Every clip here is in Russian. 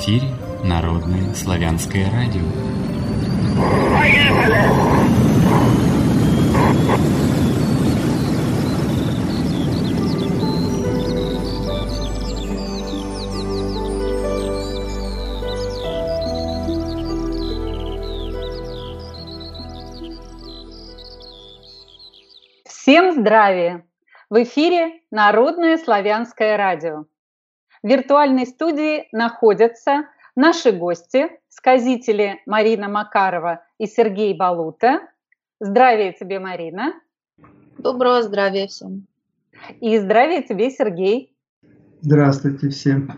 эфире Народное славянское радио. Всем здравия! В эфире Народное славянское радио. В виртуальной студии находятся наши гости, сказители Марина Макарова и Сергей Балута. Здравия тебе, Марина. Доброго здравия всем. И здравия тебе, Сергей. Здравствуйте всем.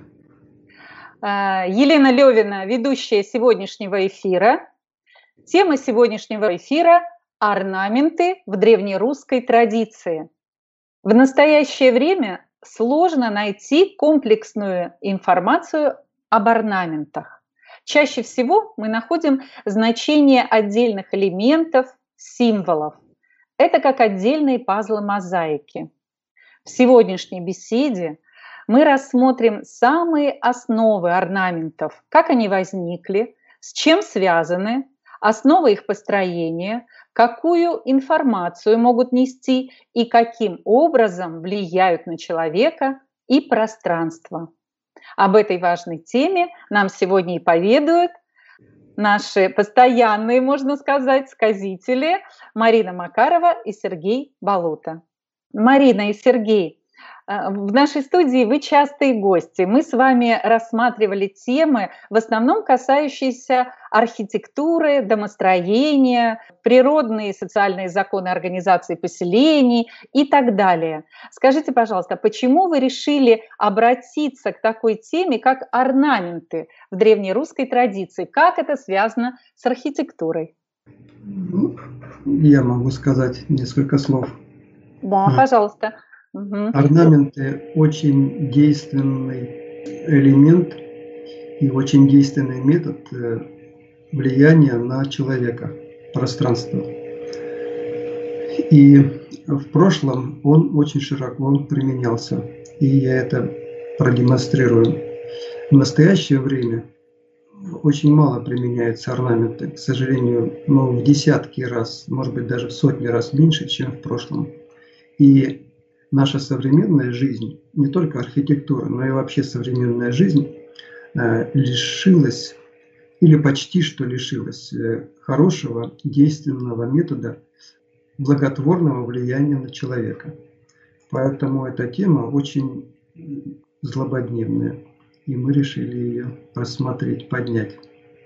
Елена Левина, ведущая сегодняшнего эфира. Тема сегодняшнего эфира – орнаменты в древнерусской традиции. В настоящее время сложно найти комплексную информацию об орнаментах. Чаще всего мы находим значение отдельных элементов, символов. Это как отдельные пазлы мозаики. В сегодняшней беседе мы рассмотрим самые основы орнаментов, как они возникли, с чем связаны, основы их построения, какую информацию могут нести и каким образом влияют на человека и пространство. Об этой важной теме нам сегодня и поведают наши постоянные, можно сказать, сказители Марина Макарова и Сергей Балута. Марина и Сергей, в нашей студии вы частые гости. Мы с вами рассматривали темы, в основном касающиеся архитектуры, домостроения, природные и социальные законы организации поселений и так далее. Скажите, пожалуйста, почему вы решили обратиться к такой теме, как орнаменты в древнерусской традиции? Как это связано с архитектурой? Я могу сказать несколько слов. Да, пожалуйста. Орнаменты очень действенный элемент и очень действенный метод влияния на человека, пространство. И в прошлом он очень широко применялся, и я это продемонстрирую. В настоящее время очень мало применяются орнаменты, к сожалению, в десятки раз, может быть даже в сотни раз меньше, чем в прошлом. И наша современная жизнь, не только архитектура, но и вообще современная жизнь лишилась, или почти что лишилась, хорошего действенного метода благотворного влияния на человека. Поэтому эта тема очень злободневная, и мы решили ее рассмотреть, поднять.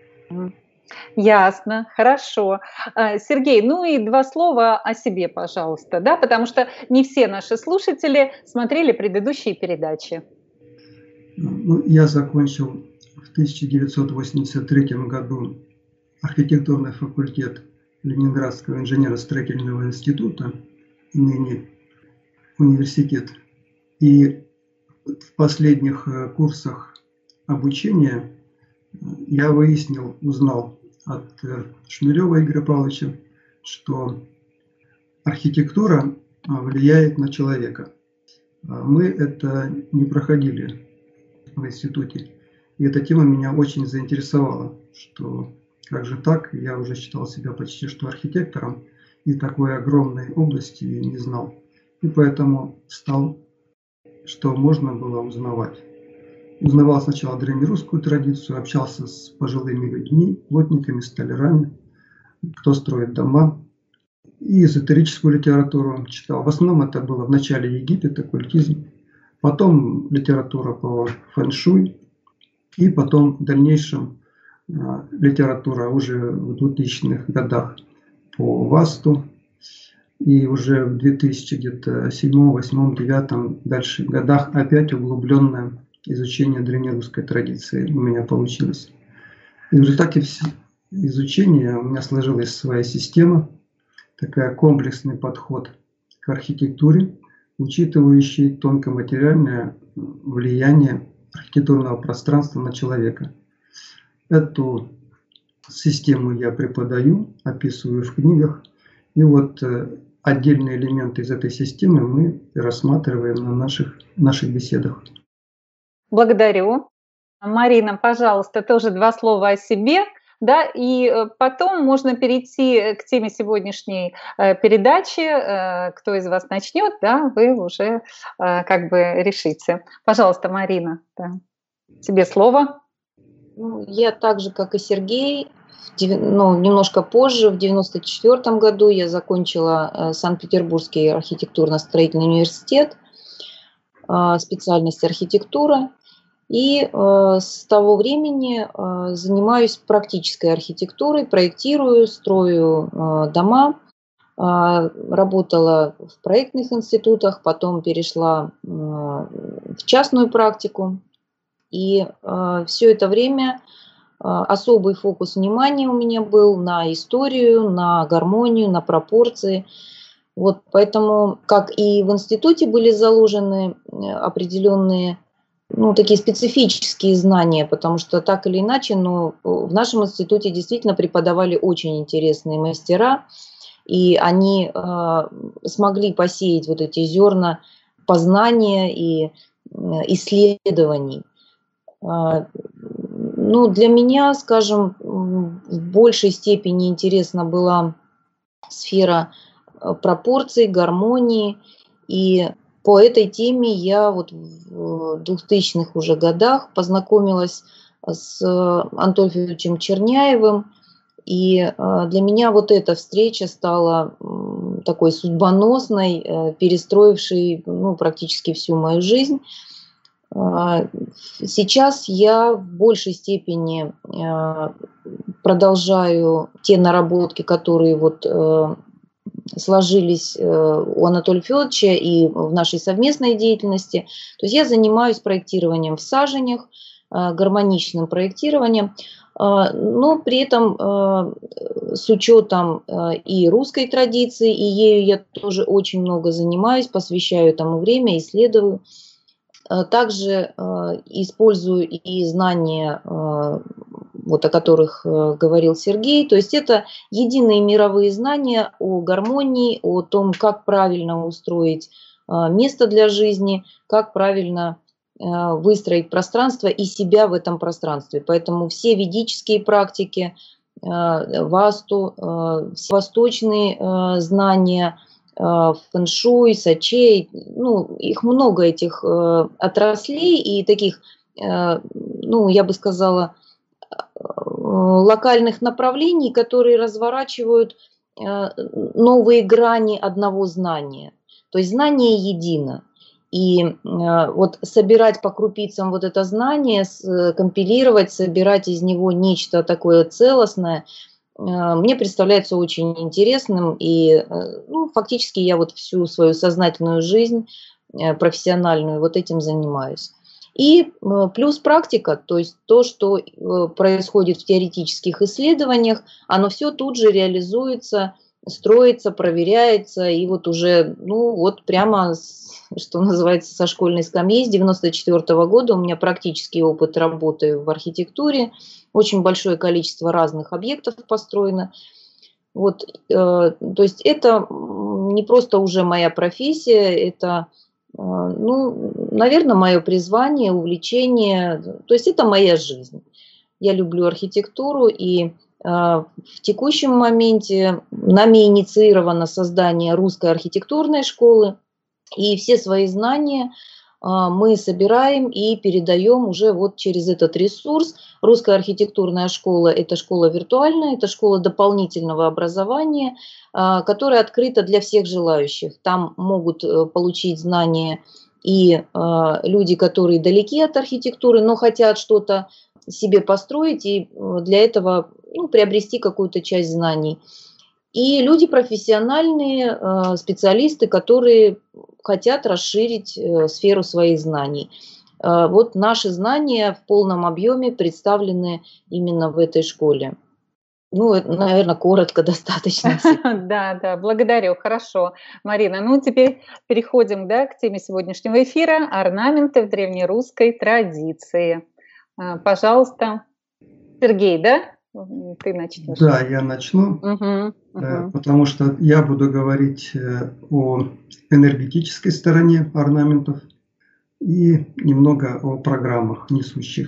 Ясно, хорошо. Сергей, и два слова о себе, пожалуйста, да, потому что не все наши слушатели смотрели предыдущие передачи. Я закончил в 1983 году архитектурный факультет Ленинградского инженерно-строительного института, ныне университет. И в последних курсах обучения я узнал от Шмелева Игоря Павловича, что архитектура влияет на человека. Мы это не проходили в институте. И эта тема меня очень заинтересовала, что как же так, я уже считал себя почти что архитектором, и такой огромной области не знал. И поэтому стал, что можно было узнавать. Узнавал сначала древнерусскую традицию, общался с пожилыми людьми, плотниками, столярами, кто строит дома. И эзотерическую литературу читал. В основном это было в начале Египет, оккультизм. Потом литература по фэн-шуй. И потом в дальнейшем литература уже в 2000-х годах по Васту. И уже в 2007, 2008, 2009 дальше годах опять углубленная изучение древнерусской традиции у меня получилось. И в результате изучения у меня сложилась своя система, такой комплексный подход к архитектуре, учитывающий тонкоматериальное влияние архитектурного пространства на человека. Эту систему я преподаю, описываю в книгах. И отдельные элементы из этой системы мы рассматриваем на наших беседах. Благодарю. Марина, пожалуйста, тоже 2 слова о себе, да, и потом можно перейти к теме сегодняшней передачи. Кто из вас начнет, да, вы уже как бы решите. Пожалуйста, Марина, да, тебе слово. Ну, я так же, как и Сергей, немножко позже, в 1994 году я закончила Санкт-Петербургский архитектурно-строительный университет, специальность архитектура. И с того времени занимаюсь практической архитектурой, проектирую, строю дома. Работала в проектных институтах, потом перешла в частную практику. И все это время особый фокус внимания у меня был на историю, на гармонию, на пропорции. Вот поэтому, как и в институте были заложены определенные, такие специфические знания, потому что так или иначе, но в нашем институте действительно преподавали очень интересные мастера, и они смогли посеять вот эти зерна познания и исследований. Для меня, скажем, в большей степени интересна была сфера пропорций, гармонии, и по этой теме я вот в 2000-х уже годах познакомилась с Антоном Федоровичем Черняевым, и для меня вот эта встреча стала такой судьбоносной, перестроившей практически всю мою жизнь. Сейчас я в большей степени продолжаю те наработки, которые вот сложились у Анатолия Федоровича и в нашей совместной деятельности. То есть я занимаюсь проектированием в саженях, гармоничным проектированием, но при этом с учетом и русской традиции, и ею я тоже очень много занимаюсь, посвящаю этому время, исследую. Также использую и знания, вот о которых говорил Сергей. То есть это единые мировые знания о гармонии, о том, как правильно устроить место для жизни, как правильно выстроить пространство и себя в этом пространстве. Поэтому все ведические практики, васту, все восточные знания, фэншуй, сачей, их много, этих отраслей и таких, я бы сказала, локальных направлений, которые разворачивают новые грани одного знания. То есть знание едино. И вот собирать по крупицам вот это знание, компилировать, собирать из него нечто такое целостное, мне представляется очень интересным, и фактически я вот всю свою сознательную жизнь профессиональную вот этим занимаюсь. И плюс практика, то есть то, что происходит в теоретических исследованиях, оно все тут же реализуется, строится, проверяется, и вот уже, прямо, что называется, со школьной скамьи, с 1994 года у меня практический опыт работы в архитектуре, очень большое количество разных объектов построено. Вот, то есть это не просто уже моя профессия, это, наверное, мое призвание, увлечение, то есть это моя жизнь. Я люблю архитектуру, и в текущем моменте нами инициировано создание русской архитектурной школы, и все свои знания мы собираем и передаем уже вот через этот ресурс. Русская архитектурная школа – это школа виртуальная, это школа дополнительного образования, которая открыта для всех желающих. Там могут получить знания и люди, которые далеки от архитектуры, но хотят что-то себе построить и для этого приобрести какую-то часть знаний. И люди профессиональные, специалисты, которые хотят расширить сферу своих знаний. Вот наши знания в полном объеме представлены именно в этой школе. Это, наверное, коротко достаточно. Да, благодарю, хорошо. Марина, теперь переходим, к теме сегодняшнего эфира – орнаменты в древнерусской традиции. Пожалуйста, Сергей, да? Ты начнешь. Да, я начну, потому что я буду говорить о энергетической стороне орнаментов и немного о программах, несущих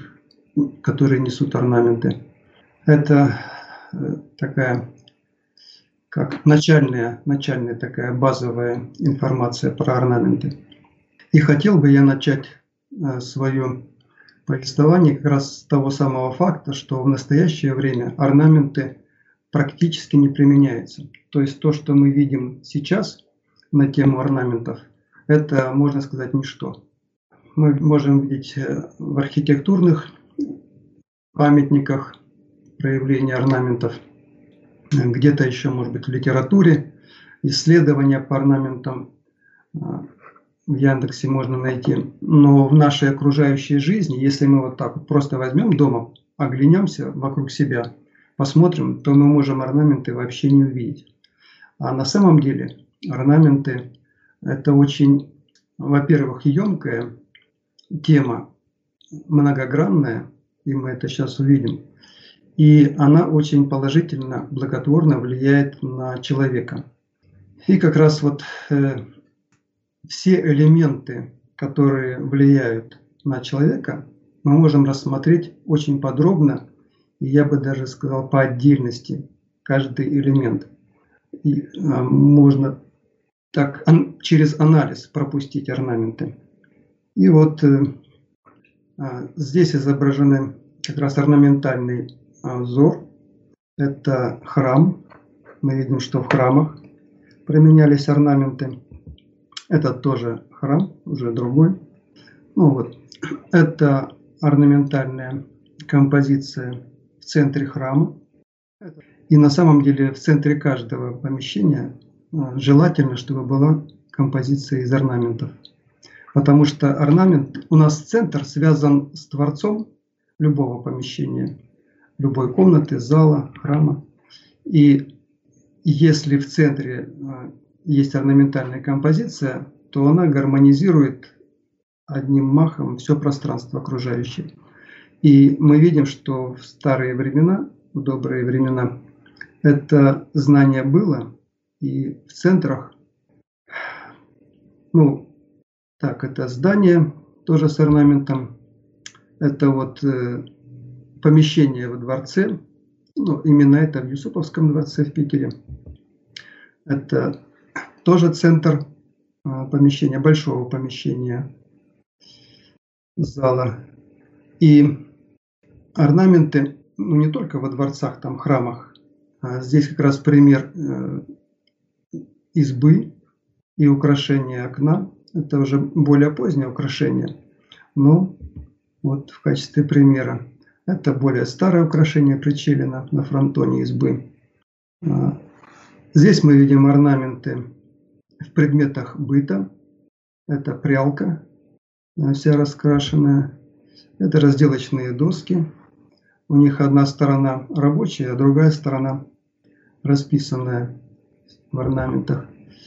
которые несут орнаменты. Это такая, как начальная такая базовая информация про орнаменты. И хотел бы я начать свое повествование как раз с того самого факта, что в настоящее время орнаменты практически не применяются. То есть то, что мы видим сейчас на тему орнаментов, это, можно сказать, ничто. Мы можем видеть в архитектурных памятниках проявления орнаментов, где-то еще, может быть, в литературе, исследования по орнаментам в Яндексе можно найти. Но в нашей окружающей жизни, если мы вот так вот просто возьмем дома, оглянемся вокруг себя, посмотрим, то мы можем орнаменты вообще не увидеть. А на самом деле орнаменты – это очень, во-первых, емкая тема, многогранная, и мы это сейчас увидим. И она очень положительно, благотворно влияет на человека. И как раз вот все элементы, которые влияют на человека, мы можем рассмотреть очень подробно, и я бы даже сказал по отдельности, каждый элемент. И можно так через анализ пропустить орнаменты. И вот здесь изображены как раз орнаментальный взор. Это храм. Мы видим, что в храмах применялись орнаменты. Это тоже храм, уже другой. Ну вот, это орнаментальная композиция в центре храма. И на самом деле в центре каждого помещения желательно, чтобы была композиция из орнаментов. Потому что орнамент, у нас центр связан с творцом любого помещения, любой комнаты, зала, храма. И если в центре есть орнаментальная композиция, то она гармонизирует одним махом все пространство окружающее. И мы видим, что в старые времена, в добрые времена, это знание было, и в центрах, это здание тоже с орнаментом, это вот помещение во дворце, именно это в Юсуповском дворце в Питере. Это тоже центр помещения, большого помещения, зала. И орнаменты, не только во дворцах, там, храмах. Здесь как раз пример избы и украшения окна. Это уже более позднее украшение, но вот в качестве примера. Это более старое украшение причелина на фронтоне избы. Здесь мы видим орнаменты в предметах быта. Это прялка, вся раскрашенная. Это разделочные доски. У них одна сторона рабочая, а другая сторона расписанная в орнаментах.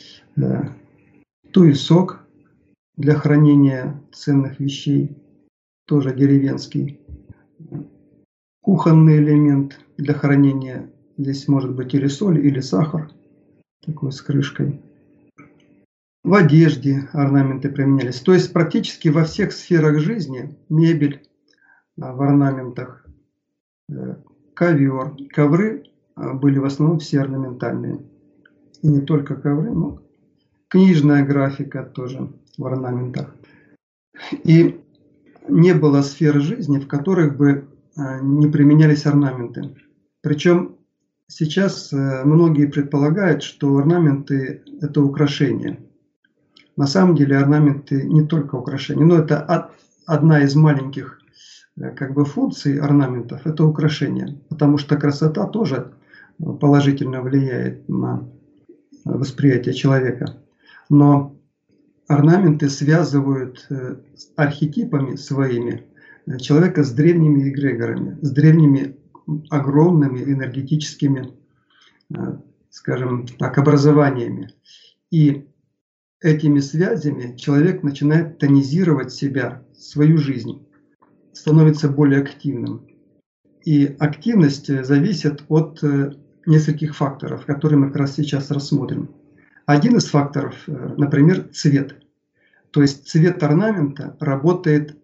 Туесок для хранения ценных вещей, тоже деревенский. Кухонный элемент для хранения, здесь может быть или соль, или сахар, такой с крышкой. В одежде орнаменты применялись. То есть практически во всех сферах жизни мебель в орнаментах, ковер. Ковры были в основном все орнаментальные. И не только ковры, но книжная графика тоже в орнаментах. И не было сфер жизни, в которых бы не применялись орнаменты. Причем сейчас многие предполагают, что орнаменты – это украшения. На самом деле орнаменты не только украшения, но это одна из маленьких функций орнаментов – это украшения. Потому что красота тоже положительно влияет на восприятие человека. Но орнаменты связывают с архетипами своими человека с древними эгрегорами, с древними огромными энергетическими, скажем так, образованиями. И этими связями человек начинает тонизировать себя, свою жизнь, становится более активным. И активность зависит от нескольких факторов, которые мы как раз сейчас рассмотрим. Один из факторов, например, цвет. То есть цвет орнамента работает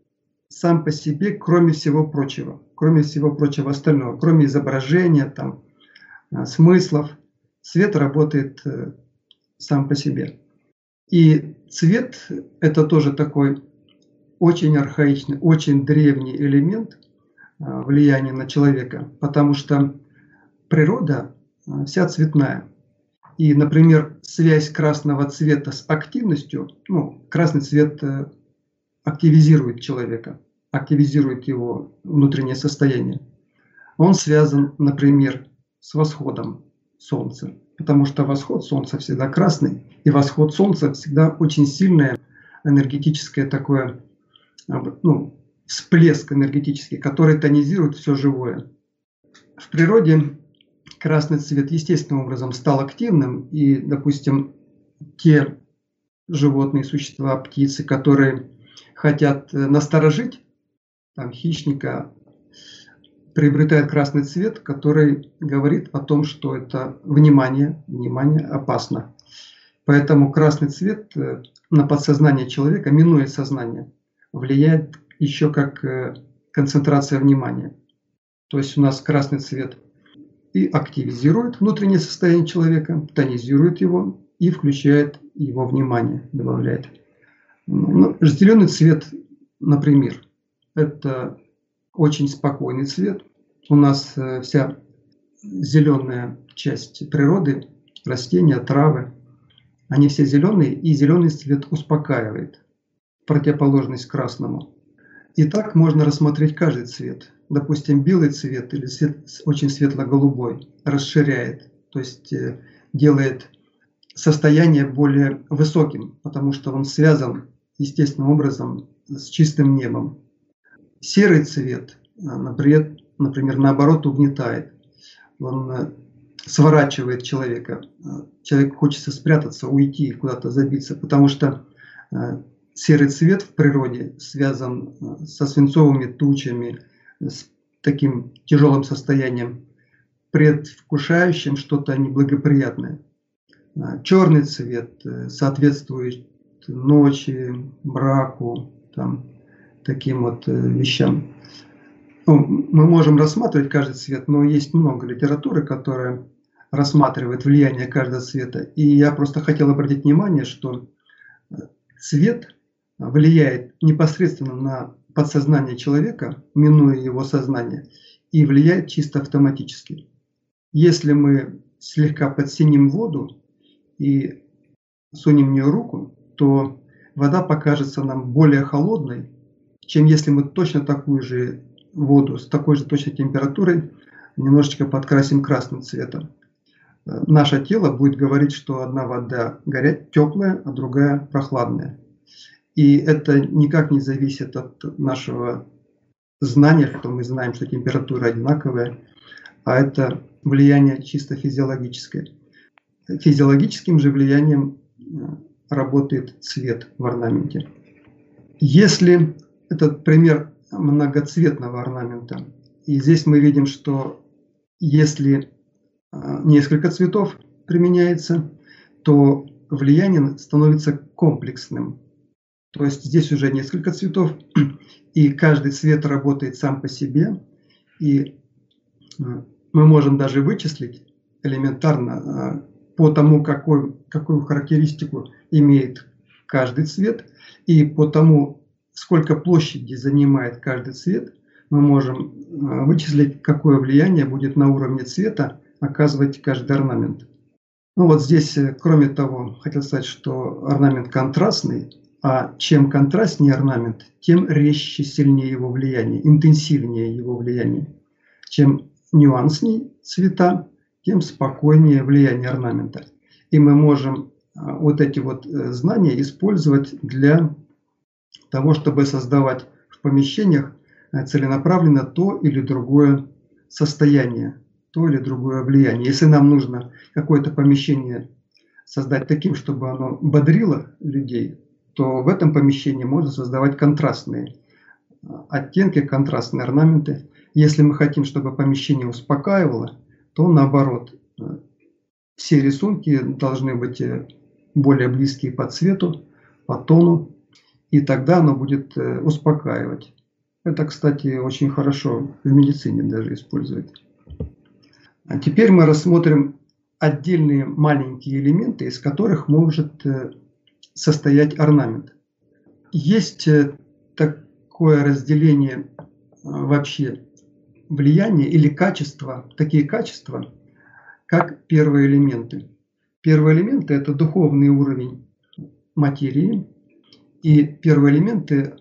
сам по себе, кроме всего прочего остального, кроме изображения, там, смыслов, цвет работает сам по себе. И цвет – это тоже такой очень архаичный, очень древний элемент влияния на человека, потому что природа вся цветная. И, например, связь красного цвета с активностью, красный цвет активизирует человека, активизирует его внутреннее состояние. Он связан, например, с восходом солнца, потому что восход солнца всегда красный, и восход солнца всегда очень сильное энергетическое такое, всплеск энергетический, который тонизирует все живое. В природе красный цвет естественным образом стал активным, и, допустим, те животные, существа, птицы, которые хотят насторожить хищника, приобретают красный цвет, который говорит о том, что это внимание опасно. Поэтому красный цвет на подсознание человека, минуя сознание, влияет еще как концентрация внимания. То есть у нас красный цвет и активизирует внутреннее состояние человека, тонизирует его и включает его внимание, добавляет. Зеленый цвет, например, это очень спокойный цвет. У нас вся зеленая часть природы, растения, травы, они все зеленые, и зеленый цвет успокаивает, в противоположность красному. И так можно рассмотреть каждый цвет. Допустим, белый цвет или цвет очень светло-голубой расширяет, то есть делает состояние более высоким, потому что он связан естественным образом с чистым небом. Серый цвет, например, наоборот, угнетает. Он сворачивает человека. Человеку хочется спрятаться, уйти, куда-то забиться, потому что серый цвет в природе связан со свинцовыми тучами, с таким тяжелым состоянием, предвкушающим что-то неблагоприятное. Черный цвет соответствует ночи, браку, таким вот вещам. Мы можем рассматривать каждый цвет, но есть много литературы, которая рассматривает влияние каждого цвета. И я просто хотел обратить внимание, что цвет влияет непосредственно на подсознание человека, минуя его сознание, и влияет чисто автоматически. Если мы слегка подсиним воду и сунем в нее руку, то вода покажется нам более холодной, чем если мы точно такую же воду с такой же точной температурой немножечко подкрасим красным цветом. Наше тело будет говорить, что одна вода теплая, а другая прохладная. И это никак не зависит от нашего знания, что мы знаем, что температура одинаковая, а это влияние чисто физиологическое. Физиологическим же влиянием работает цвет в орнаменте. Если этот пример многоцветного орнамента, и здесь мы видим, что если несколько цветов применяется, то влияние становится комплексным. То есть здесь уже несколько цветов, и каждый цвет работает сам по себе, и мы можем даже вычислить элементарно по тому, какую характеристику имеет каждый цвет, и по тому, сколько площади занимает каждый цвет, мы можем вычислить, какое влияние будет на уровне цвета оказывать каждый орнамент. Вот здесь, кроме того, хотел сказать, что орнамент контрастный, а чем контрастнее орнамент, тем резче, сильнее его влияние, интенсивнее его влияние. Чем нюанснее цвета, тем спокойнее влияние орнамента. И мы можем вот эти вот знания использовать для того, чтобы создавать в помещениях целенаправленно то или другое состояние, то или другое влияние. Если нам нужно какое-то помещение создать таким, чтобы оно бодрило людей, то в этом помещении можно создавать контрастные оттенки, контрастные орнаменты. Если мы хотим, чтобы помещение успокаивало, то наоборот, все рисунки должны быть более близкие по цвету, по тону, и тогда оно будет успокаивать. Это, кстати, очень хорошо в медицине даже использовать. А теперь мы рассмотрим отдельные маленькие элементы, из которых может состоять орнамент. Есть такое разделение вообще влияния или качества, такие качества, как первые элементы. Первые элементы – это духовный уровень материи, и первые элементы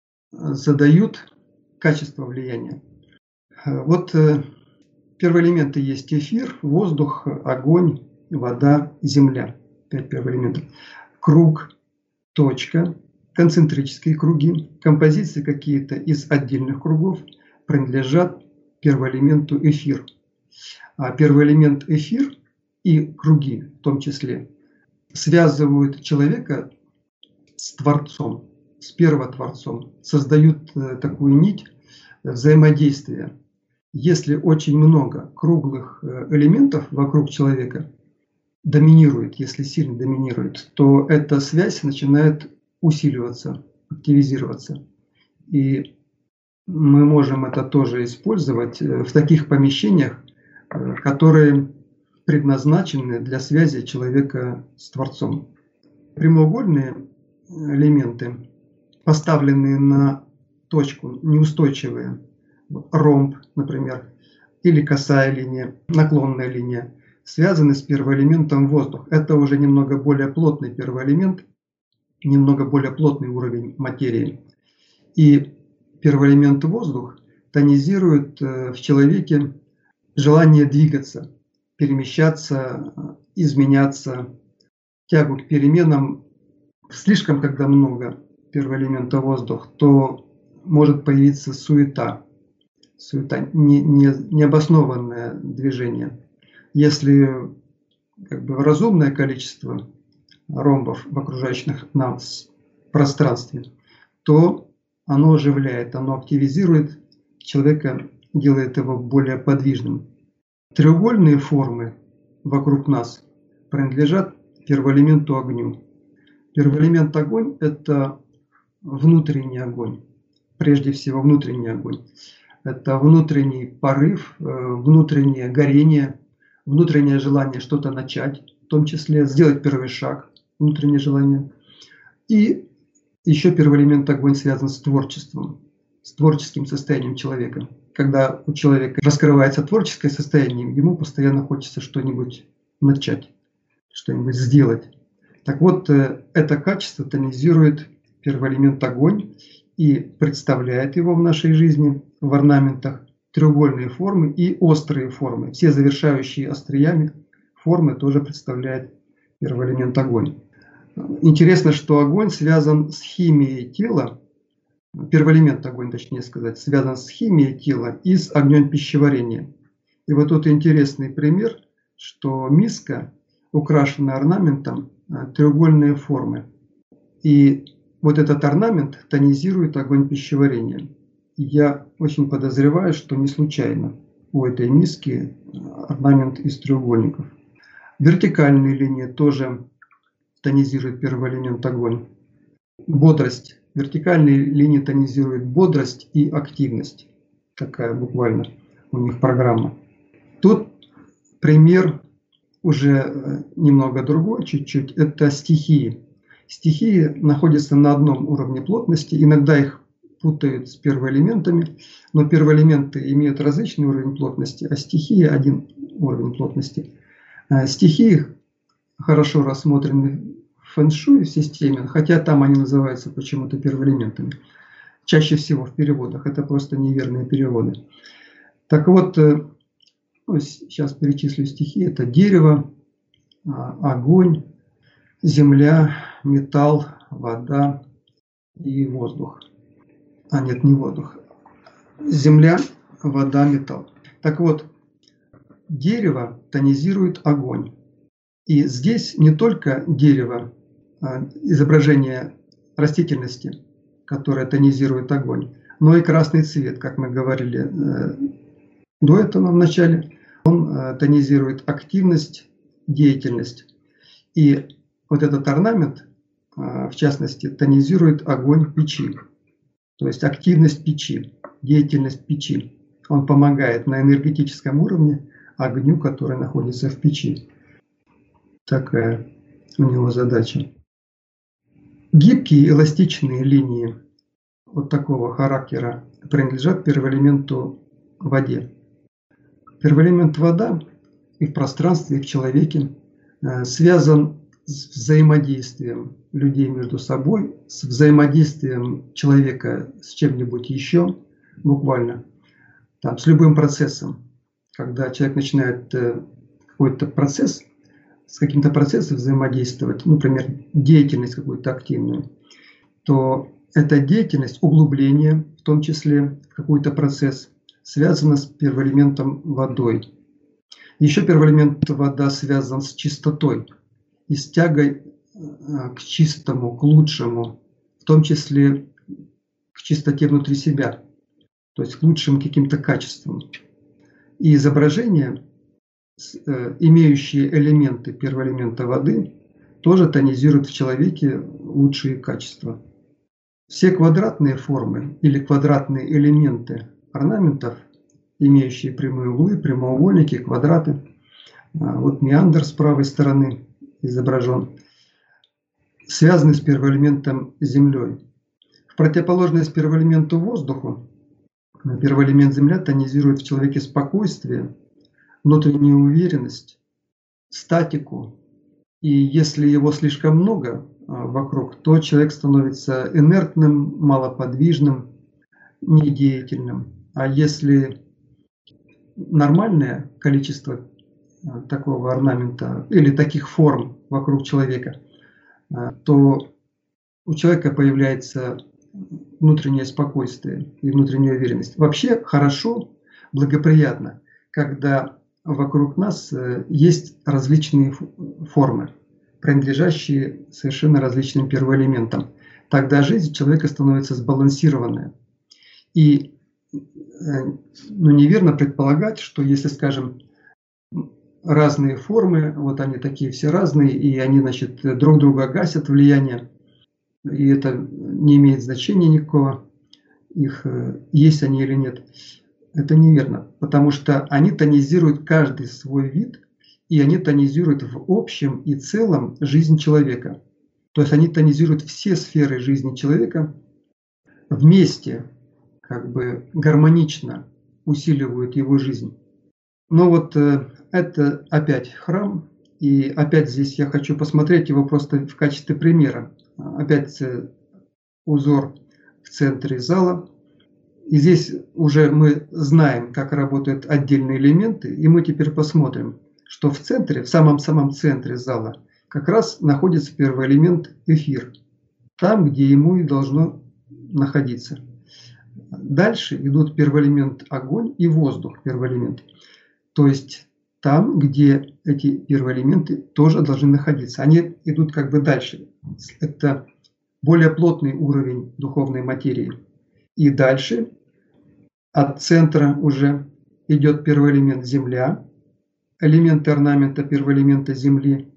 задают качество влияния. Вот первые элементы есть эфир, воздух, огонь, вода, земля. 5 первых элементов. Круг, точка, концентрические круги, композиции какие-то из отдельных кругов принадлежат первоэлементу эфир. А первый элемент эфир и круги в том числе связывают человека с Творцом, с Первотворцом, создают такую нить взаимодействия. Если очень много круглых элементов вокруг человека доминирует, если сильно доминирует, то эта связь начинает усиливаться, активизироваться. И мы можем это тоже использовать в таких помещениях, которые предназначены для связи человека с Творцом. Прямоугольные элементы, поставленные на точку, неустойчивые, ромб, например, или косая линия, наклонная линия, связаны с первоэлементом воздух. Это уже немного более плотный первый элемент, немного более плотный уровень материи. И первый элемент воздух тонизирует в человеке желание двигаться, перемещаться, изменяться, тягу к переменам. Слишком, когда много первого элемента воздух, то может появиться суета, необоснованное движение. Если разумное количество ромбов в окружающем нас пространстве, то оно оживляет, оно активизирует человека, делает его более подвижным. Треугольные формы вокруг нас принадлежат первоэлементу огню. Первый элемент огонь – это внутренний огонь, прежде всего внутренний огонь. Это внутренний порыв, внутреннее горение, внутреннее желание что-то начать, в том числе сделать первый шаг, внутреннее желание. И еще первый элемент огонь связан с творчеством, с творческим состоянием человека. Когда у человека раскрывается творческое состояние, ему постоянно хочется что-нибудь начать, что-нибудь сделать. Так вот, это качество тонизирует первый элемент огонь и представляет его в нашей жизни в орнаментах треугольные формы и острые формы. Все завершающие остриями формы тоже представляет первый элемент огонь. Интересно, что огонь связан с химией тела, первый элемент огонь, точнее сказать, связан с химией тела и с огнем пищеварения. И вот тут интересный пример, что миска украшена орнаментом треугольные формы. И вот этот орнамент тонизирует огонь пищеварения. Я очень подозреваю, что не случайно у этой миски орнамент из треугольников. Вертикальные линии тоже тонизируют первый элемент огонь. Бодрость. Вертикальные линии тонизируют бодрость и активность. Такая буквально у них программа. Тут пример уже немного другой, чуть-чуть. Это стихии. Стихии находятся на одном уровне плотности. Иногда их путают с первоэлементами, но первоэлементы имеют различный уровень плотности, а стихии один уровень плотности. Стихии хорошо рассмотрены в фэн-шуй в системе, хотя там они называются почему-то первоэлементами. Чаще всего в переводах. Это просто неверные переводы. Так вот, сейчас перечислю стихии. Это дерево, огонь, земля, металл, вода и воздух. Нет, не воздух. Земля, вода, металл. Так вот, дерево тонизирует огонь. И здесь не только дерево, изображение растительности, которое тонизирует огонь, но и красный цвет, как мы говорили до этого в начале. Он тонизирует активность, деятельность. И вот этот орнамент, в частности, тонизирует огонь в печи. То есть активность печи, деятельность печи. Он помогает на энергетическом уровне огню, который находится в печи. Такая у него задача. Гибкие эластичные линии вот такого характера принадлежат первоэлементу воде. Первоэлемент вода и в пространстве, и в человеке связан с взаимодействием людей между собой, с взаимодействием человека с чем-нибудь еще, буквально, там, с любым процессом. Когда человек начинает какой-то процесс, с каким-то процессом взаимодействовать, например, деятельность какую-то активную, то эта деятельность, углубление, в том числе в какой-то процесс, связана с первоэлементом водой. Еще первоэлемент вода связан с чистотой и с тягой к чистому, к лучшему, в том числе к чистоте внутри себя, то есть к лучшим каким-то качествам. И изображения, имеющие элементы первоэлемента воды, тоже тонизируют в человеке лучшие качества. Все квадратные формы или квадратные элементы орнаментов, имеющие прямые углы, прямоугольники, квадраты, вот меандр с правой стороны изображен, связаны с первоэлементом землей. В противоположность первоэлементу воздуху, первоэлемент земля тонизирует в человеке спокойствие, внутреннюю уверенность, статику. И если его слишком много вокруг, то человек становится инертным, малоподвижным, недеятельным. А если нормальное количество такого орнамента или таких форм вокруг человека, то у человека появляется внутреннее спокойствие и внутренняя уверенность. Вообще хорошо, благоприятно, когда вокруг нас есть различные формы, принадлежащие совершенно различным первоэлементам. Тогда жизнь человека становится сбалансированная. И неверно предполагать, что если, скажем, разные формы, вот они такие все разные, и они, значит, друг друга гасят влияние, и это не имеет значения никакого, их есть они или нет. Это неверно, потому что они тонизируют каждый свой вид, и они тонизируют в общем и целом жизнь человека. То есть они тонизируют все сферы жизни человека вместе, как бы гармонично усиливают его жизнь. Но вот это опять храм, и опять здесь я хочу посмотреть его просто в качестве примера. Опять узор в центре зала. И здесь уже мы знаем, как работают отдельные элементы, и мы теперь посмотрим, что в центре, в самом-самом центре зала, как раз находится первый элемент эфир, там, где ему и должно находиться. Дальше идут первый элемент огонь и воздух, первый элемент. То есть там, где эти первые элементы тоже должны находиться. Они идут как бы дальше. Это более плотный уровень духовной материи. И дальше от центра уже идет первый элемент земля, элементы орнамента первого элемента земли.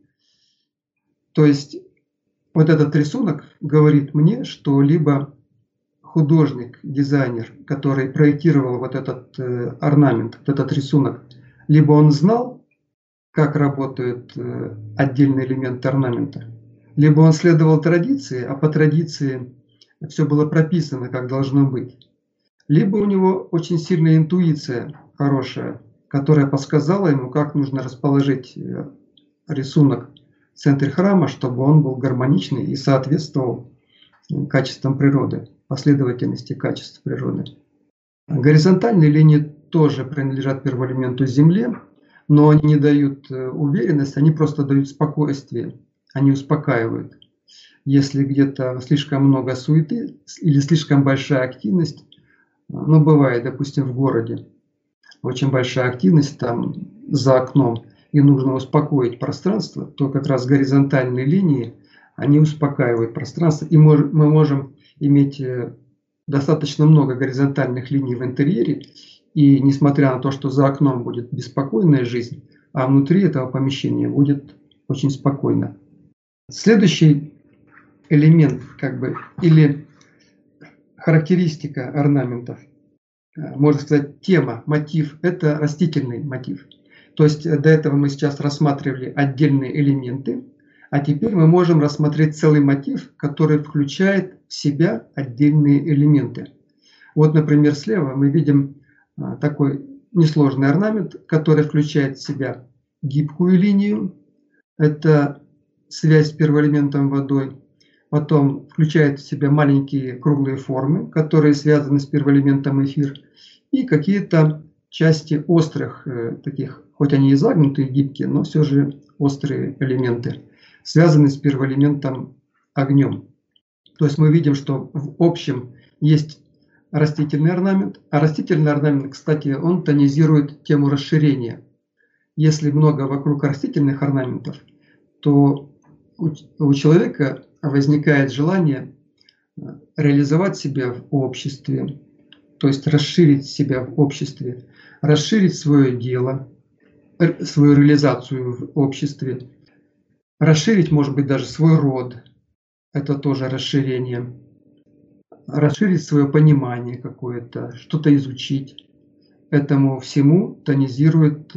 То есть вот этот рисунок говорит мне, что либо художник, дизайнер, который проектировал вот этот орнамент, вот этот рисунок, либо он знал, как работают отдельные элементы орнамента, либо он следовал традиции, а по традиции все было прописано, как должно быть. Либо у него очень сильная интуиция хорошая, которая подсказала ему, как нужно расположить рисунок в центре храма, чтобы он был гармоничный и соответствовал качествам природы, последовательности качеств природы. Горизонтальные линии тоже принадлежат первоэлементу Земле, но они не дают уверенность, они просто дают спокойствие, они успокаивают. Если где-то слишком много суеты или слишком большая активность, ну бывает, допустим, в городе, очень большая активность там за окном, и нужно успокоить пространство, то как раз горизонтальные линии, они успокаивают пространство, и мы можем иметь достаточно много горизонтальных линий в интерьере, и несмотря на то, что за окном будет беспокойная жизнь, а внутри этого помещения будет очень спокойно. Следующий элемент, как бы, или характеристика орнаментов, можно сказать, тема, мотив – это растительный мотив. То есть до этого мы сейчас рассматривали отдельные элементы, а теперь мы можем рассмотреть целый мотив, который включает в себя отдельные элементы. Вот, например, слева мы видим такой несложный орнамент, который включает в себя гибкую линию, это связь с первоэлементом водой. Потом включает в себя маленькие круглые формы, которые связаны с первоэлементом эфир, и какие-то части острых, таких, хоть они и загнутые, гибкие, но все же острые элементы, связанные с первоэлементом огнем. То есть мы видим, что в общем есть растительный орнамент, а растительный орнамент, кстати, он тонизирует тему расширения. Если много вокруг растительных орнаментов, то у человека возникает желание реализовать себя в обществе, то есть расширить себя в обществе, расширить свое дело, свою реализацию в обществе, расширить, может быть, даже свой род, это тоже расширение, расширить свое понимание какое-то, что-то изучить. Этому всему тонизирует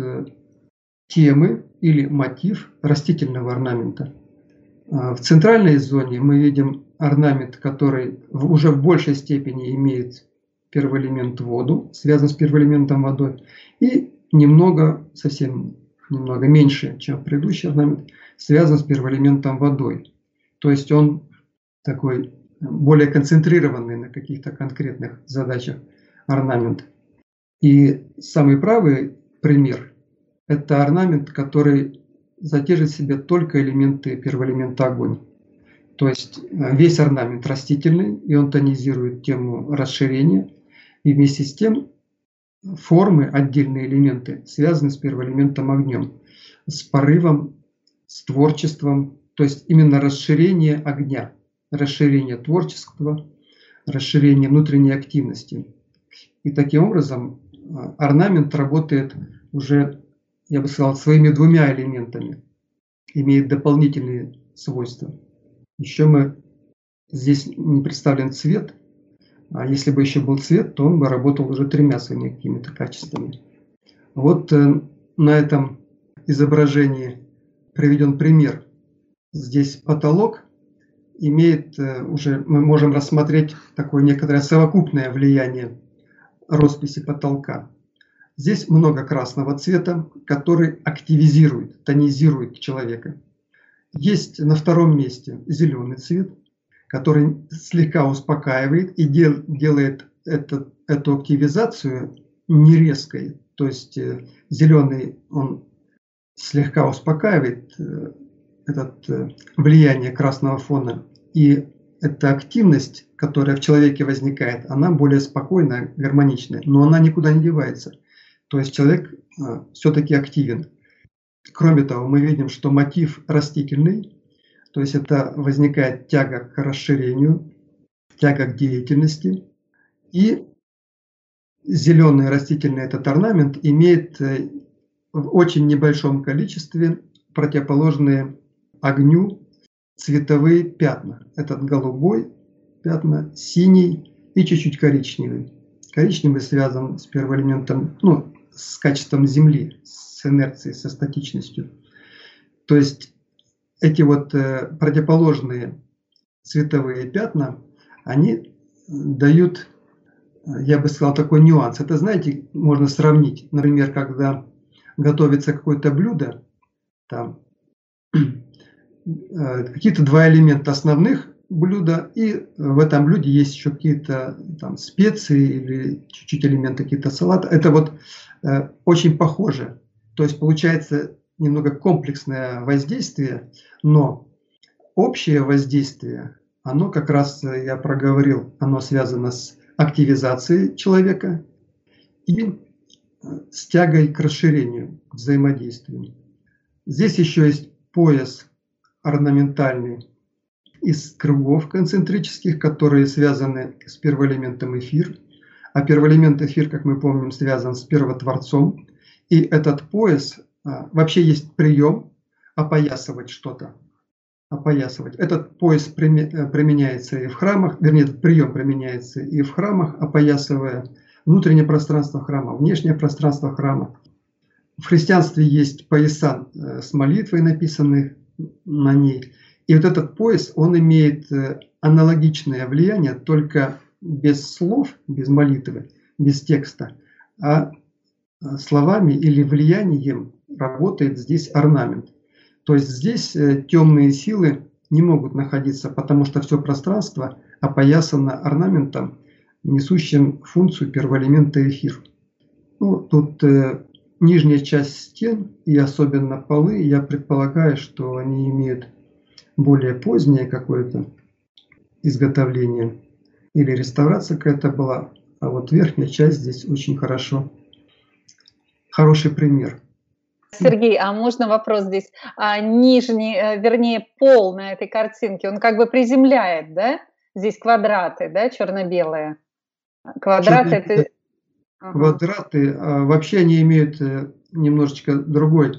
темы или мотив растительного орнамента. В центральной зоне мы видим орнамент, который уже в большей степени имеет первоэлемент воду, связан с первоэлементом водой, и немного, совсем немного меньше, чем предыдущий орнамент, связан с первоэлементом водой. То есть он такой более концентрированный на каких-то конкретных задачах орнамент. И самый правый пример – это орнамент, который содержит в себе только элементы первоэлемента огонь. То есть весь орнамент растительный, и он тонизирует тему расширения, и вместе с тем формы, отдельные элементы, связаны с первоэлементом огнем, с порывом, с творчеством, то есть именно расширение огня, расширение творчества, расширение внутренней активности. И таким образом орнамент работает уже, я бы сказал, своими двумя элементами, имеет дополнительные свойства. Еще здесь не представлен цвет, а если бы еще был цвет, то он бы работал уже тремя своими какими-то качествами. Вот на этом изображении приведен пример. Здесь потолок имеет уже, мы можем рассмотреть такое некоторое совокупное влияние росписи потолка. Здесь много красного цвета, который активизирует, тонизирует человека. Есть на втором месте зеленый цвет, который слегка успокаивает и делает эту активизацию не резкой. То есть зеленый, он слегка успокаивает влияние красного фона. И эта активность, которая в человеке возникает, она более спокойная, гармоничная, но она никуда не девается. То есть человек все-таки активен. Кроме того, мы видим, что мотив растительный, то есть это возникает тяга к расширению, тяга к деятельности. И зеленый растительный этот орнамент имеет в очень небольшом количестве противоположные огню цветовые пятна. Этот голубой пятна, синий и чуть-чуть коричневый. Коричневый связан с первоэлементом, с качеством Земли, с инерцией, со статичностью. То есть эти вот противоположные цветовые пятна, они дают, я бы сказал, такой нюанс. Это, знаете, можно сравнить, например, когда готовится какое-то блюдо, там какие-то два элемента основных блюда, и в этом блюде есть еще какие-то там специи или чуть-чуть элементы какие-то салата. Это вот очень похоже. То есть получается немного комплексное воздействие, но общее воздействие, оно как раз, я проговорил, оно связано с активизацией человека и с тягой к расширению, к взаимодействию. Здесь еще есть пояс орнаментальный из кругов концентрических, которые связаны с первоэлементом эфир. А первоэлемент эфир, как мы помним, связан с первотворцом. И этот пояс, вообще есть прием опоясывать что-то. опоясывать. Этот пояс применяется и в храмах, вернее, этот прием применяется и в храмах, опоясывая внутреннее пространство храма, внешнее пространство храма. В христианстве есть пояса с молитвой, написанные на ней. И вот этот пояс, он имеет аналогичное влияние, только без слов, без молитвы, без текста, а словами или влиянием работает здесь орнамент. То есть здесь темные силы не могут находиться, потому что все пространство опоясано орнаментом, несущим функцию первоэлемента эфир. Ну, тут нижняя часть стен и особенно полы, я предполагаю, что они имеют более позднее какое-то изготовление или реставрация какая-то была, а вот верхняя часть здесь очень хорошо. Хороший пример. Сергей, а можно вопрос здесь? Нижний, вернее, пол на этой картинке, он как бы приземляет, да? Здесь квадраты, да, черно-белые? Квадраты Квадраты, вообще они имеют немножечко другое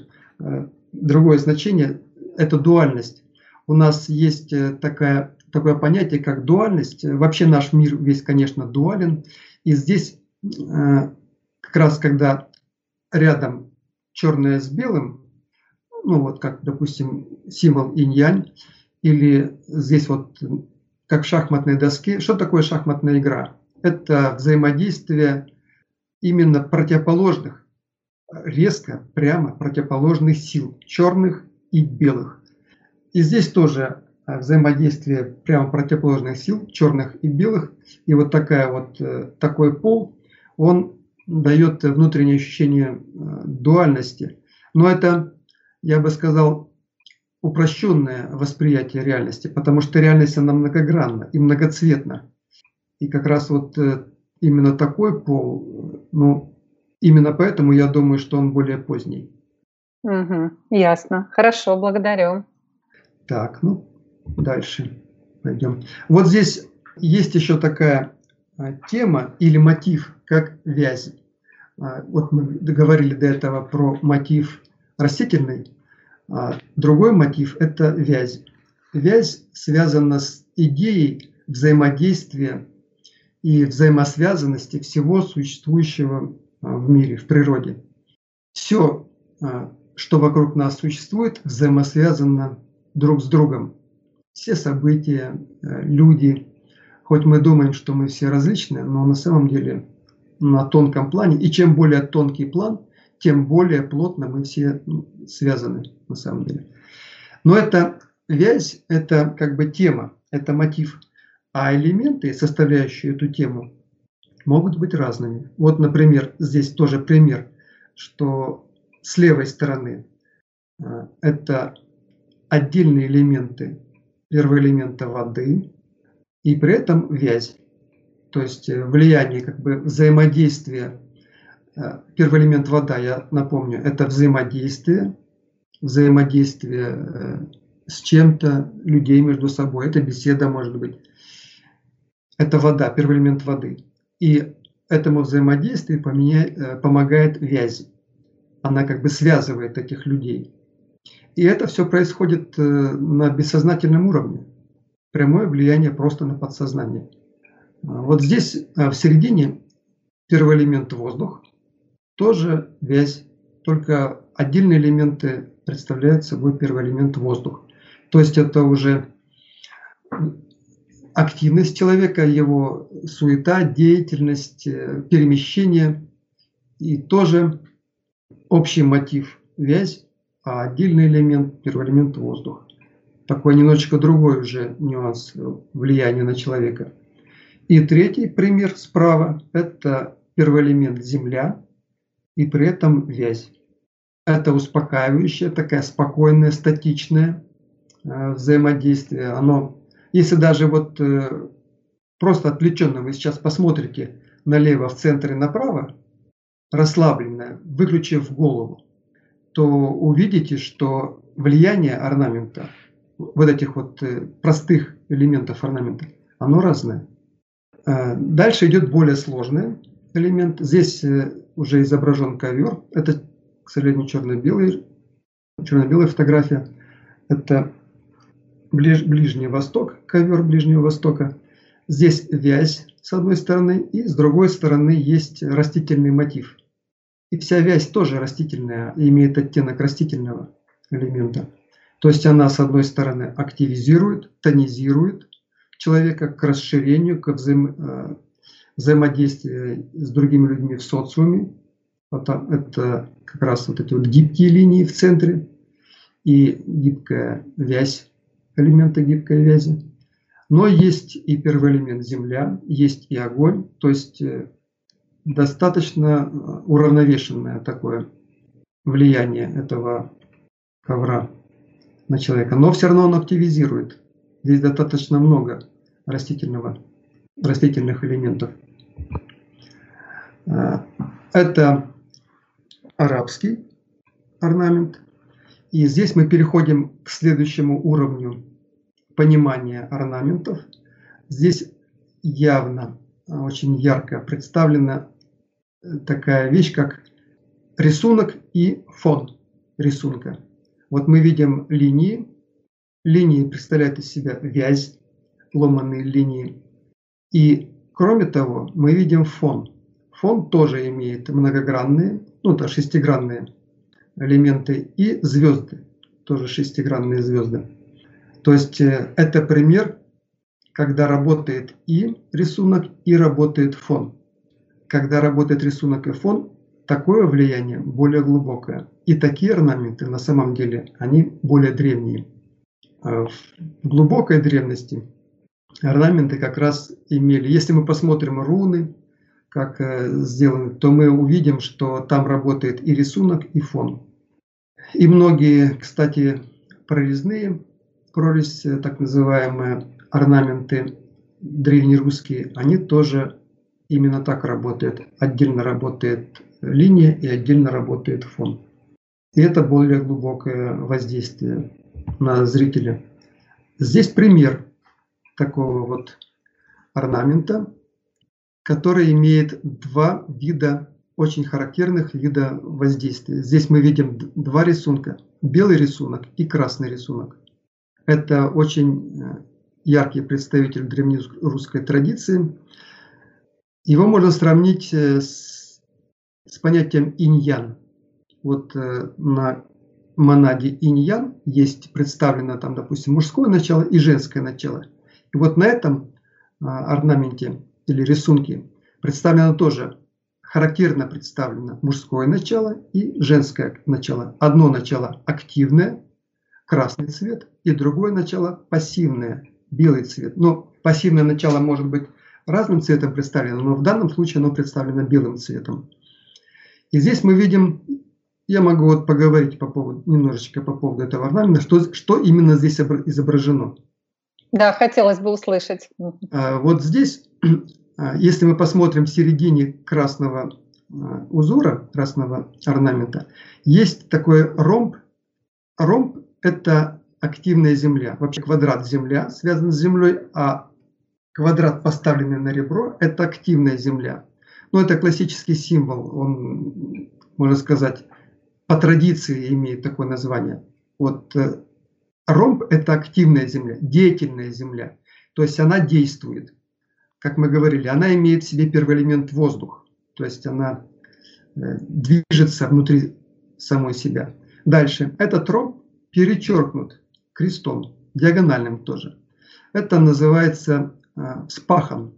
значение. Это дуальность. У нас есть такое понятие, как дуальность. Вообще наш мир весь, конечно, дуален. И здесь как раз когда рядом черное с белым, ну вот как, допустим, символ инь-янь, или здесь вот как в шахматной доске. Что такое шахматная игра? Это взаимодействие именно противоположных, резко, прямо противоположных сил, черных и белых. И здесь тоже взаимодействие прямо противоположных сил, черных и белых. И вот такой пол, он дает внутреннее ощущение дуальности. Но это, я бы сказал, упрощенное восприятие реальности, потому что реальность, она многогранна и многоцветна. И как раз вот именно такой пол, ну, именно поэтому я думаю, что он более поздний. Ясно. Хорошо, благодарю. Так, ну, дальше пойдем. Вот здесь есть еще такая тема или мотив, как вязь. Вот мы договорили до этого про мотив растительный. Другой мотив – это вязь. Вязь связана с идеей взаимодействия и взаимосвязанности всего существующего в мире, в природе. Все, что вокруг нас существует, взаимосвязано друг с другом. Все события, люди, хоть мы думаем, что мы все различны, но на самом деле на тонком плане, и чем более тонкий план, тем более плотно мы все связаны на самом деле. Но эта вязь, это как бы тема, это мотив. А элементы, составляющие эту тему, могут быть разными. Вот, например, здесь тоже пример, что с левой стороны это отдельные элементы первоэлемента воды и при этом вязь. То есть влияние, как бы взаимодействие. Первый элемент вода, я напомню, это взаимодействие с чем-то, людей между собой. Это беседа, может быть. Это вода, первый элемент воды. И этому взаимодействию помогает вязь. Она как бы связывает этих людей. И это все происходит на бессознательном уровне. Прямое влияние просто на подсознание. Вот здесь в середине первый элемент воздух, тоже вязь, только отдельные элементы представляют собой первый элемент воздух. То есть это уже активность человека, его суета, деятельность, перемещение и тоже общий мотив вязь, а отдельный элемент первый элемент воздух. Такой немножечко другой уже нюанс влияния на человека. И третий пример справа – это первый элемент земля и при этом вязь. Это успокаивающее, такая спокойное, статичное взаимодействие. Оно, если даже вот просто отвлеченно вы сейчас посмотрите налево, в центре, направо, расслабленное, выключив голову, то увидите, что влияние орнамента, вот этих вот простых элементов орнамента, оно разное. Дальше идет более сложный элемент. Здесь уже изображен ковер. Это, к сожалению, черно-белая фотография. Это Ближний Восток, ковер Ближнего Востока. Здесь вязь с одной стороны, и с другой стороны есть растительный мотив. И вся вязь тоже растительная, имеет оттенок растительного элемента. То есть она с одной стороны активизирует, тонизирует человека к расширению, к взаимодействию с другими людьми в социуме. Это как раз вот эти вот гибкие линии в центре и гибкая вязь, элементы гибкой вязи. Но есть и первый элемент земля, есть и огонь, то есть достаточно уравновешенное такое влияние этого ковра на человека. Но все равно он активизирует. Здесь достаточно много растительных элементов. Это арабский орнамент. И здесь мы переходим к следующему уровню понимания орнаментов. Здесь явно, очень ярко представлена такая вещь, как рисунок и фон рисунка. Вот мы видим линии. Линии представляют из себя вязь, ломаные линии. И кроме того, мы видим фон. Фон тоже имеет многогранные, это шестигранные элементы и звезды, тоже шестигранные звезды. То есть это пример, когда работает и рисунок, и работает фон. Когда работает рисунок и фон, такое влияние более глубокое. И такие орнаменты на самом деле, они более древние. В глубокой древности орнаменты как раз имели, если мы посмотрим руны, как сделаны, то мы увидим, что там работает и рисунок, и фон. И многие, кстати, прорезь, так называемые орнаменты древнерусские, они тоже именно так работают. Отдельно работает линия и отдельно работает фон. И это более глубокое воздействие на зрителя. Здесь пример такого вот орнамента, который имеет два вида, очень характерных вида воздействия. Здесь мы видим два рисунка. Белый рисунок и красный рисунок. Это очень яркий представитель древнерусской традиции. Его можно сравнить с понятием инь-ян. Вот на монаде инь-ян есть представлено там, допустим, мужское начало и женское начало. И вот на этом орнаменте или рисунке представлено тоже, характерно представлено мужское начало и женское начало. Одно начало активное, красный цвет, и другое начало пассивное, белый цвет. Но пассивное начало может быть разным цветом представлено, но в данном случае оно представлено белым цветом. И здесь мы видим, я могу вот поговорить немножечко по поводу этого орнамента, что именно здесь изображено. Да, хотелось бы услышать. Вот здесь, если мы посмотрим в середине красного узора, красного орнамента, есть такой ромб. Ромб – это активная земля. Вообще квадрат – земля, связан с землей, а квадрат, поставленный на ребро – это активная земля. Но это классический символ, он, можно сказать, по традиции имеет такое название. Вот ромб – это активная земля, деятельная земля. То есть она действует. Как мы говорили, она имеет в себе первый элемент воздух. То есть она движется внутри самой себя. Дальше. Этот ромб перечеркнут крестом, диагональным тоже. Это называется вспахан.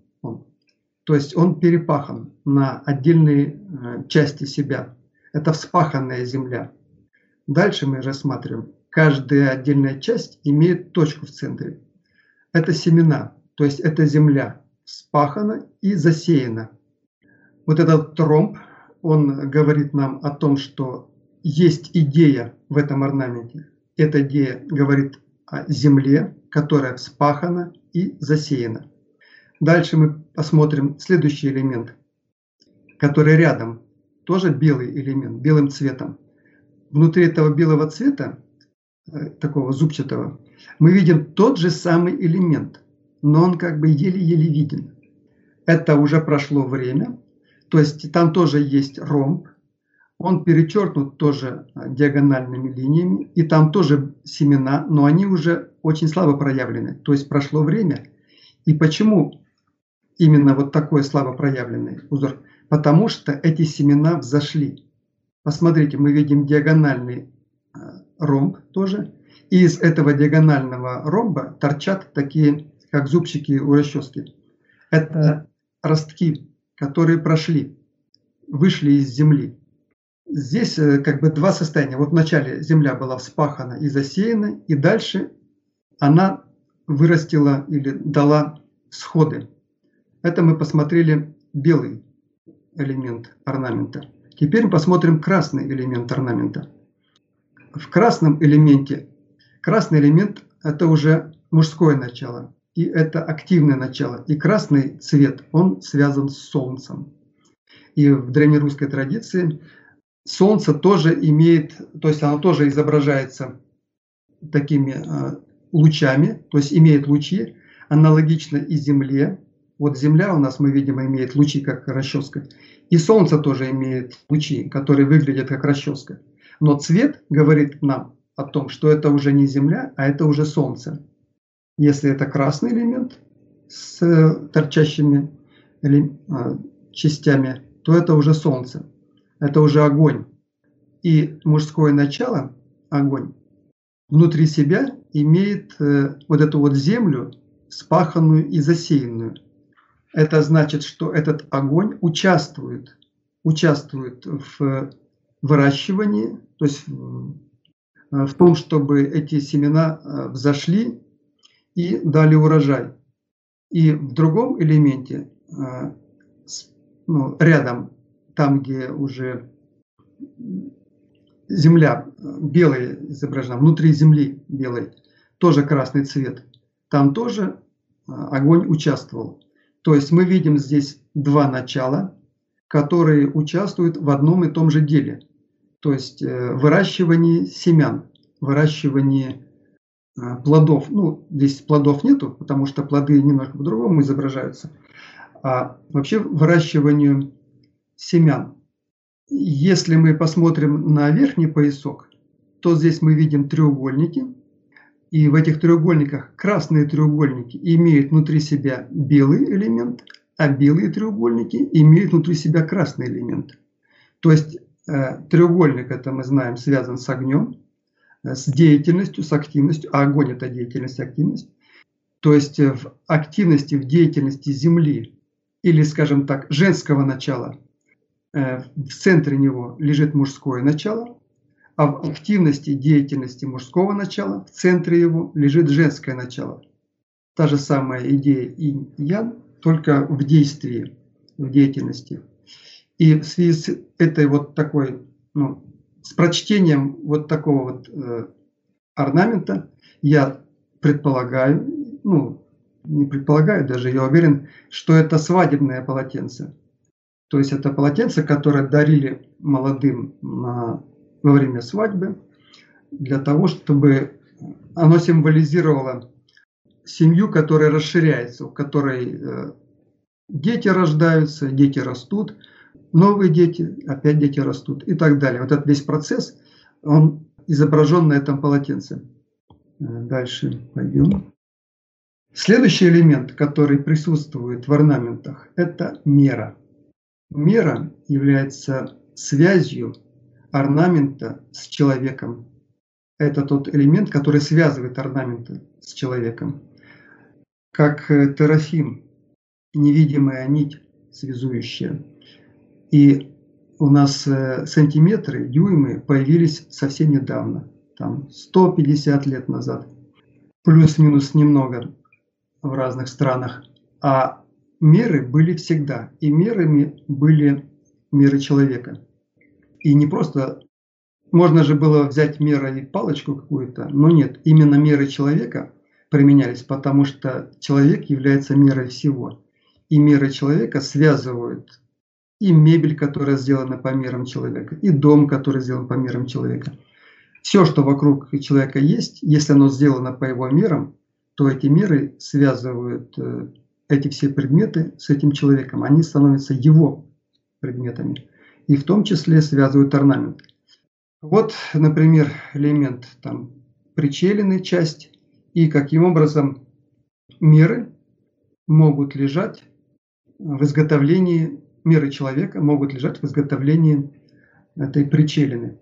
То есть он перепахан на отдельные части себя. Это вспаханная земля. Дальше мы рассматриваем. Каждая отдельная часть имеет точку в центре. Это семена, то есть это земля вспахана и засеяна. Вот этот ромб, он говорит нам о том, что есть идея в этом орнаменте. Эта идея говорит о земле, которая вспахана и засеяна. Дальше мы посмотрим следующий элемент, который рядом, тоже белый элемент, белым цветом. Внутри этого белого цвета, такого зубчатого, мы видим тот же самый элемент, но он как бы еле-еле виден. Это уже прошло время, то есть там тоже есть ромб, он перечеркнут тоже диагональными линиями, и там тоже семена, но они уже очень слабо проявлены. То есть прошло время. И почему именно вот такой слабо проявленный узор? Потому что эти семена взошли. Посмотрите, мы видим диагональный ромб тоже. И из этого диагонального ромба торчат такие, как зубчики у расчески. Это ростки, которые прошли, вышли из земли. Здесь как бы два состояния. Вот вначале земля была вспахана и засеяна, и дальше она вырастила или дала всходы. Это мы посмотрели белый элемент орнамента. Теперь мы посмотрим красный элемент орнамента. В красном элементе, красный элемент – это уже мужское начало, и это активное начало. И красный цвет, он связан с солнцем. И в древнерусской традиции солнце тоже имеет, то есть оно тоже изображается такими лучами, то есть имеет лучи, аналогично и Земле. Вот Земля у нас, мы видим, имеет лучи, как расческа. И Солнце тоже имеет лучи, которые выглядят как расческа. Но цвет говорит нам о том, что это уже не Земля, а это уже Солнце. Если это красный элемент с торчащими частями, то это уже Солнце. Это уже огонь. И мужское начало, огонь, внутри себя имеет вот эту вот землю, спаханную и засеянную. Это значит, что этот огонь участвует в выращивании, то есть в том, чтобы эти семена взошли и дали урожай. И в другом элементе, рядом, там, где уже земля белая изображена, внутри земли белой, тоже красный цвет, там тоже огонь участвовал. То есть мы видим здесь два начала, которые участвуют в одном и том же деле. То есть выращивании семян, выращивании плодов. Ну, здесь плодов нету, потому что плоды немножко по-другому изображаются. А вообще выращиванию семян. Если мы посмотрим на верхний поясок, то здесь мы видим треугольники. И в этих треугольниках красные треугольники имеют внутри себя белый элемент, а белые треугольники имеют внутри себя красный элемент. То есть треугольник, это мы знаем, связан с огнем, с деятельностью, с активностью, а огонь – это деятельность, активность. То есть в активности, в деятельности Земли, или, скажем так, женского начала, в центре него лежит мужское начало, а в активности, деятельности мужского начала, в центре его лежит женское начало. Та же самая идея инь-ян, только в действии, в деятельности. И в связи с этой вот такой, с прочтением вот такого вот орнамента, я предполагаю, не предполагаю даже, я уверен, что это свадебное полотенце. То есть это полотенце, которое дарили молодым во время свадьбы, для того, чтобы оно символизировало семью, которая расширяется, у которой дети рождаются, дети растут, новые дети, опять дети растут и так далее. Вот этот весь процесс, он изображен на этом полотенце. Дальше пойдем. Следующий элемент, который присутствует в орнаментах, это мера. Мера является связью орнамента с человеком. Это тот элемент, который связывает орнаменты с человеком. Как терафим, невидимая нить связующая. И у нас сантиметры, дюймы появились совсем недавно, там 150 лет назад, плюс-минус немного в разных странах. А меры были всегда, и мерами были меры человека. И не просто, можно же было взять мерой палочку какую-то, но нет, именно меры человека применялись, потому что человек является мерой всего. И меры человека связывают и мебель, которая сделана по мерам человека, и дом, который сделан по мерам человека. Все, что вокруг человека есть, если оно сделано по его мерам, то эти меры связывают эти все предметы с этим человеком. Они становятся его предметами. И в том числе связывают орнамент. Вот, например, элемент там причелины часть и каким образом миры могут лежать в изготовлении, миры человека могут лежать в изготовлении этой причелины.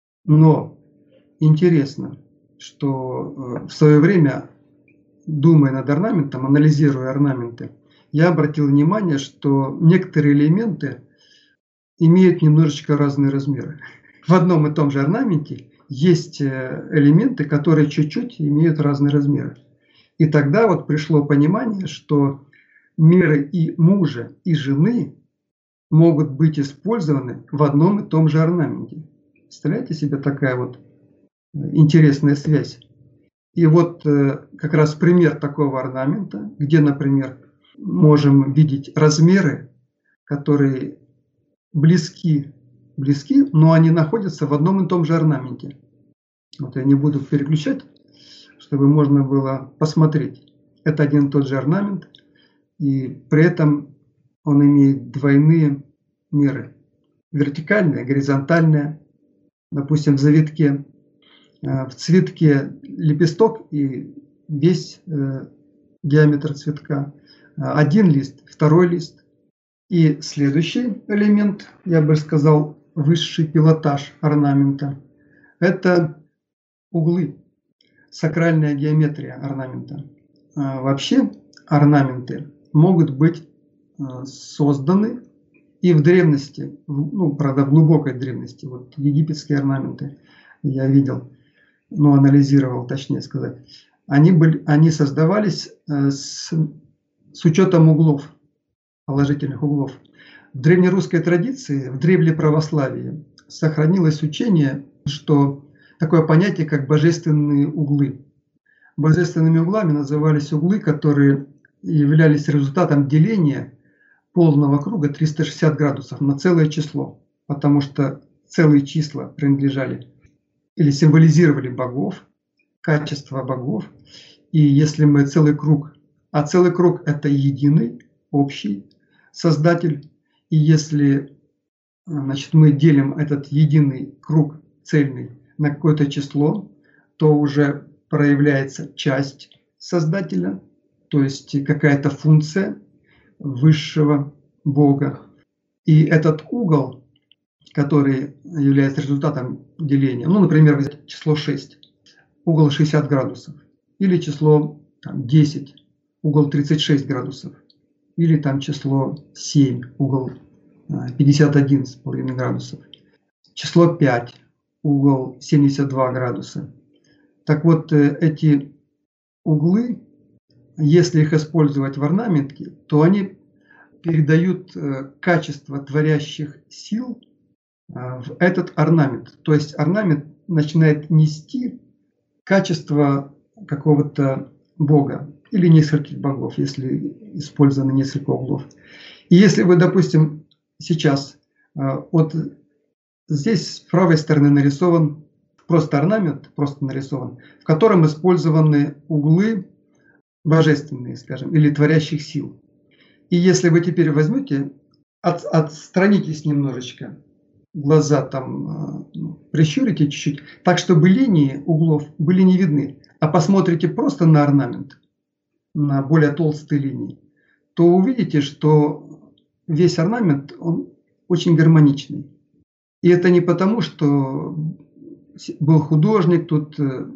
Но интересно, что в свое время, думая над орнаментом, анализируя орнаменты, я обратил внимание, что некоторые элементы имеют немножечко разные размеры. В одном и том же орнаменте есть элементы, которые чуть-чуть имеют разные размеры. И тогда вот пришло понимание, что меры и мужа, и жены могут быть использованы в одном и том же орнаменте. Представляете себе, такая вот интересная связь. И вот как раз пример такого орнамента, где, например, можем видеть размеры, которые близки, но они находятся в одном и том же орнаменте. Вот я не буду переключать, чтобы можно было посмотреть. Это один и тот же орнамент, и при этом он имеет двойные меры. Вертикальная, горизонтальная. Допустим, в завитке, в цветке лепесток и весь диаметр цветка. Один лист, второй лист. И следующий элемент, я бы сказал, высший пилотаж орнамента, это углы, сакральная геометрия орнамента. Вообще орнаменты могут быть созданы и в древности, ну, правда, в глубокой древности. Вот египетские орнаменты я видел, ну, анализировал, точнее сказать. Они создавались с учетом углов, положительных углов. В древнерусской традиции, в древлеправославии сохранилось учение, что такое понятие, как божественные углы. Божественными углами назывались углы, которые являлись результатом деления полного круга 360 градусов на целое число, потому что целые числа принадлежали или символизировали богов, качество богов. И если мы целый круг, а целый круг это единый, общий создатель, и если, значит, мы делим этот единый круг цельный на какое-то число, то уже проявляется часть создателя, то есть какая-то функция высшего Бога. И этот угол, который является результатом деления, ну, например, взять число 6, угол 60 градусов, или число 10, угол 36 градусов, или там число 7, угол 51,5 градусов, число 5, угол 72 градуса. Так вот, эти углы, если их использовать в орнаменте, то они передают качество творящих сил в этот орнамент. То есть орнамент начинает нести качество какого-то бога или нескольких богов, если использовано несколько углов. И если вы, допустим, сейчас вот здесь с правой стороны нарисован просто орнамент, просто нарисован, в котором использованы углы божественные, скажем, или творящих сил. И если вы теперь возьмете, отстранитесь немножечко, глаза там прищурите чуть-чуть, так чтобы линии углов были не видны, а посмотрите просто на орнамент, на более толстые линии, то увидите, что весь орнамент, он очень гармоничный. И это не потому, что был художник тут,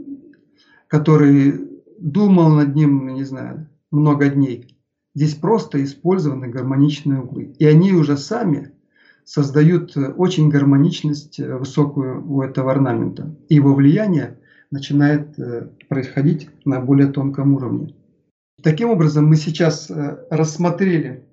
который думал над ним, не знаю, много дней. Здесь просто использованы гармоничные углы. И они уже сами создают очень гармоничность высокую у этого орнамента. И его влияние начинает происходить на более тонком уровне. Таким образом, мы сейчас рассмотрели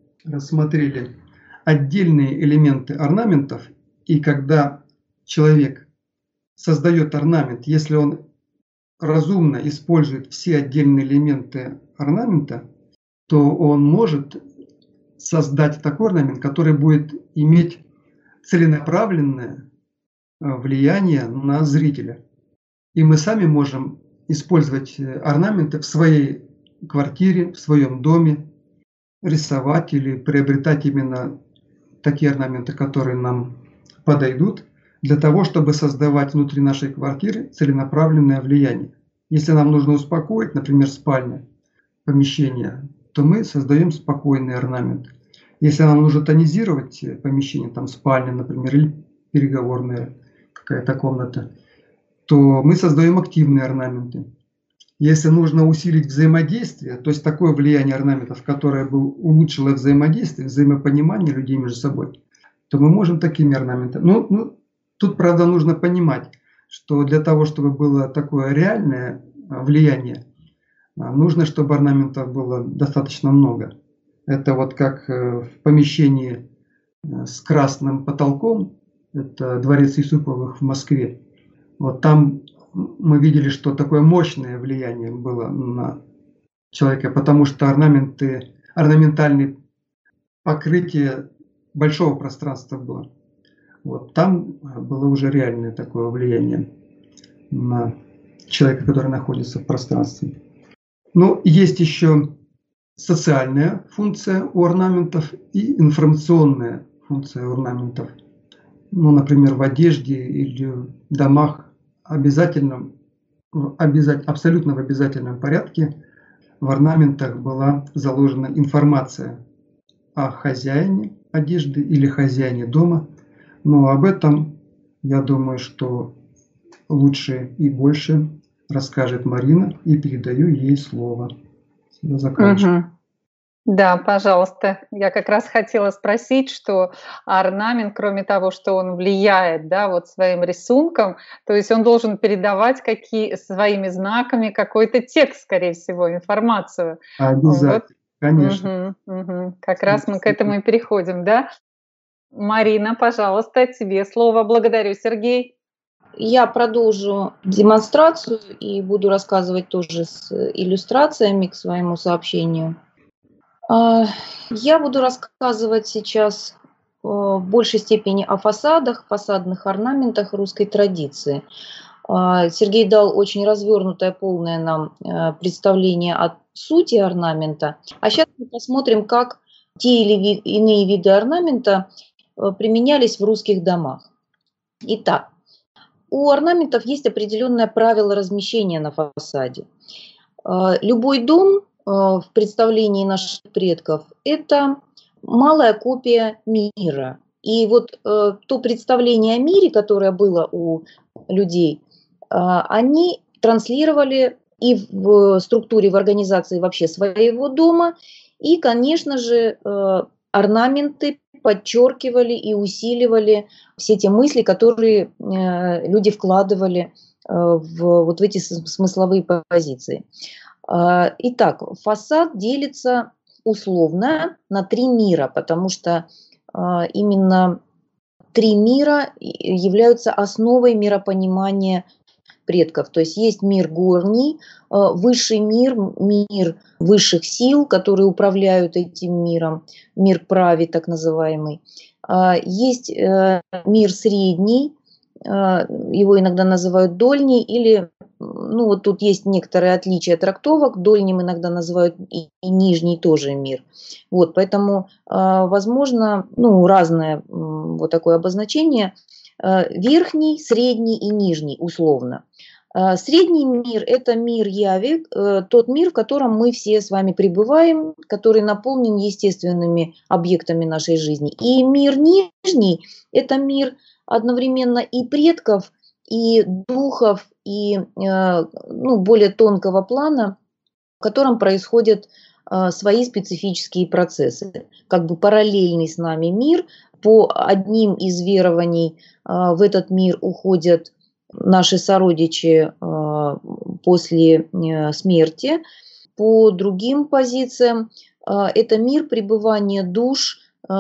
отдельные элементы орнаментов. И когда человек создает орнамент, если он разумно использует все отдельные элементы орнамента, то он может создать такой орнамент, который будет иметь целенаправленное влияние на зрителя. И мы сами можем использовать орнаменты в своей квартире, в своем доме, рисовать или приобретать именно такие орнаменты, которые нам подойдут, для того, чтобы создавать внутри нашей квартиры целенаправленное влияние. Если нам нужно успокоить, например, спальня, помещение, то мы создаем спокойный орнамент. Если нам нужно тонизировать помещение, там спальня, например, или переговорная какая-то комната, то мы создаем активные орнаменты. Если нужно усилить взаимодействие, то есть такое влияние орнаментов, которое бы улучшило взаимодействие, взаимопонимание людей между собой, то мы можем такими орнаментами. Тут, правда, нужно понимать, что для того, чтобы было такое реальное влияние, нужно, чтобы орнаментов было достаточно много. Это вот как в помещении с красным потолком, это дворец Юсуповых в Москве. Вот там мы видели, что такое мощное влияние было на человека, потому что орнаментальное покрытие большого пространства было. Вот там было уже реальное такое влияние на человека, который находится в пространстве. Но есть еще социальная функция у орнаментов и информационная функция орнаментов. Например, в одежде или в домах абсолютно в обязательном порядке в орнаментах была заложена информация о хозяине одежды или хозяине дома. Но об этом, я думаю, что лучше и больше расскажет Марина, и передаю ей слово. Угу. Да, пожалуйста. Я как раз хотела спросить, что орнамент, кроме того, что он влияет, да, вот своим рисунком, то есть он должен передавать своими знаками какой-то текст, скорее всего, информацию. Обязательно, вот. Конечно. Угу. Как раз мы к этому и переходим, да? Марина, пожалуйста, тебе слово. Благодарю, Сергей. Я продолжу демонстрацию и буду рассказывать тоже с иллюстрациями к своему сообщению. Я буду рассказывать сейчас в большей степени о фасадах, фасадных орнаментах русской традиции. Сергей дал очень развернутое, полное нам представление о сути орнамента. А сейчас мы посмотрим, как те или иные виды орнамента применялись в русских домах. Итак, у орнаментов есть определенное правило размещения на фасаде. Любой дом в представлении наших предков – это малая копия мира. И вот то представление о мире, которое было у людей, они транслировали и в структуре, в организации вообще своего дома, и, конечно же, орнаменты подчеркивали и усиливали все те мысли, которые люди вкладывали в эти смысловые позиции. Итак, фасад делится условно на 3 мира, потому что именно 3 мира являются основой миропонимания предков. То есть мир горний, высший мир, мир высших сил, которые управляют этим миром, мир прави так называемый. Есть мир средний, его иногда называют дольний, или, вот тут есть некоторые отличия трактовок, дольним иногда называют и нижний тоже мир. Вот, поэтому, возможно, разное вот такое обозначение. Верхний, средний и нижний условно. Средний мир – это мир яви, тот мир, в котором мы все с вами пребываем, который наполнен естественными объектами нашей жизни. И мир нижний – это мир одновременно и предков, и духов, и более тонкого плана, в котором происходят свои специфические процессы. Как бы параллельный с нами мир. По одним из верований в этот мир уходят наши сородичи после смерти. По другим позициям это мир пребывания душ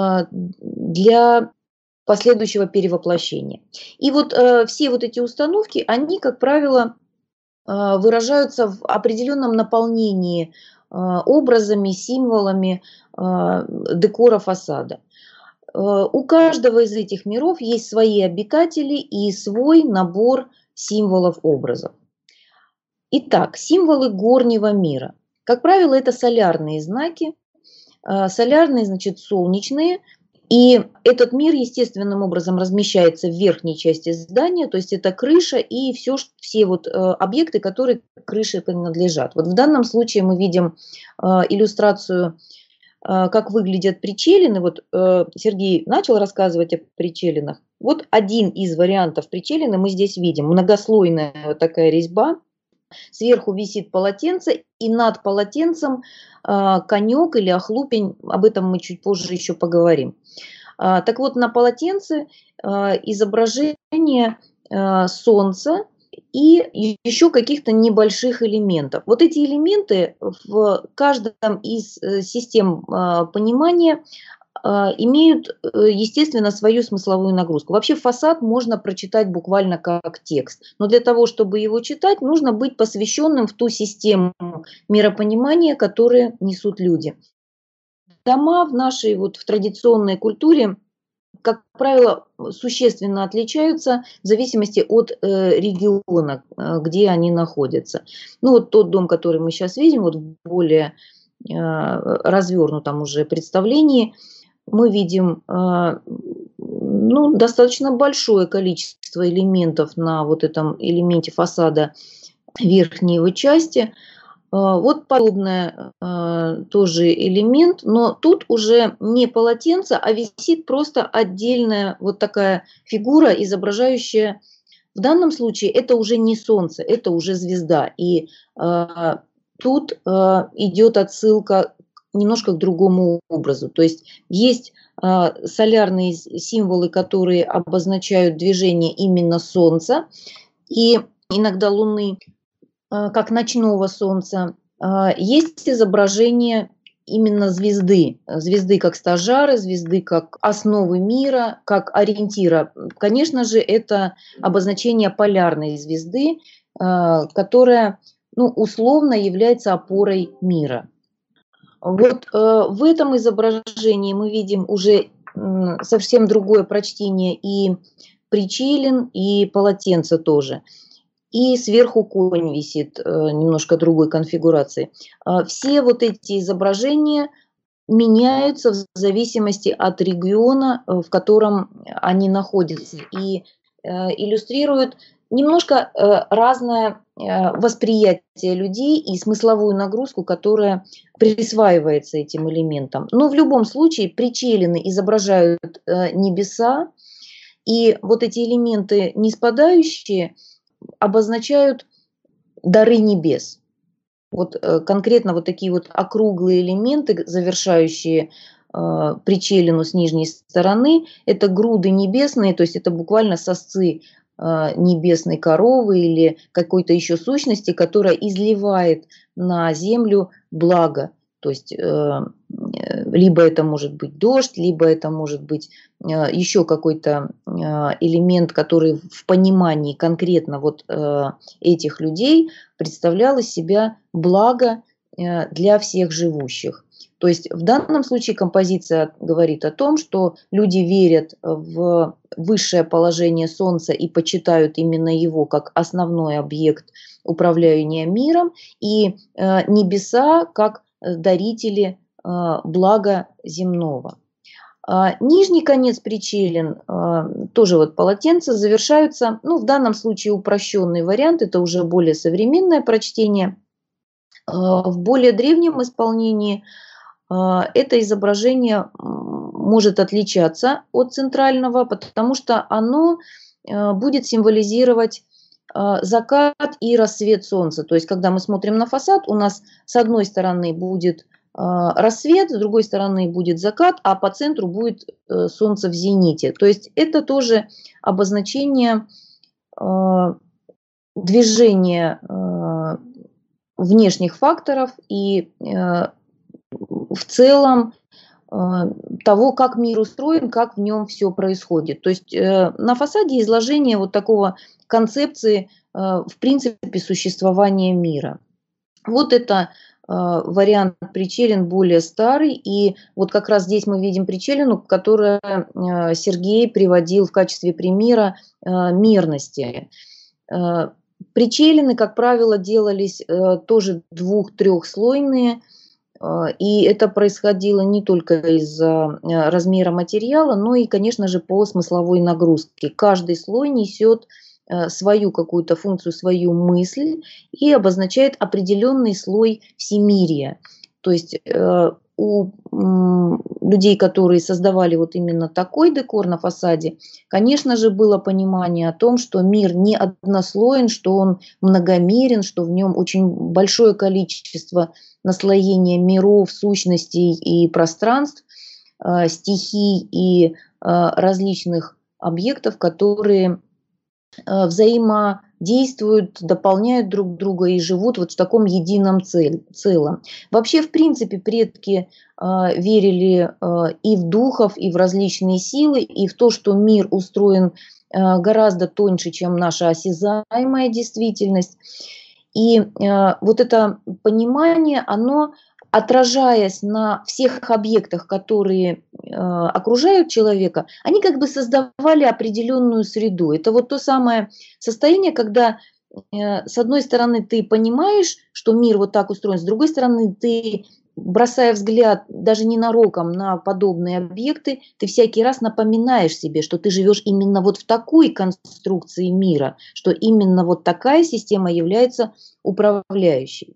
для последующего перевоплощения. И вот все вот эти установки, они, как правило, выражаются в определенном наполнении образами, символами декора фасада. У каждого из этих миров есть свои обитатели и свой набор символов, образов. Итак, символы горнего мира. Как правило, это солярные знаки. Солярные, значит, солнечные. И этот мир естественным образом размещается в верхней части здания, то есть это крыша и все вот объекты, которые к крыше принадлежат. Вот в данном случае мы видим иллюстрацию, как выглядят причелины. Вот Сергей начал рассказывать о причелинах. Вот один из вариантов причелины мы здесь видим. Многослойная вот такая резьба. Сверху висит полотенце, и над полотенцем конек или охлупень. Об этом мы чуть позже еще поговорим. Так вот, на полотенце изображение солнца и еще каких-то небольших элементов. Вот эти элементы в каждом из систем понимания имеют, естественно, свою смысловую нагрузку. Вообще фасад можно прочитать буквально как текст, но для того, чтобы его читать, нужно быть посвященным в ту систему миропонимания, которую несут люди. Дома в нашей в традиционной культуре, как правило, существенно отличаются в зависимости от региона, где они находятся. Ну вот тот дом, который мы сейчас видим, вот в более развернутом уже представлении, мы видим достаточно большое количество элементов на вот этом элементе фасада верхней его части. Вот подобный тоже элемент, но тут уже не полотенце, а висит просто отдельная вот такая фигура, изображающая, в данном случае это уже не солнце, это уже звезда. И тут идет отсылка немножко к другому образу. То есть есть солярные символы, которые обозначают движение именно Солнца и иногда Луны, как ночного Солнца. Есть изображение именно звезды. Звезды как стажары, звезды как основы мира, как ориентира. Конечно же, это обозначение полярной звезды, которая условно является опорой мира. Вот в этом изображении мы видим уже совсем другое прочтение и причелин, и полотенца тоже. И сверху конь висит немножко другой конфигурации. Все вот эти изображения меняются в зависимости от региона, в котором они находятся, и иллюстрируют немножко разное восприятие людей и смысловую нагрузку, которая присваивается этим элементам. Но в любом случае причелины изображают небеса, и вот эти элементы ниспадающие обозначают дары небес. Вот конкретно вот такие вот округлые элементы, завершающие причелину с нижней стороны, это груды небесные, то есть это буквально сосцы небесной коровы или какой-то еще сущности, которая изливает на землю благо. То есть либо это может быть дождь, либо это может быть еще какой-то элемент, который в понимании конкретно вот этих людей представлял из себя благо для всех живущих. То есть в данном случае композиция говорит о том, что люди верят в высшее положение Солнца и почитают именно его как основной объект управления миром, и небеса как дарители блага земного. Нижний конец причелин, тоже вот полотенце, завершаются, в данном случае упрощенный вариант, это уже более современное прочтение. В более древнем исполнении это изображение может отличаться от центрального, потому что оно будет символизировать закат и рассвет солнца. То есть, когда мы смотрим на фасад, у нас с одной стороны будет рассвет, с другой стороны будет закат, а по центру будет солнце в зените. То есть, это тоже обозначение движения внешних факторов и в целом того, как мир устроен, как в нем все происходит. То есть на фасаде изложение вот такого концепции, в принципе, существования мира. Вот это вариант причелин более старый, и вот как раз здесь мы видим причелину, которую Сергей приводил в качестве примера мерности. Причелины, как правило, делались тоже 2-3-слойные. И это происходило не только из-за размера материала, но и, конечно же, по смысловой нагрузке. Каждый слой несет свою какую-то функцию, свою мысль и обозначает определенный слой всемирия. То есть у людей, которые создавали вот именно такой декор на фасаде, конечно же, было понимание о том, что мир не однослоен, что он многомерен, что в нем очень большое количество наслоения миров, сущностей и пространств, стихий и различных объектов, которые взаимодействуют, дополняют друг друга и живут вот в таком едином целом. Вообще, в принципе, предки верили и в духов, и в различные силы, и в то, что мир устроен гораздо тоньше, чем наша осязаемая действительность. И вот это понимание, оно, отражаясь на всех объектах, которые окружают человека, они как бы создавали определенную среду. Это вот то самое состояние, когда с одной стороны ты понимаешь, что мир вот так устроен, с другой стороны ты, бросая взгляд даже ненароком на подобные объекты, ты всякий раз напоминаешь себе, что ты живешь именно вот в такой конструкции мира, что именно вот такая система является управляющей.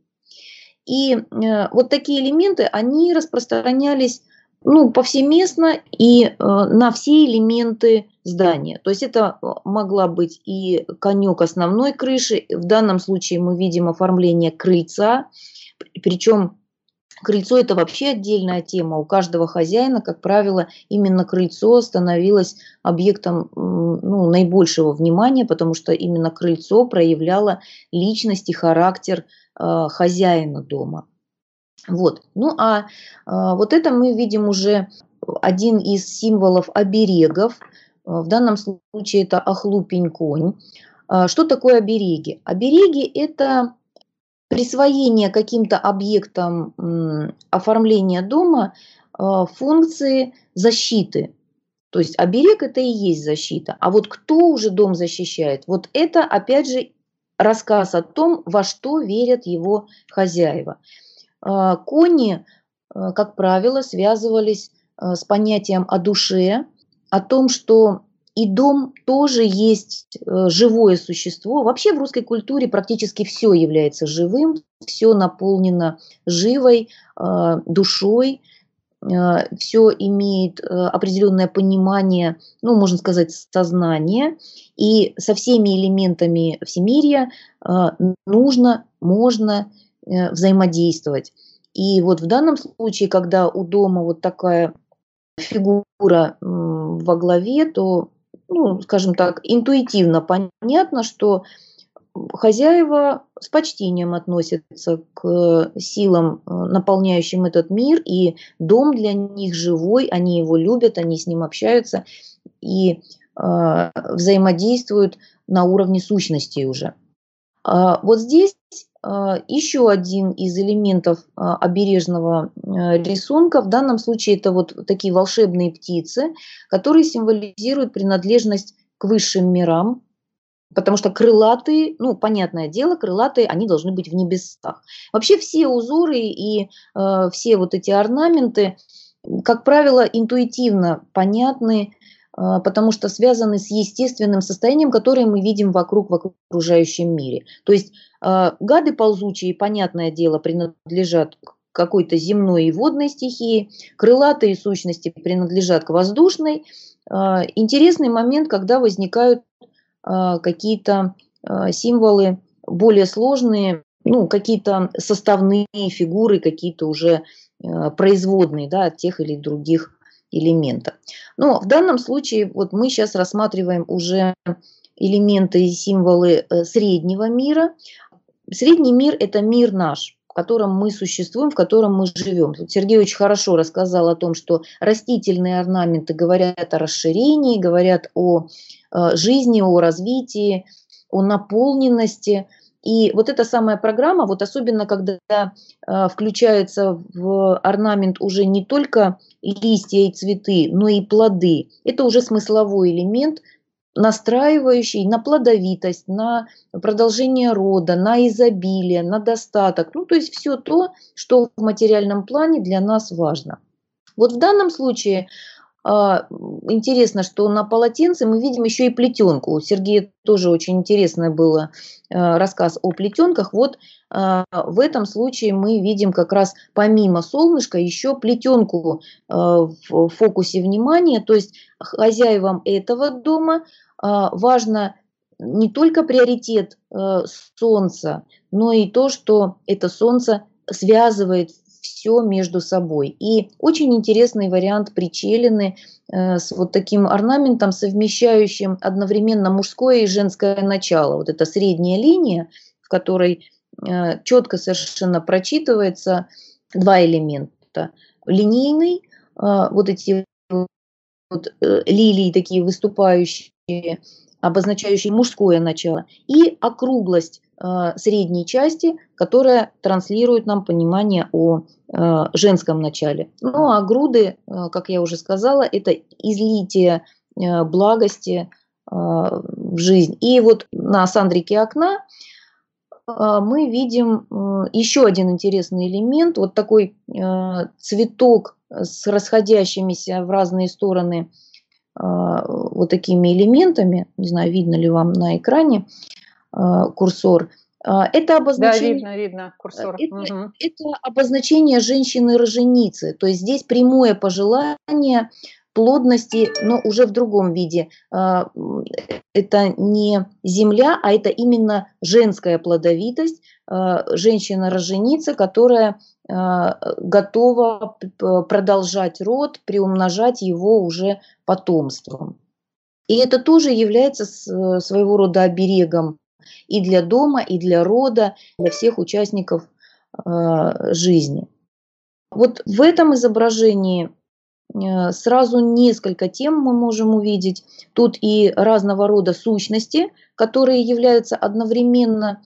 И вот такие элементы, они распространялись повсеместно и на все элементы здания. То есть это могла быть и конек основной крыши. В данном случае мы видим оформление крыльца, причем крыльцо – это вообще отдельная тема. У каждого хозяина, как правило, именно крыльцо становилось объектом наибольшего внимания, потому что именно крыльцо проявляло личность и характер хозяина дома. Вот. Вот это мы видим уже один из символов оберегов. В данном случае это охлупень-конь. Что такое обереги? Обереги – это присвоение каким-то объектам оформления дома функции защиты. То есть оберег – это и есть защита. А вот кто уже дом защищает? Вот это, опять же, рассказ о том, во что верят его хозяева. Кони, как правило, связывались с понятием о душе, о том, что и дом тоже есть живое существо. Вообще в русской культуре практически все является живым, все наполнено живой душой, все имеет определенное понимание, можно сказать, сознание. И со всеми элементами всемирия можно взаимодействовать. И вот в данном случае, когда у дома вот такая фигура во главе, то, скажем так, интуитивно понятно, что хозяева с почтением относятся к силам, наполняющим этот мир, и дом для них живой, они его любят, они с ним общаются и взаимодействуют на уровне сущности уже. Вот здесь еще один из элементов обережного рисунка. В данном случае это вот такие волшебные птицы, которые символизируют принадлежность к высшим мирам, потому что крылатые, понятное дело, крылатые, они должны быть в небесах. Вообще все узоры и все вот эти орнаменты, как правило, интуитивно понятны, потому что связаны с естественным состоянием, которое мы видим вокруг, в окружающем мире. То есть гады ползучие, понятное дело, принадлежат к какой-то земной и водной стихии, крылатые сущности принадлежат к воздушной. Интересный момент, когда возникают какие-то символы более сложные, какие-то составные фигуры, какие-то уже производные, от тех или других элементов. Но в данном случае вот мы сейчас рассматриваем уже элементы и символы среднего мира. Средний мир – это мир наш, в котором мы существуем, в котором мы живем. Тут Сергей очень хорошо рассказал о том, что растительные орнаменты говорят о расширении, говорят о жизни, о развитии, о наполненности. И вот эта самая программа, вот особенно когда включается в орнамент уже не только листья и цветы, но и плоды, это уже смысловой элемент, настраивающий на плодовитость, на продолжение рода, на изобилие, на достаток. Ну, то есть все то, что в материальном плане для нас важно. Вот в данном случае интересно, что на полотенце мы видим еще и плетенку. У Сергея тоже очень интересный был рассказ о плетенках. Вот в этом случае мы видим как раз помимо солнышка еще плетенку в фокусе внимания. То есть хозяевам этого дома важно не только приоритет солнца, но и то, что это солнце связывает все между собой. И очень интересный вариант причелины с вот таким орнаментом, совмещающим одновременно мужское и женское начало. Вот эта средняя линия, в которой четко совершенно прочитывается два элемента. Линейный, вот эти вот лилии такие выступающие, обозначающие мужское начало, и округлость средней части, которая транслирует нам понимание о женском начале. Ну а груды, как я уже сказала, это излитие благости в жизнь. И вот на сандрике окна мы видим еще один интересный элемент, вот такой цветок с расходящимися в разные стороны вот такими элементами, не знаю, видно ли вам на экране курсор. Это обозначение, да, видно курсор. Это обозначение женщины-роженицы, то есть здесь прямое пожелание плодности, но уже в другом виде. Это не земля, а это именно женская плодовитость, женщина-роженица, которая готова продолжать род, приумножать его уже потомством. И это тоже является своего рода оберегом и для дома, и для рода, для всех участников жизни. Вот в этом изображении сразу несколько тем мы можем увидеть. Тут и разного рода сущности, которые являются одновременно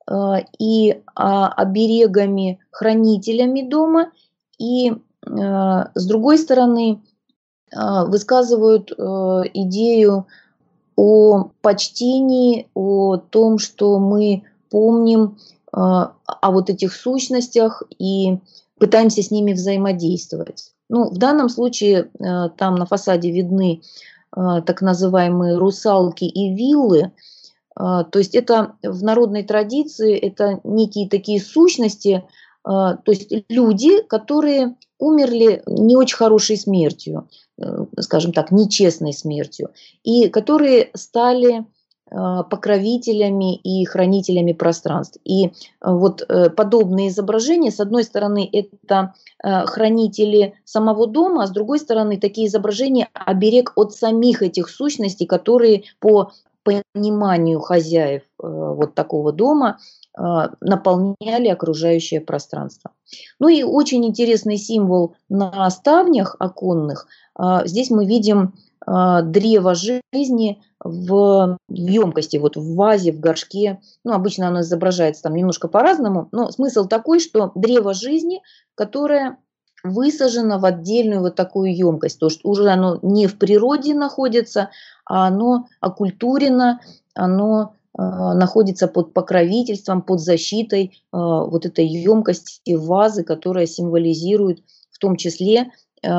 и оберегами, хранителями дома, и с другой стороны высказывают идею о почтении, о том, что мы помним о вот этих сущностях и пытаемся с ними взаимодействовать. Ну, в данном случае там на фасаде видны так называемые русалки и виллы. То есть это в народной традиции это некие такие сущности, то есть люди, которые умерли не очень хорошей смертью, скажем так, нечестной смертью, и которые стали покровителями и хранителями пространств. И вот подобные изображения, с одной стороны, это хранители самого дома, а с другой стороны, такие изображения оберег от самих этих сущностей, которые по пониманию хозяев вот такого дома наполняли окружающее пространство. Ну и очень интересный символ на ставнях оконных. Здесь мы видим древо жизни в емкости, вот в вазе, в горшке. Ну, обычно оно изображается там немножко по-разному, но смысл такой, что древо жизни, которое высажено в отдельную вот такую емкость. То есть уже оно не в природе находится, а оно окультурено, оно находится под покровительством, под защитой вот этой емкости, вазы, которая символизирует в том числе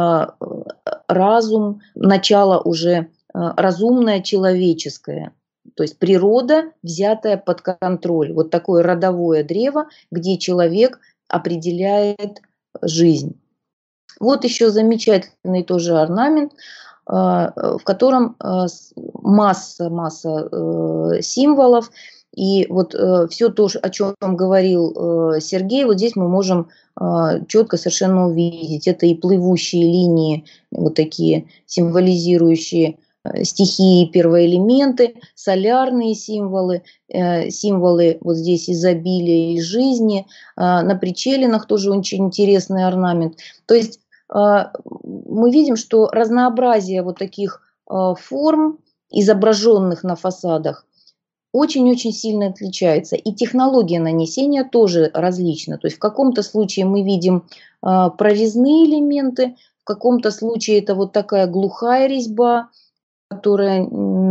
разум, начало уже разумное, человеческое. То есть природа, взятая под контроль. Вот такое родовое древо, где человек определяет жизнь. Вот еще замечательный тоже орнамент, в котором масса символов. И вот все то, о чем говорил Сергей, вот здесь мы можем четко совершенно увидеть. Это и плывущие линии, вот такие символизирующие стихии, первоэлементы, солярные символы, символы вот здесь изобилия и жизни. На причелинах тоже очень интересный орнамент. То есть мы видим, что разнообразие вот таких форм, изображенных на фасадах, очень-очень сильно отличается. И технология нанесения тоже различна. То есть в каком-то случае мы видим прорезные элементы, в каком-то случае это вот такая глухая резьба, которая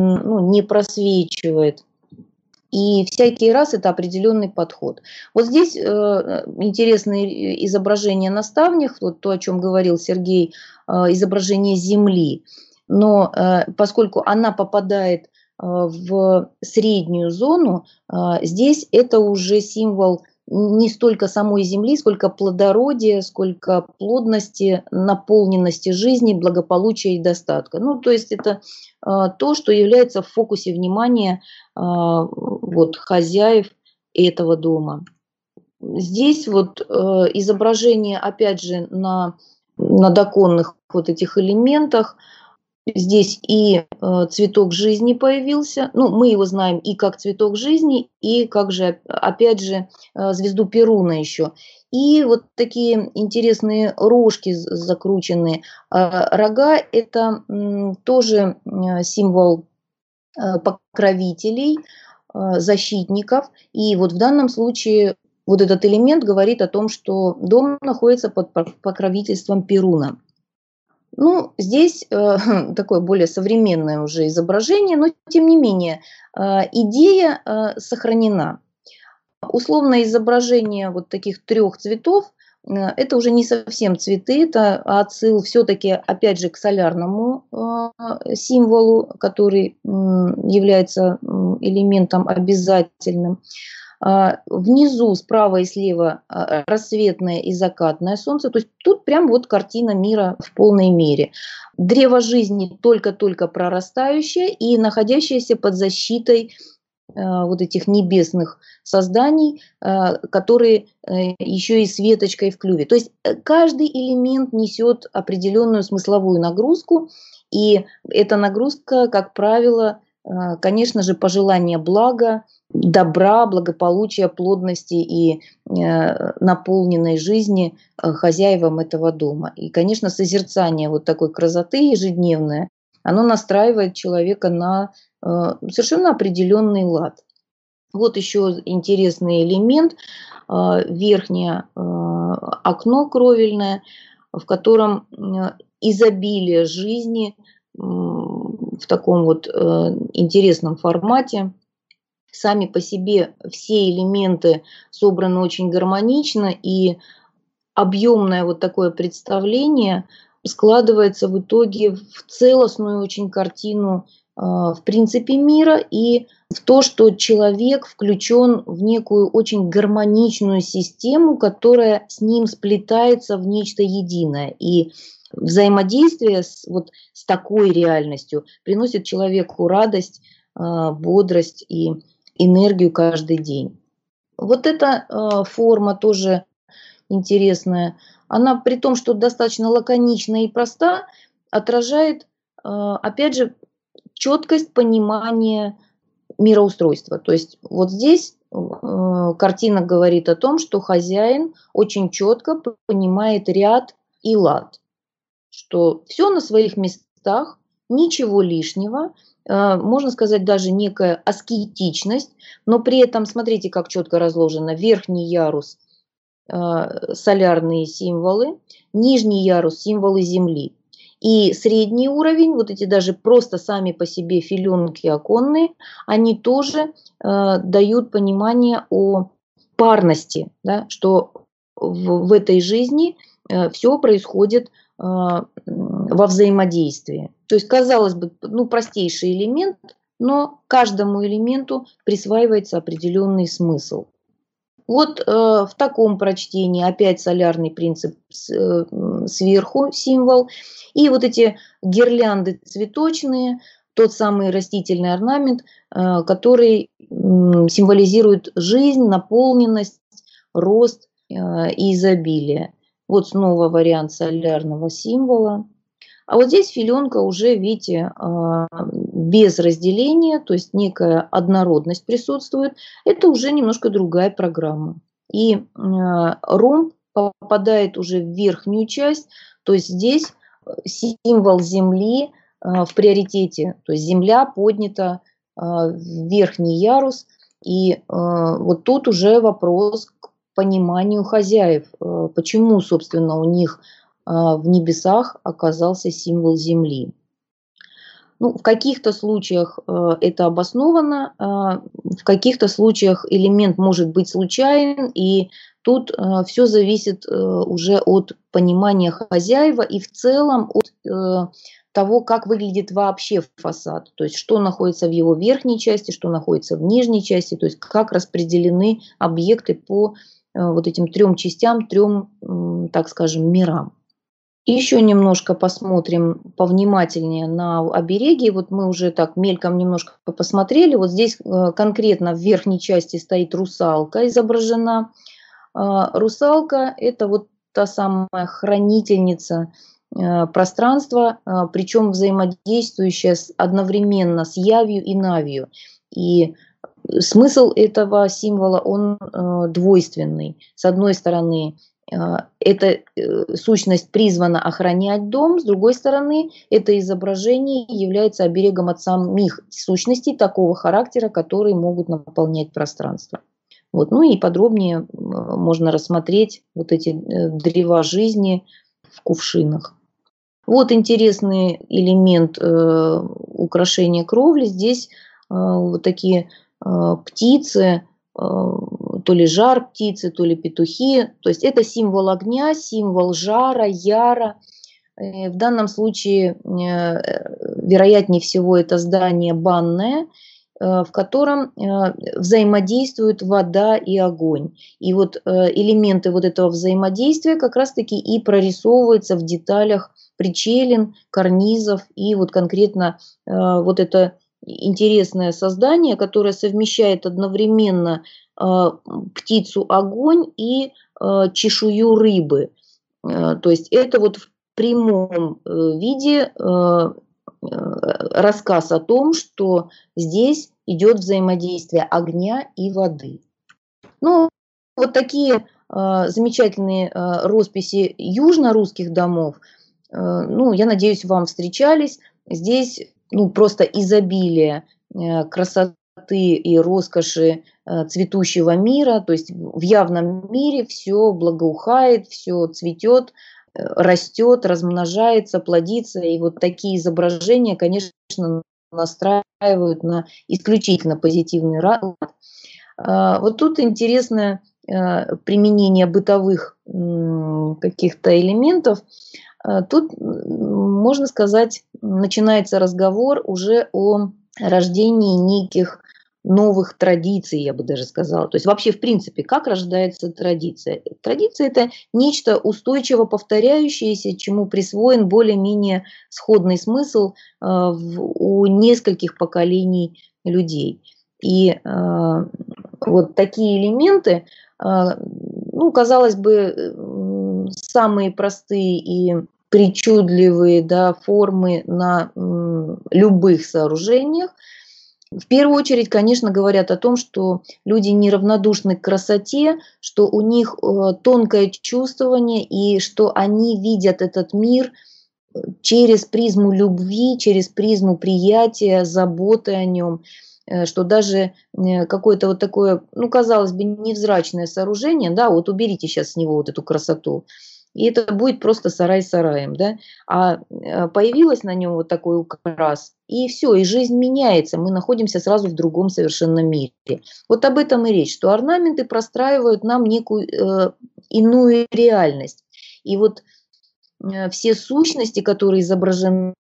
не просвечивает. И всякий раз это определенный подход. Вот здесь интересные изображения на ставнях, вот то, о чем говорил Сергей, изображение Земли. Но поскольку она попадает в среднюю зону, здесь это уже символ не столько самой Земли, сколько плодородия, сколько плодности, наполненности жизни, благополучия и достатка. Ну, то есть это то, что является в фокусе внимания вот, хозяев этого дома. Здесь вот изображение, опять же, на доконных вот этих элементах. Здесь и цветок жизни появился, ну, мы его знаем и как цветок жизни, и как же, опять же, звезду Перуна еще. И вот такие интересные рожки закрученные. Рога – это тоже символ покровителей, защитников. И вот в данном случае вот этот элемент говорит о том, что дом находится под покровительством Перуна. Ну, здесь такое более современное уже изображение, но тем не менее идея сохранена. Условное изображение вот таких 3 цветов – это уже не совсем цветы, это отсыл все-таки опять же к солярному символу, который является элементом обязательным. Внизу справа и слева рассветное и закатное солнце. То есть тут прям вот картина мира в полной мере. Древо жизни только-только прорастающее и находящееся под защитой вот этих небесных созданий, которые еще и с веточкой в клюве. То есть каждый элемент несет определенную смысловую нагрузку. И эта нагрузка, как правило, конечно же, пожелание блага, добра, благополучия, плодности и наполненной жизни хозяевам этого дома. И, конечно, созерцание вот такой красоты ежедневное, оно настраивает человека на совершенно определенный лад. Вот еще интересный элемент, верхнее окно кровельное, в котором изобилие жизни в таком вот интересном формате. Сами по себе все элементы собраны очень гармонично, и объемное вот такое представление складывается в итоге в целостную очень картину в принципе мира и в то, что человек включен в некую очень гармоничную систему, которая с ним сплетается в нечто единое. И взаимодействие вот с такой реальностью приносит человеку радость, бодрость и энергию каждый день. Вот эта форма тоже интересная. Она, при том, что достаточно лаконична и проста, отражает, опять же, четкость понимания мироустройства. То есть вот здесь картина говорит о том, что хозяин очень четко понимает ряд и лад, что все на своих местах, ничего лишнего, можно сказать, даже некая аскетичность, но при этом, смотрите, как четко разложено: верхний ярус солярные символы, нижний ярус символы Земли. И средний уровень, вот эти даже просто сами по себе филенки оконные, они тоже дают понимание о парности, да, что в этой жизни все происходит во взаимодействии. То есть, казалось бы, простейший элемент, но каждому элементу присваивается определенный смысл. Вот в таком прочтении опять солярный принцип сверху символ. И вот эти гирлянды цветочные, тот самый растительный орнамент, который символизирует жизнь, наполненность, рост и изобилие. Вот снова вариант солярного символа. А вот здесь филенка уже, видите, без разделения, то есть некая однородность присутствует. Это уже немножко другая программа. И ромб попадает уже в верхнюю часть, то есть здесь символ Земли в приоритете. То есть Земля поднята в верхний ярус. И вот тут уже вопрос к пониманию хозяев, почему, собственно, у них в небесах оказался символ Земли. Ну, в каких-то случаях это обосновано, в каких-то случаях элемент может быть случайен, и тут все зависит уже от понимания хозяева и в целом от того, как выглядит вообще фасад, то есть что находится в его верхней части, что находится в нижней части, то есть как распределены объекты по вот этим трем частям, трем, так скажем, мирам. Еще немножко посмотрим повнимательнее на обереги. Вот мы уже так мельком немножко посмотрели. Вот здесь конкретно в верхней части стоит русалка изображена. Русалка – это вот та самая хранительница пространства, причем взаимодействующая одновременно с явью и навью. И смысл этого символа, он двойственный. С одной стороны, эта сущность призвана охранять дом, с другой стороны, это изображение является оберегом от самих сущностей такого характера, которые могут наполнять пространство. Вот. Ну и подробнее можно рассмотреть вот эти древа жизни в кувшинах. Вот интересный элемент украшения кровли. Здесь вот такие птицы, то ли жар птицы, то ли петухи. То есть это символ огня, символ жара, яра. В данном случае, вероятнее всего, это здание банное, в котором взаимодействуют вода и огонь. И вот элементы вот этого взаимодействия как раз-таки и прорисовываются в деталях причелин, карнизов и вот конкретно вот это интересное создание, которое совмещает одновременно птицу огонь и чешую рыбы. То есть это вот в прямом виде рассказ о том, что здесь идет взаимодействие огня и воды. Ну, вот такие замечательные росписи южно-русских домов, ну, я надеюсь, вам встречались. Здесь просто изобилие красоты и роскоши цветущего мира, то есть в явном мире все благоухает, все цветет, растет, размножается, плодится. И вот такие изображения, конечно, настраивают на исключительно позитивный лад. Вот тут интересное применение бытовых каких-то элементов. Тут, можно сказать, начинается разговор уже о рождении неких новых традиций, я бы даже сказала. То есть вообще, в принципе, как рождается традиция? Традиция – это нечто устойчиво повторяющееся, чему присвоен более-менее сходный смысл у нескольких поколений людей. И вот такие элементы, казалось бы, самые простые и причудливые, да, формы на любых сооружениях, в первую очередь, конечно, говорят о том, что люди неравнодушны к красоте, что у них тонкое чувствование и что они видят этот мир через призму любви, через призму приятия, заботы о нем, что даже какое-то вот такое, казалось бы, невзрачное сооружение, да, вот уберите сейчас с него вот эту красоту, и это будет просто сарай сараем, да, а появилась на нем вот такой украс, и все, и жизнь меняется, мы находимся сразу в другом совершенно мире. Вот об этом и речь, что орнаменты простраивают нам некую иную реальность, и вот все сущности, которые изображены,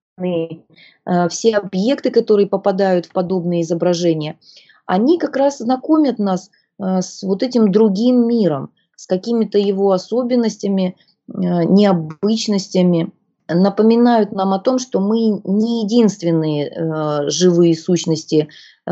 все объекты, которые попадают в подобные изображения, они как раз знакомят нас с вот этим другим миром, с какими-то его особенностями, необычностями, напоминают нам о том, что мы не единственные живые сущности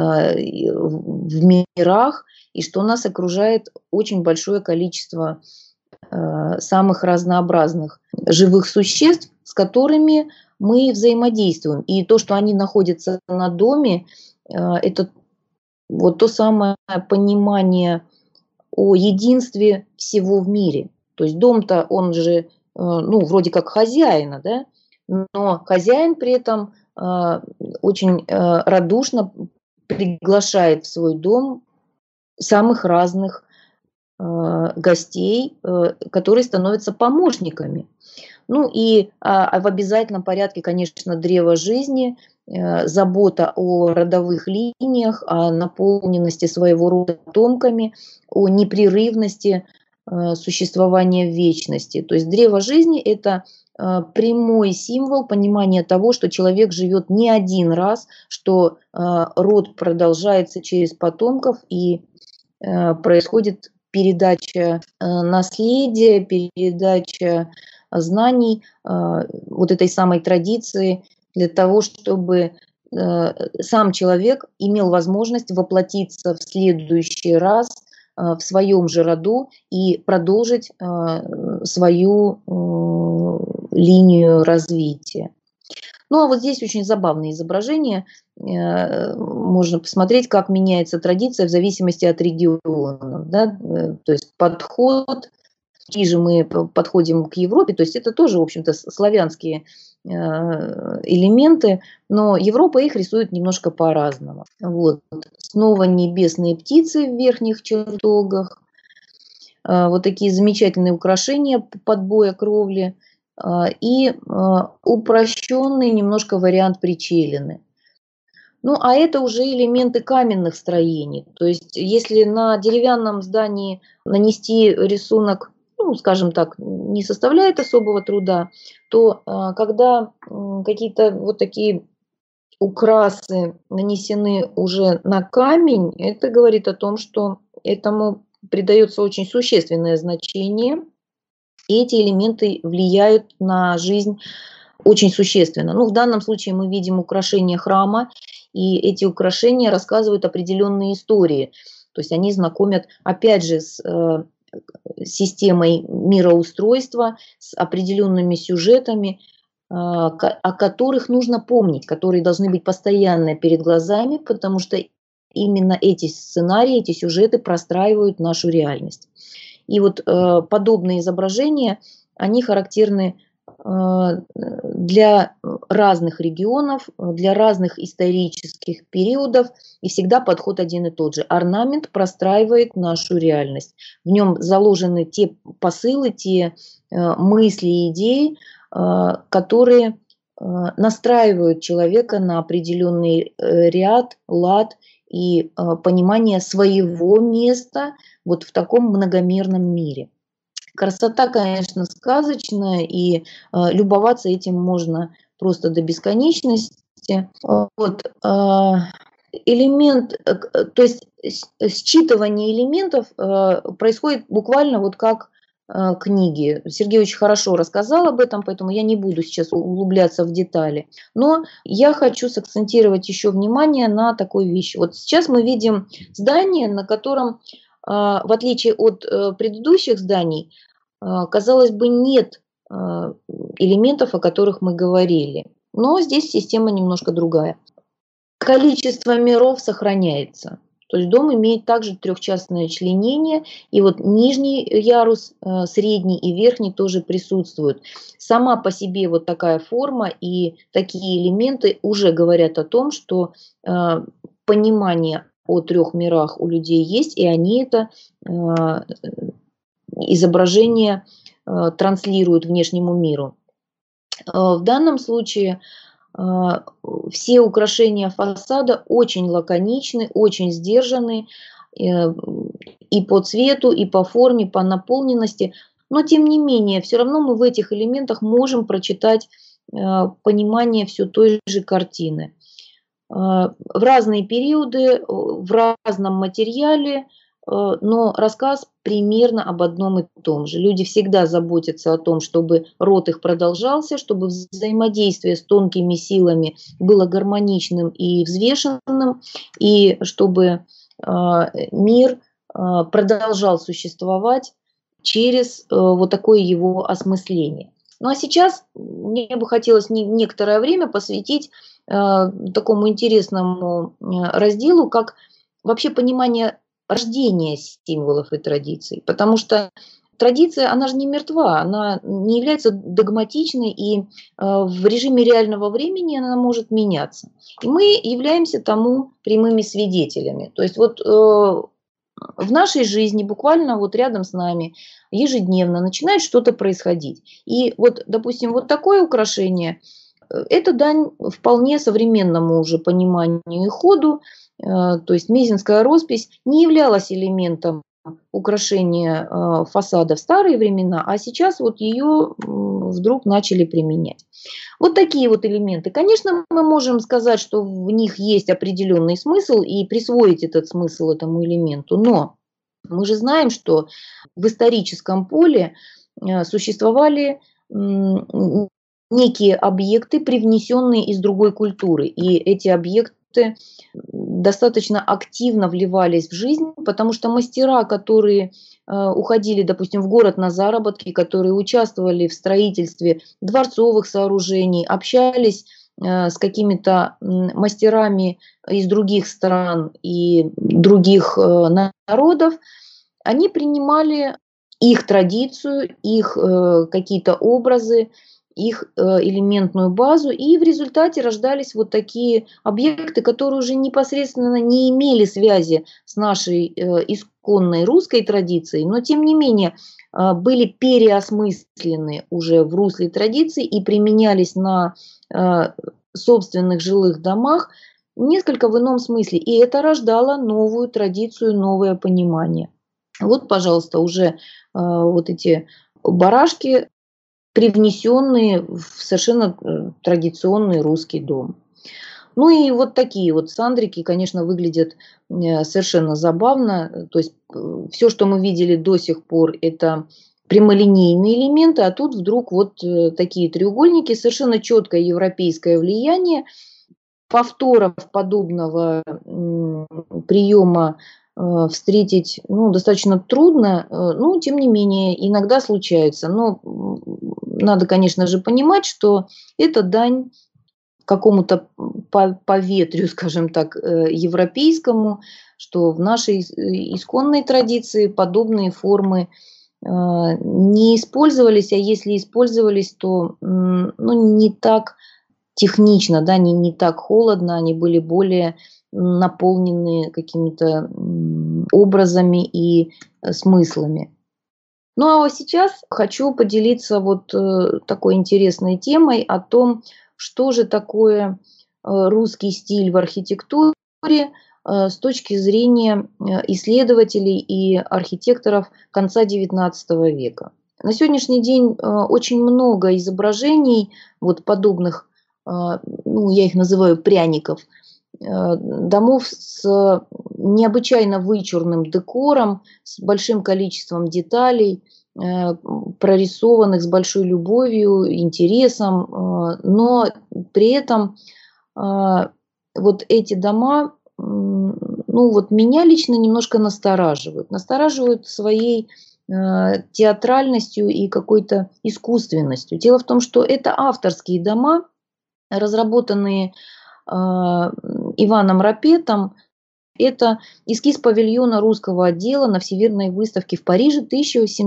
в мирах, и что нас окружает очень большое количество самых разнообразных живых существ, с которыми мы взаимодействуем. И то, что они находятся на доме, это вот то самое понимание о единстве всего в мире. То есть дом-то, он же, вроде как хозяина, да, но хозяин при этом очень радушно приглашает в свой дом самых разных гостей, которые становятся помощниками. Ну и в обязательном порядке, конечно, древо жизни, забота о родовых линиях, о наполненности своего рода потомками, о непрерывности существования в вечности. То есть древо жизни – это прямой символ понимания того, что человек живет не один раз, что род продолжается через потомков и происходит передача наследия, передача знаний, вот этой самой традиции для того, чтобы сам человек имел возможность воплотиться в следующий раз в своем же роду и продолжить свою линию развития. Ну а вот здесь очень забавное изображение. Можно посмотреть, как меняется традиция в зависимости от региона. Да? То есть подход, ближе мы подходим к Европе, то есть это тоже, в общем-то, славянские элементы, но Европа их рисует немножко по-разному. Вот. Снова небесные птицы в верхних чертогах, вот такие замечательные украшения подбоя кровли и упрощенный немножко вариант причелины. Ну, а это уже элементы каменных строений. То есть, если на деревянном здании нанести рисунок, ну, скажем так, не составляет особого труда, то когда какие-то вот такие украсы нанесены уже на камень, это говорит о том, что этому придается очень существенное значение, и эти элементы влияют на жизнь очень существенно. Ну, в данном случае мы видим украшения храма, и эти украшения рассказывают определенные истории. То есть они знакомят, опять же, с системой мироустройства, с определенными сюжетами, о которых нужно помнить, которые должны быть постоянно перед глазами, потому что именно эти сценарии, эти сюжеты простраивают нашу реальность. И вот подобные изображения, они характерны для разных регионов, для разных исторических периодов, и всегда подход один и тот же. Орнамент простраивает нашу реальность. В нем заложены те посылы, те мысли и идеи, которые настраивают человека на определенный ряд, лад и понимание своего места вот в таком многомерном мире. Красота, конечно, сказочная, и любоваться этим можно просто до бесконечности. Вот, элемент, то есть считывание элементов происходит буквально вот как книги. Сергей очень хорошо рассказал об этом, поэтому я не буду сейчас углубляться в детали. Но я хочу сакцентировать еще внимание на такой вещи. Вот сейчас мы видим здание, на котором, в отличие от предыдущих зданий, казалось бы, нет элементов, о которых мы говорили. Но здесь система немножко другая. Количество миров сохраняется. То есть дом имеет также трехчастное членение, и вот нижний ярус, средний и верхний тоже присутствуют. Сама по себе вот такая форма и такие элементы уже говорят о том, что понимание о трех мирах у людей есть, и они это изображение транслируют внешнему миру. В данном случае все украшения фасада очень лаконичны, очень сдержаны и по цвету, и по форме, по наполненности. Но тем не менее, все равно мы в этих элементах можем прочитать понимание все той же картины. В разные периоды, в разном материале, но рассказ примерно об одном и том же. Люди всегда заботятся о том, чтобы род их продолжался, чтобы взаимодействие с тонкими силами было гармоничным и взвешенным, и чтобы мир продолжал существовать через вот такое его осмысление. Ну а сейчас мне бы хотелось некоторое время посвятить такому интересному разделу, как вообще понимание рождения символов и традиций. Потому что традиция, она же не мертва, она не является догматичной, и в режиме реального времени она может меняться. И мы являемся тому прямыми свидетелями. То есть вот в нашей жизни, буквально вот рядом с нами, ежедневно начинает что-то происходить. И вот, допустим, вот такое украшение Это дань вполне современному уже пониманию и ходу, то есть Мезенская роспись не являлась элементом украшения фасада в старые времена, а сейчас вот ее вдруг начали применять. Вот такие вот элементы. Конечно, мы можем сказать, что в них есть определенный смысл и присвоить этот смысл этому элементу, но мы же знаем, что в историческом поле существовали некие объекты, привнесенные из другой культуры, и эти объекты достаточно активно вливались в жизнь, потому что мастера, которые уходили, допустим, в город на заработки, которые участвовали в строительстве дворцовых сооружений, общались с какими-то мастерами из других стран и других народов, они принимали их традицию, их какие-то образы, их элементную базу, и в результате рождались вот такие объекты, которые уже непосредственно не имели связи с нашей исконной русской традицией, но тем не менее были переосмыслены уже в русле традиции и применялись на собственных жилых домах несколько в ином смысле. И это рождало новую традицию, новое понимание. Вот, пожалуйста, уже вот эти барашки, привнесенные в совершенно традиционный русский дом. Ну и вот такие вот сандрики, конечно, выглядят совершенно забавно. То есть все, что мы видели до сих пор, это прямолинейные элементы, а тут вдруг вот такие треугольники, совершенно четкое европейское влияние. Повторов подобного приема встретить достаточно трудно, но тем не менее иногда случается. Но надо, конечно же, понимать, что это дань какому-то поветрию, скажем так, европейскому, что в нашей исконной традиции подобные формы не использовались, а если использовались, то не так технично, да, не так холодно, они были более наполнены какими-то образами и смыслами. Ну а сейчас хочу поделиться вот такой интересной темой о том, что же такое русский стиль в архитектуре с точки зрения исследователей и архитекторов конца XIX века. На сегодняшний день очень много изображений вот подобных, я их называю пряников, домов с необычайно вычурным декором, с большим количеством деталей, прорисованных с большой любовью, интересом, но при этом вот эти дома, меня лично немножко настораживают. Настораживают своей театральностью и какой-то искусственностью. Дело в том, что это авторские дома, разработанные Иваном Рапетом. Это эскиз павильона русского отдела на Всемирной выставке в Париже в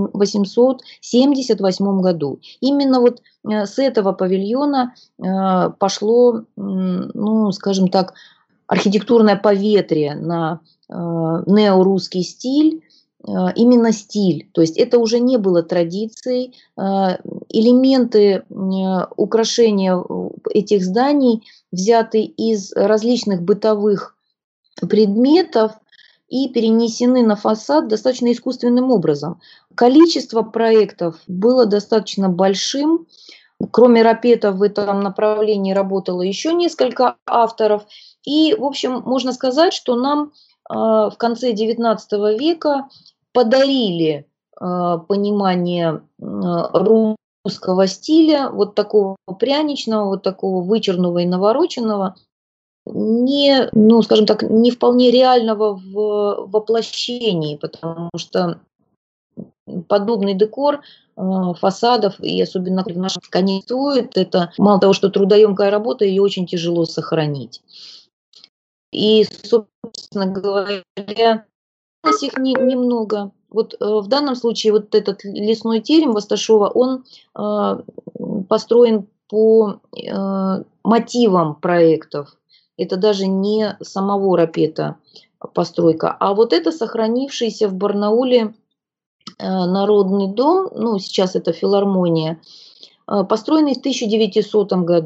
1878 году. Именно вот с этого павильона пошло, скажем так, архитектурное поветрие на неорусский стиль, именно стиль. То есть это уже не было традицией. Элементы украшения этих зданий взяты из различных бытовых предметов и перенесены на фасад достаточно искусственным образом. Количество проектов было достаточно большим. Кроме Рапета в этом направлении работало еще несколько авторов. И, в общем, можно сказать, что нам в конце XIX века подарили понимание русского стиля, вот такого пряничного, вот такого вычурного и навороченного, не вполне реального в воплощении, потому что подобный декор фасадов, и особенно в нашем ткани стоит, это мало того, что трудоемкая работа, ее очень тяжело сохранить. И, собственно говоря, их немного. Вот в данном случае вот этот лесной терем Восташова, он построен по мотивам проектов. Это даже не самого Рапета постройка. А вот это сохранившийся в Барнауле народный дом, сейчас это филармония, построенный в 1900 году.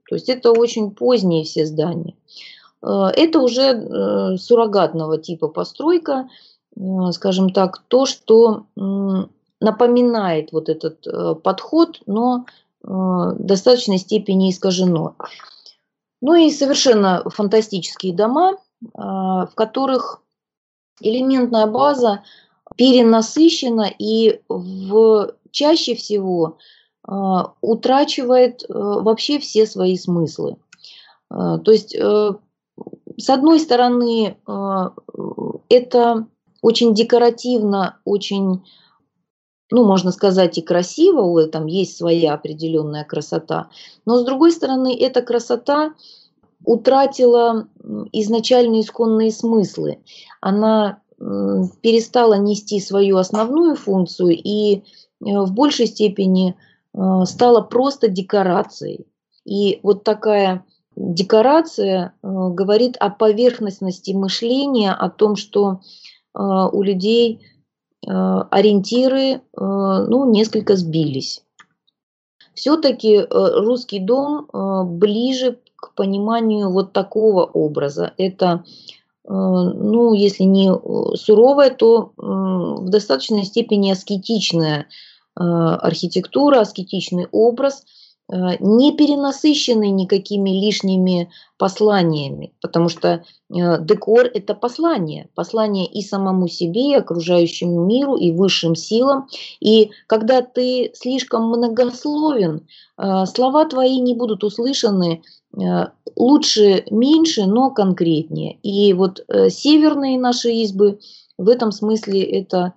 То есть это очень поздние все здания. Это уже суррогатного типа постройка, скажем так, то, что напоминает вот этот подход, но в достаточной степени искажено. Ну и совершенно фантастические дома, в которых элементная база перенасыщена и чаще всего утрачивает вообще все свои смыслы. То есть, с одной стороны, это очень декоративно, очень, ну, можно сказать, и красиво, там есть своя определенная красота, но с другой стороны, эта красота утратила изначально исконные смыслы. Она перестала нести свою основную функцию и в большей степени стала просто декорацией. И вот такая декорация говорит о поверхностности мышления, о том, что у людей ориентиры несколько сбились. Все-таки русский дом ближе к пониманию вот такого образа. Это, если не суровая, то в достаточной степени аскетичная архитектура, аскетичный образ, не перенасыщенный никакими лишними посланиями, потому что декор – это послание и самому себе, и окружающему миру, и высшим силам. И когда ты слишком многословен, слова твои не будут услышаны, лучше меньше, но конкретнее. И вот северные наши избы в этом смысле это,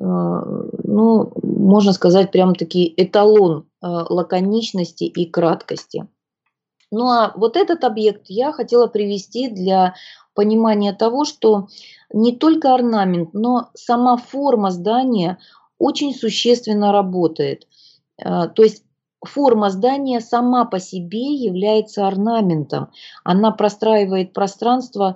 можно сказать, прям-таки эталон лаконичности и краткости. Ну а вот этот объект я хотела привести для понимания того, что не только орнамент, но сама форма здания очень существенно работает. То есть форма здания сама по себе является орнаментом. Она простраивает пространство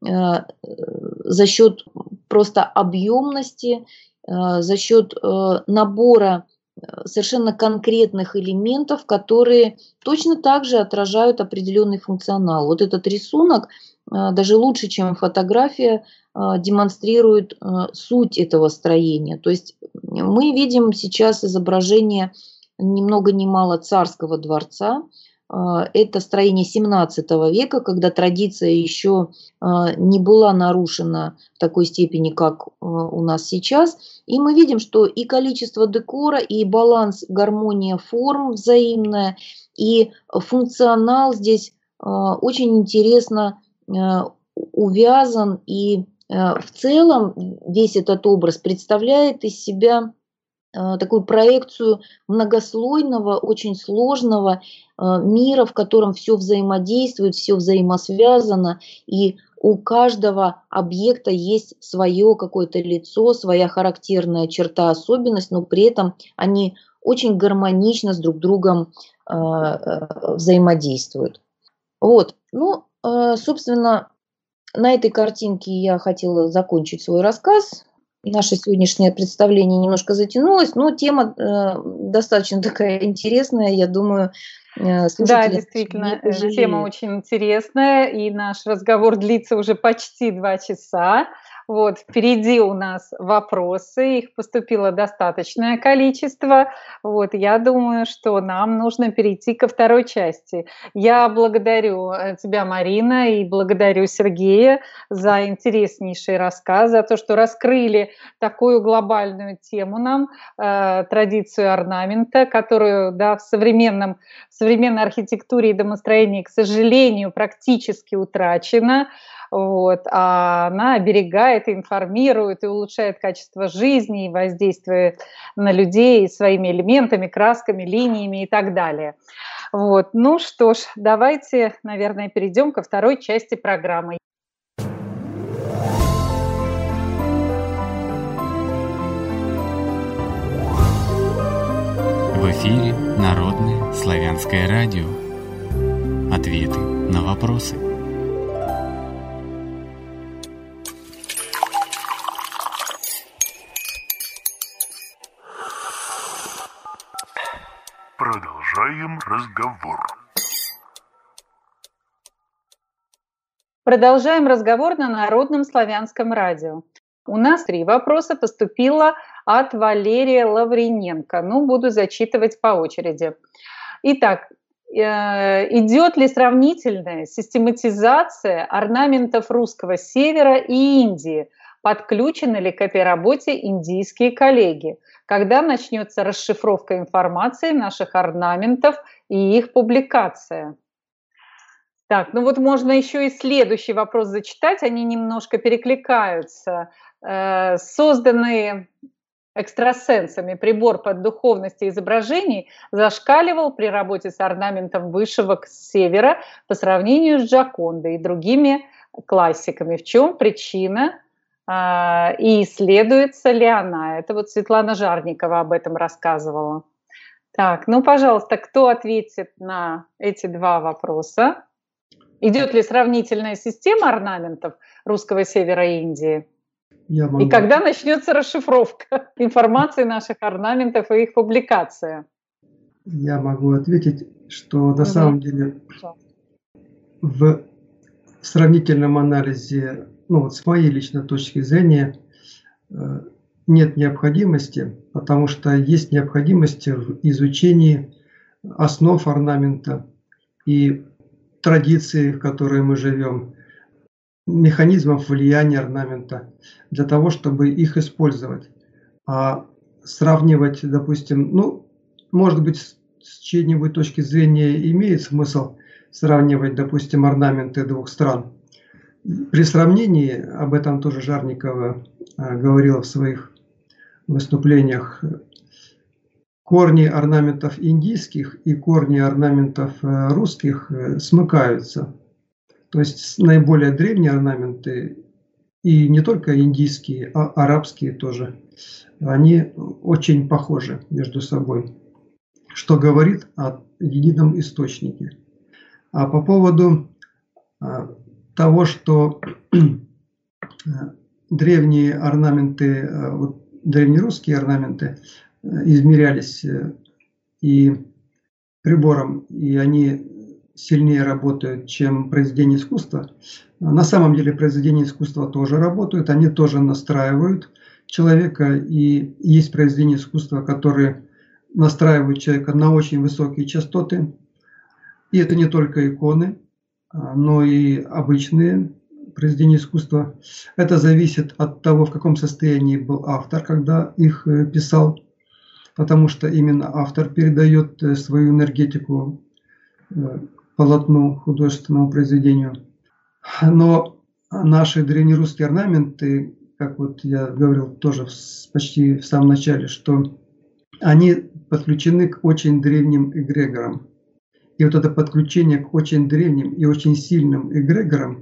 за счет просто объемности, за счет набора совершенно конкретных элементов, которые точно так же отражают определенный функционал. Вот этот рисунок даже лучше, чем фотография, демонстрирует суть этого строения. То есть мы видим сейчас изображение ни много ни мало царского дворца. Это строение 17 века, когда традиция еще не была нарушена в такой степени, как у нас сейчас. И мы видим, что и количество декора, и баланс, гармония форм взаимная, и функционал здесь очень интересно увязан. И в целом весь этот образ представляет из себя такую проекцию многослойного, очень сложного мира, в котором все взаимодействует, все взаимосвязано, и у каждого объекта есть свое какое-то лицо, своя характерная черта, особенность, но при этом они очень гармонично с друг другом взаимодействуют. Вот, собственно, на этой картинке я хотела закончить свой рассказ. Наше сегодняшнее представление немножко затянулось, но тема достаточно такая интересная, я думаю, слушатели... Да, действительно, тема очень интересная, и наш разговор длится уже почти 2 часа. Вот, впереди у нас вопросы, их поступило достаточное количество. Вот, я думаю, что нам нужно перейти ко второй части. Я благодарю тебя, Марина, и благодарю Сергея за интереснейший рассказ, за то, что раскрыли такую глобальную тему нам, традицию орнамента, которую, да, в современной архитектуре и домостроении, к сожалению, практически утрачена. Вот, а она оберегает, информирует и улучшает качество жизни, и воздействует на людей своими элементами, красками, линиями и так далее. Вот. Ну что ж, давайте, наверное, перейдем ко второй части программы. В эфире Народное славянское радио. Ответы на вопросы. Продолжаем разговор. Продолжаем разговор на Народном славянском радио. У нас 3 вопроса поступило от Валерия Лавриненко. Буду зачитывать по очереди. Итак, идет ли сравнительная систематизация орнаментов русского севера и Индии? Подключены ли к этой работе индийские коллеги? Когда начнется расшифровка информации наших орнаментов и их публикация? Так, можно еще и следующий вопрос зачитать, они немножко перекликаются. Созданный экстрасенсами прибор под духовности изображений зашкаливал при работе с орнаментом вышивок с севера по сравнению с Джокондой и другими классиками. В чем причина и исследуется ли она? Это Светлана Жарникова об этом рассказывала. Так, пожалуйста, кто ответит на эти 2 вопроса? Идет ли сравнительная система орнаментов русского севера и Индии? И когда начнется расшифровка информации наших орнаментов и их публикация? Я могу ответить, что на самом деле в сравнительном анализе, с моей личной точки зрения, нет необходимости, потому что есть необходимость в изучении основ орнамента и традиции, в которой мы живем, механизмов влияния орнамента, для того, чтобы их использовать. А сравнивать, допустим, может быть, с чьей-нибудь точки зрения имеет смысл сравнивать, допустим, орнаменты 2 стран. При сравнении, об этом тоже Жарникова говорила в своих выступлениях, корни орнаментов индийских и корни орнаментов русских смыкаются. То есть наиболее древние орнаменты, и не только индийские, а арабские тоже, они очень похожи между собой, что говорит о едином источнике. А по поводу того, что древние орнаменты, древнерусские орнаменты измерялись и прибором, и они сильнее работают, чем произведения искусства. На самом деле произведения искусства тоже работают, они тоже настраивают человека, и есть произведения искусства, которые настраивают человека на очень высокие частоты. И это не только иконы, но и обычные произведения искусства. Это зависит от того, в каком состоянии был автор, когда их писал, потому что именно автор передает свою энергетику полотну, художественному произведению. Но наши древнерусские орнаменты, как я говорил тоже почти в самом начале, что они подключены к очень древним эгрегорам. И это подключение к очень древним и очень сильным эгрегорам,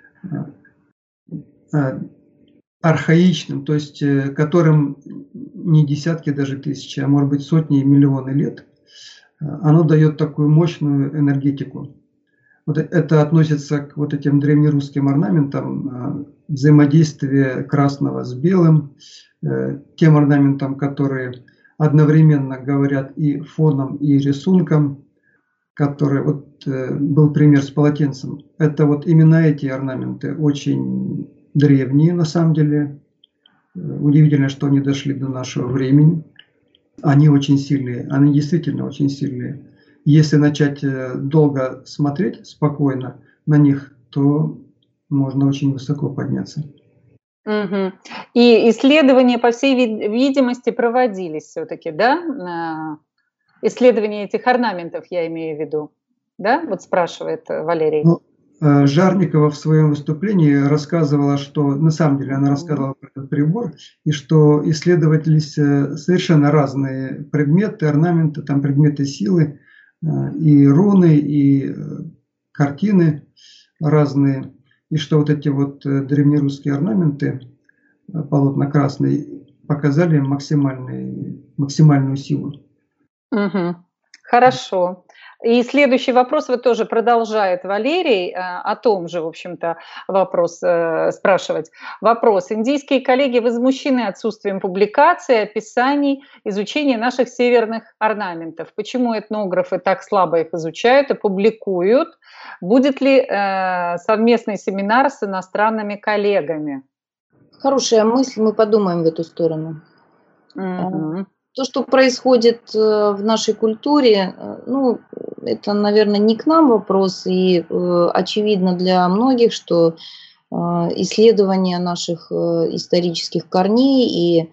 архаичным, то есть которым не десятки даже тысячи, а может быть сотни и миллионы лет, оно дает такую мощную энергетику. Это относится к этим древнерусским орнаментам, взаимодействие красного с белым, тем орнаментам, которые одновременно говорят и фоном, и рисунком, который, был пример с полотенцем. Это именно эти орнаменты очень древние на самом деле. Удивительно, что они дошли до нашего времени. Они очень сильные, они действительно очень сильные. Если начать долго смотреть спокойно на них, то можно очень высоко подняться. Угу. И исследования, по всей видимости, проводились все-таки, да? Исследования этих орнаментов, я имею в виду, да? Спрашивает Валерий. Жарникова в своем выступлении рассказывала, что на самом деле она рассказывала про этот прибор, и что исследовались совершенно разные предметы, орнаменты, там предметы силы, и руны, и картины разные, и что эти древнерусские орнаменты, полотна красные, показали максимальную силу. Угу. Хорошо. И следующий вопрос вот тоже продолжает Валерий, о том же, в общем-то, вопрос спрашивать. Вопрос. Индийские коллеги возмущены отсутствием публикаций, описаний, изучения наших северных орнаментов. Почему этнографы так слабо их изучают и публикуют? Будет ли совместный семинар с иностранными коллегами? Хорошая мысль, мы подумаем в эту сторону. То, что происходит в нашей культуре, ну, это, наверное, не к нам вопрос, и очевидно для многих, что исследование наших исторических корней и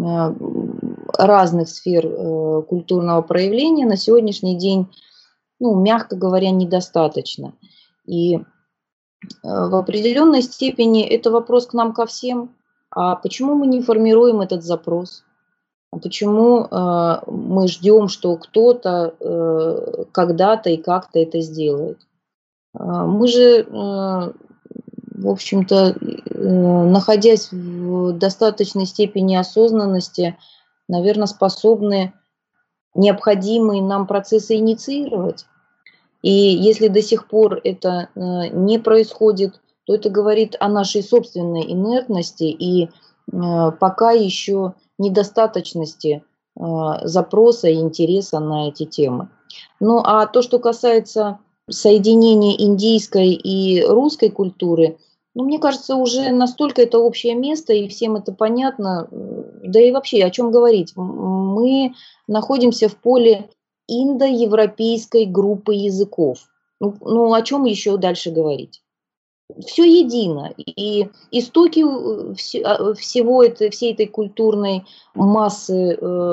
разных сфер культурного проявления на сегодняшний день, ну, мягко говоря, недостаточно. И в определенной степени это вопрос к нам ко всем. А почему мы не формируем этот запрос? Почему мы ждем, что кто-то когда-то и как-то это сделает? Мы же, в общем-то, находясь в достаточной степени осознанности, наверное, способны необходимые нам процессы инициировать. И если до сих пор это не происходит, то это говорит о нашей собственной инертности и пока еще недостаточности запроса и интереса на эти темы. Ну а то, что касается соединения индийской и русской культуры, ну, мне кажется, уже настолько это общее место, и всем это понятно. Да и вообще, о чем говорить? Мы находимся в поле индоевропейской группы языков. Ну о чем еще дальше говорить? Все едино. И истоки всей этой культурной массы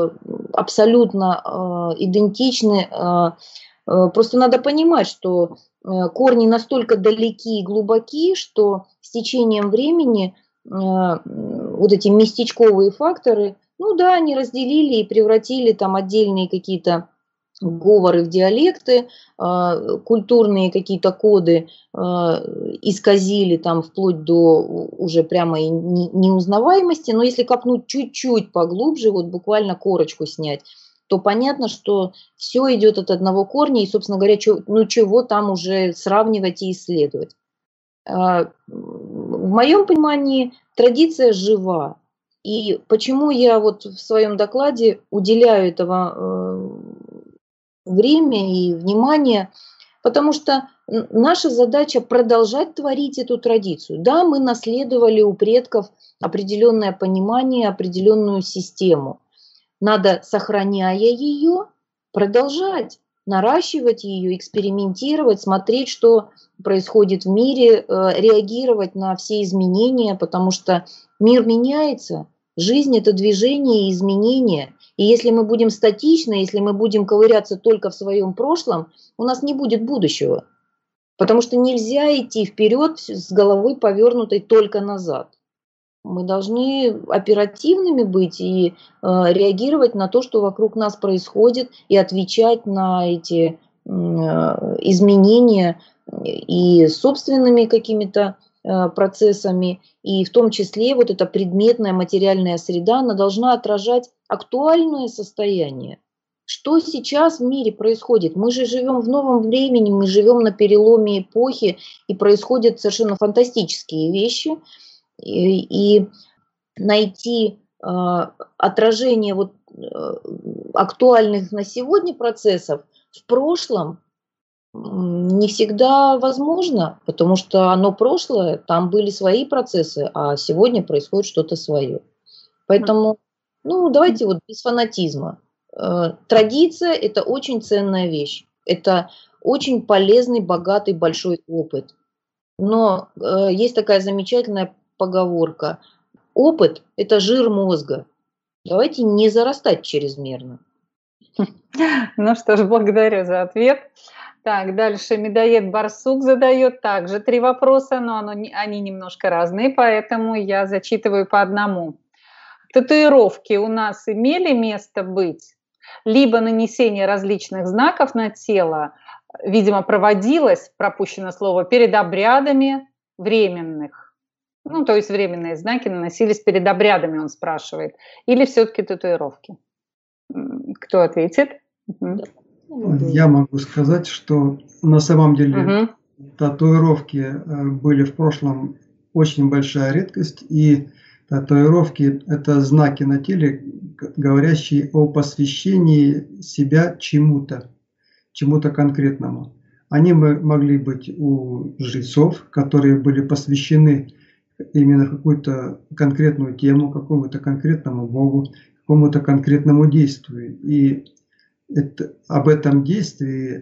абсолютно идентичны. Просто надо понимать, что корни настолько далеки и глубоки, что с течением времени вот эти местечковые факторы, ну да, они разделили и превратили там отдельные какие-то говоры в диалекты, культурные какие-то коды исказили там вплоть до уже прямо и неузнаваемости. Но если копнуть чуть-чуть поглубже, вот буквально корочку снять, то понятно, что все идет от одного корня, и, собственно говоря, чего там уже сравнивать и исследовать. В моем понимании традиция жива. И почему я вот в своем докладе уделяю этого время и внимание, потому что наша задача продолжать творить эту традицию. Да, мы наследовали у предков определенное понимание, определенную систему. Надо, сохраняя ее, продолжать наращивать ее, экспериментировать, смотреть, что происходит в мире, реагировать на все изменения, потому что мир меняется, жизнь – это движение и изменения. И если мы будем статичны, если мы будем ковыряться только в своем прошлом, у нас не будет будущего. Потому что нельзя идти вперед с головой повернутой только назад. Мы должны оперативными быть и реагировать на то, что вокруг нас происходит, и отвечать на эти изменения и собственными какими-то процессами, и в том числе вот эта предметная материальная среда, она должна отражать актуальное состояние. Что сейчас в мире происходит? Мы же живем в новом времени, мы живем на переломе эпохи, и происходят совершенно фантастические вещи. И найти отражение вот актуальных на сегодня процессов в прошлом не всегда возможно, потому что оно прошлое, там были свои процессы, а сегодня происходит что-то свое. Поэтому, ну, давайте вот без фанатизма. Традиция – это очень ценная вещь, это очень полезный, богатый, большой опыт. Но есть такая замечательная поговорка: опыт – это жир мозга. Давайте не зарастать чрезмерно. Ну что ж, благодарю за ответ. Так, дальше Медоед Барсук задает также 3 вопроса, но они немножко разные, поэтому я зачитываю по одному. Татуировки у нас имели место быть? Либо нанесение различных знаков на тело, видимо, проводилось, пропущено слово, перед обрядами временных. Ну, то есть временные знаки наносились перед обрядами, он спрашивает. Или все-таки татуировки? Кто ответит? Я могу сказать, что на самом деле татуировки были в прошлом очень большая редкость, и татуировки – это знаки на теле, говорящие о посвящении себя чему-то конкретному. Они могли быть у жрецов, которые были посвящены именно какую-то конкретную тему, какому-то конкретному богу, какому-то конкретному действию. И об этом действии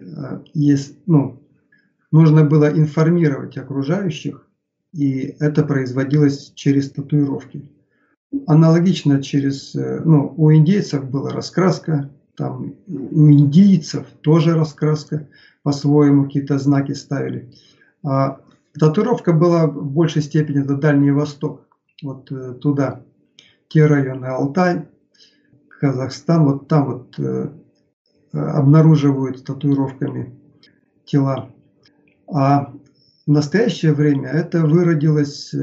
нужно было информировать окружающих, и это производилось через татуировки. Аналогично у индейцев была раскраска, там у индийцев тоже раскраска, по-своему какие-то знаки ставили. А татуировка была в большей степени это Дальний Восток, вот туда, те районы, Алтай, Казахстан, вот там обнаруживают татуировками тела. А в настоящее время это выродилось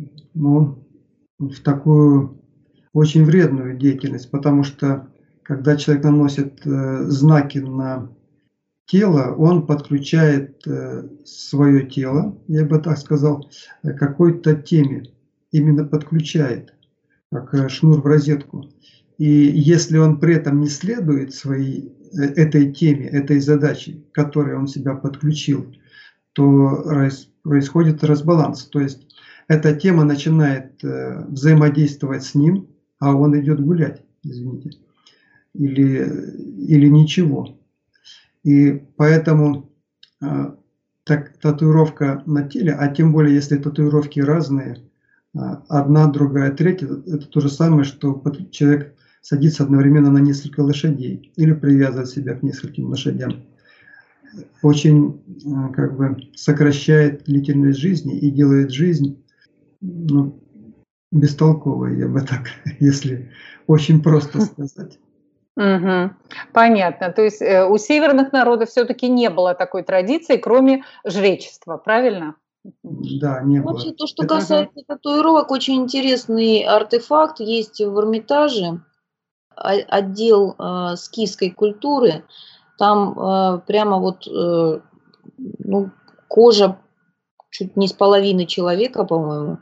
в такую очень вредную деятельность, потому что когда человек наносит знаки на тело, он подключает свое тело, я бы так сказал, к какой-то теме, именно подключает, как шнур в розетку. И если он при этом не следует этой теме, этой задаче, к которой он себя подключил, то происходит разбаланс. То есть эта тема начинает взаимодействовать с ним, а он идет гулять, извините, или ничего. И поэтому татуировка на теле, а тем более если татуировки разные, одна, другая, третья, это то же самое, что человек садится одновременно на несколько лошадей или привязывает себя к нескольким лошадям. Очень сокращает длительность жизни и делает жизнь бестолковой, я бы так, если очень просто сказать. Понятно. То есть у северных народов все-таки не было такой традиции, кроме жречества, правильно? Да, не было. Вообще, то, что касается татуировок, очень интересный артефакт есть в Эрмитаже, отдел скифской культуры. Там прямо кожа чуть не с половины человека, по-моему,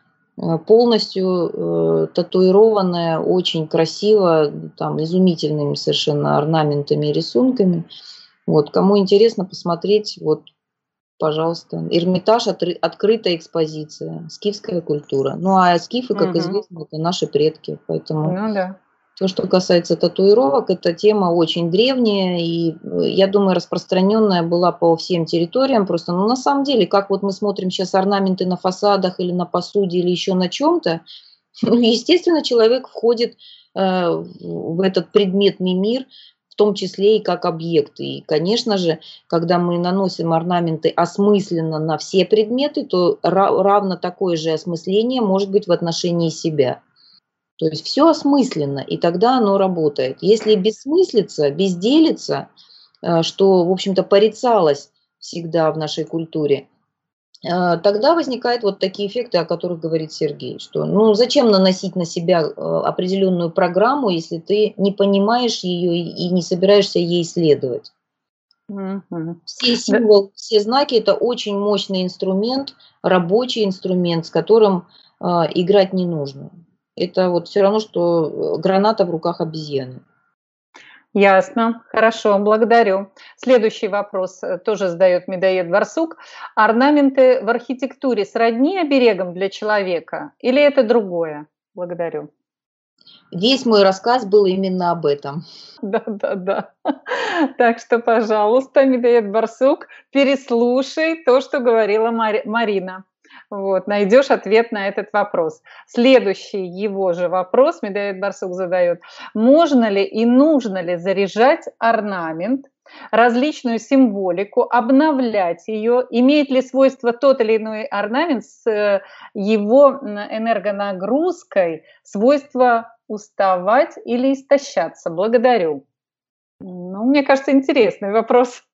полностью татуированная, очень красиво, там изумительными совершенно орнаментами и рисунками. Вот, кому интересно посмотреть, вот, пожалуйста. Эрмитаж, открытая экспозиция, скифская культура. Ну, а скифы, как известно, это наши предки, поэтому... То, что касается татуировок, эта тема очень древняя и, я думаю, распространенная была по всем территориям. Просто, на самом деле, как вот мы смотрим сейчас орнаменты на фасадах или на посуде или еще на чем-то, естественно, человек входит в этот предметный мир, в том числе и как объект. И, конечно же, когда мы наносим орнаменты осмысленно на все предметы, то равно такое же осмысление может быть в отношении себя. То есть все осмысленно, и тогда оно работает. Если бессмыслица, безделица, что, в общем-то, порицалось всегда в нашей культуре, тогда возникают вот такие эффекты, о которых говорит Сергей, что зачем наносить на себя определенную программу, если ты не понимаешь ее и не собираешься ей следовать. Все символы, все знаки – это очень мощный инструмент, рабочий инструмент, с которым играть не нужно. Это вот все равно, что граната в руках обезьяны. Ясно. Хорошо, благодарю. Следующий вопрос тоже задает Медоед Барсук. Орнаменты в архитектуре сродни оберегам для человека или это другое? Благодарю. Весь мой рассказ был именно об этом. Да. Так что, пожалуйста, Медоед Барсук, переслушай то, что говорила Марина. Вот, найдешь ответ на этот вопрос. Следующий его же вопрос Медоед Барсук задает. Можно ли и нужно ли заряжать орнамент, различную символику, обновлять ее? Имеет ли свойство тот или иной орнамент с его энергонагрузкой свойство уставать или истощаться? Благодарю. Мне кажется, интересный вопрос.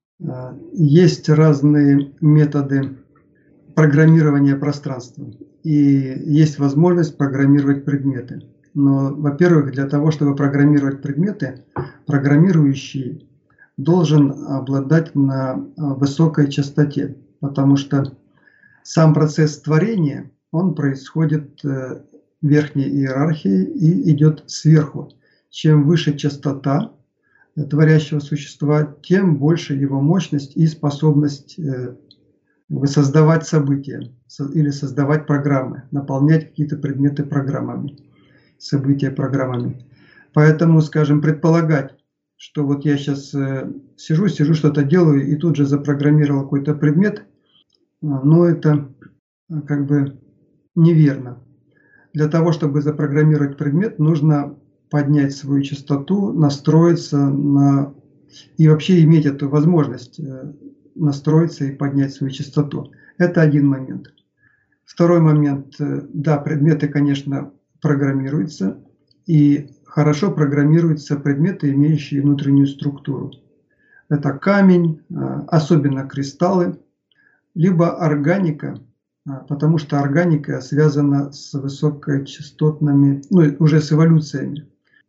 Есть разные методы программирования пространства. И есть возможность программировать предметы. Но, во-первых, для того, чтобы программировать предметы, программирующий должен обладать на высокой частоте, потому что сам процесс творения, он происходит в верхней иерархии и идет сверху. Чем выше частота творящего существа, тем больше его мощность и способность создавать события или создавать программы, наполнять какие-то предметы программами, события программами. Поэтому, скажем, предполагать, что вот я сейчас сижу, что-то делаю и тут же запрограммировал какой-то предмет, но это как бы неверно. Для того, чтобы запрограммировать предмет, нужно поднять свою частоту, настроиться и вообще иметь эту возможность настроиться и поднять свою частоту. Это один момент. Второй момент. Да, предметы, конечно, программируются, и хорошо программируются предметы, имеющие внутреннюю структуру. Это камень, особенно кристаллы, либо органика, потому что органика связана с высокочастотными, уже с эволюцией.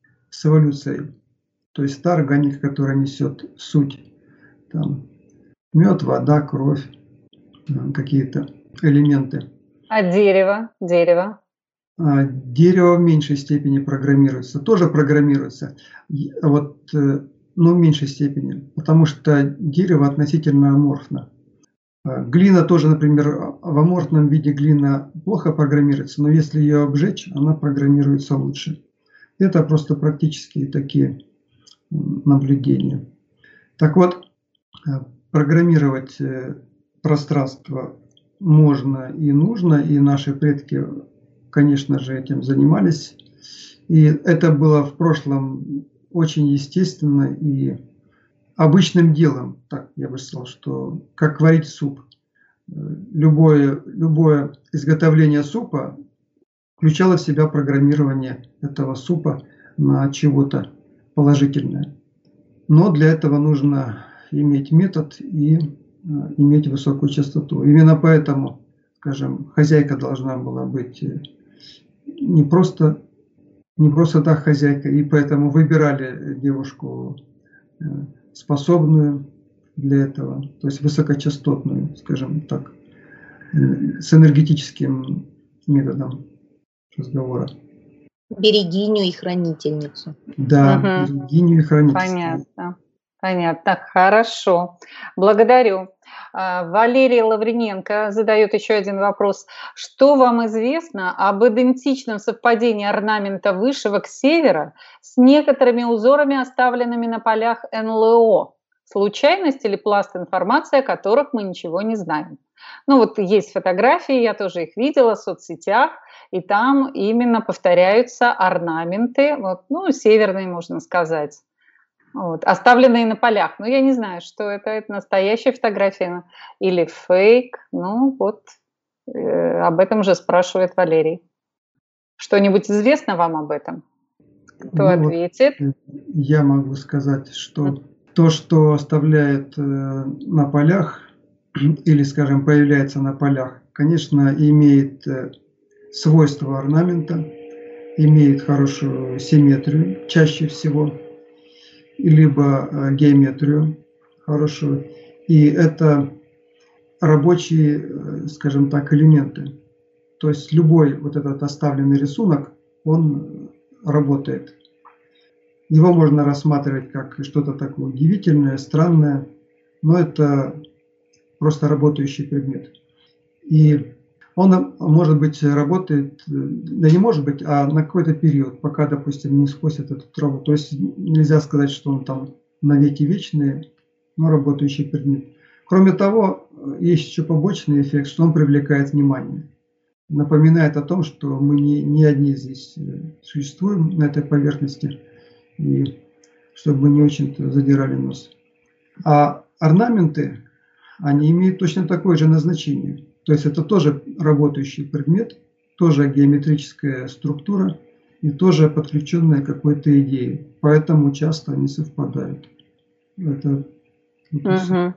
То есть та органика, которая несет суть. Там мед, вода, кровь, какие-то элементы. А дерево? Дерево в меньшей степени программируется. Тоже программируется, но в меньшей степени, потому что дерево относительно аморфно. Глина тоже, например, в аморфном виде глина плохо программируется, но если ее обжечь, она программируется лучше. Это просто практические такие наблюдения. Так вот, программировать пространство можно и нужно, и наши предки, конечно же, этим занимались. И это было в прошлом очень естественно и обычным делом, так я бы сказал, что как варить суп. Любое изготовление супа включало в себя программирование этого супа на чего-то положительное. Но для этого нужно иметь метод и иметь высокую частоту. Именно поэтому, скажем, хозяйка должна была быть не просто так хозяйка, и поэтому выбирали девушку способную для этого, то есть высокочастотную, скажем так, с энергетическим методом разговора. Берегиню и хранительницу. Да, берегиню и хранительницу. Понятно, хорошо. Благодарю. Валерий Лавриненко задает еще один вопрос. Что вам известно об идентичном совпадении орнамента вышивок севера с некоторыми узорами, оставленными на полях НЛО? Случайность или пласт информации, о которых мы ничего не знаем? Есть фотографии, я тоже их видела в соцсетях, и там именно повторяются орнаменты, северные, можно сказать. Оставленные на полях. Но я не знаю, что это настоящая фотография или фейк. Об этом же спрашивает Валерий. Что-нибудь известно вам об этом? Кто ответит? Я могу сказать, что то, что оставляет на полях или, скажем, появляется на полях, конечно, имеет свойства орнамента, имеет хорошую симметрию чаще всего, либо геометрию хорошую. И это рабочие, скажем так, элементы. То есть любой этот оставленный рисунок, он работает. Его можно рассматривать как что-то такое удивительное, странное, но это просто работающий предмет. И он, может быть, работает, да не может быть, а на какой-то период, пока, допустим, не скосит эту траву. То есть нельзя сказать, что он там навеки вечный, но работающий предмет. Кроме того, есть еще побочный эффект, что он привлекает внимание. Напоминает о том, что мы не одни здесь существуем на этой поверхности, и чтобы мы не очень-то задирали нос. А орнаменты, они имеют точно такое же назначение. То есть это тоже работающий предмет, тоже геометрическая структура и тоже подключенная к какой-то идее. Поэтому часто они совпадают.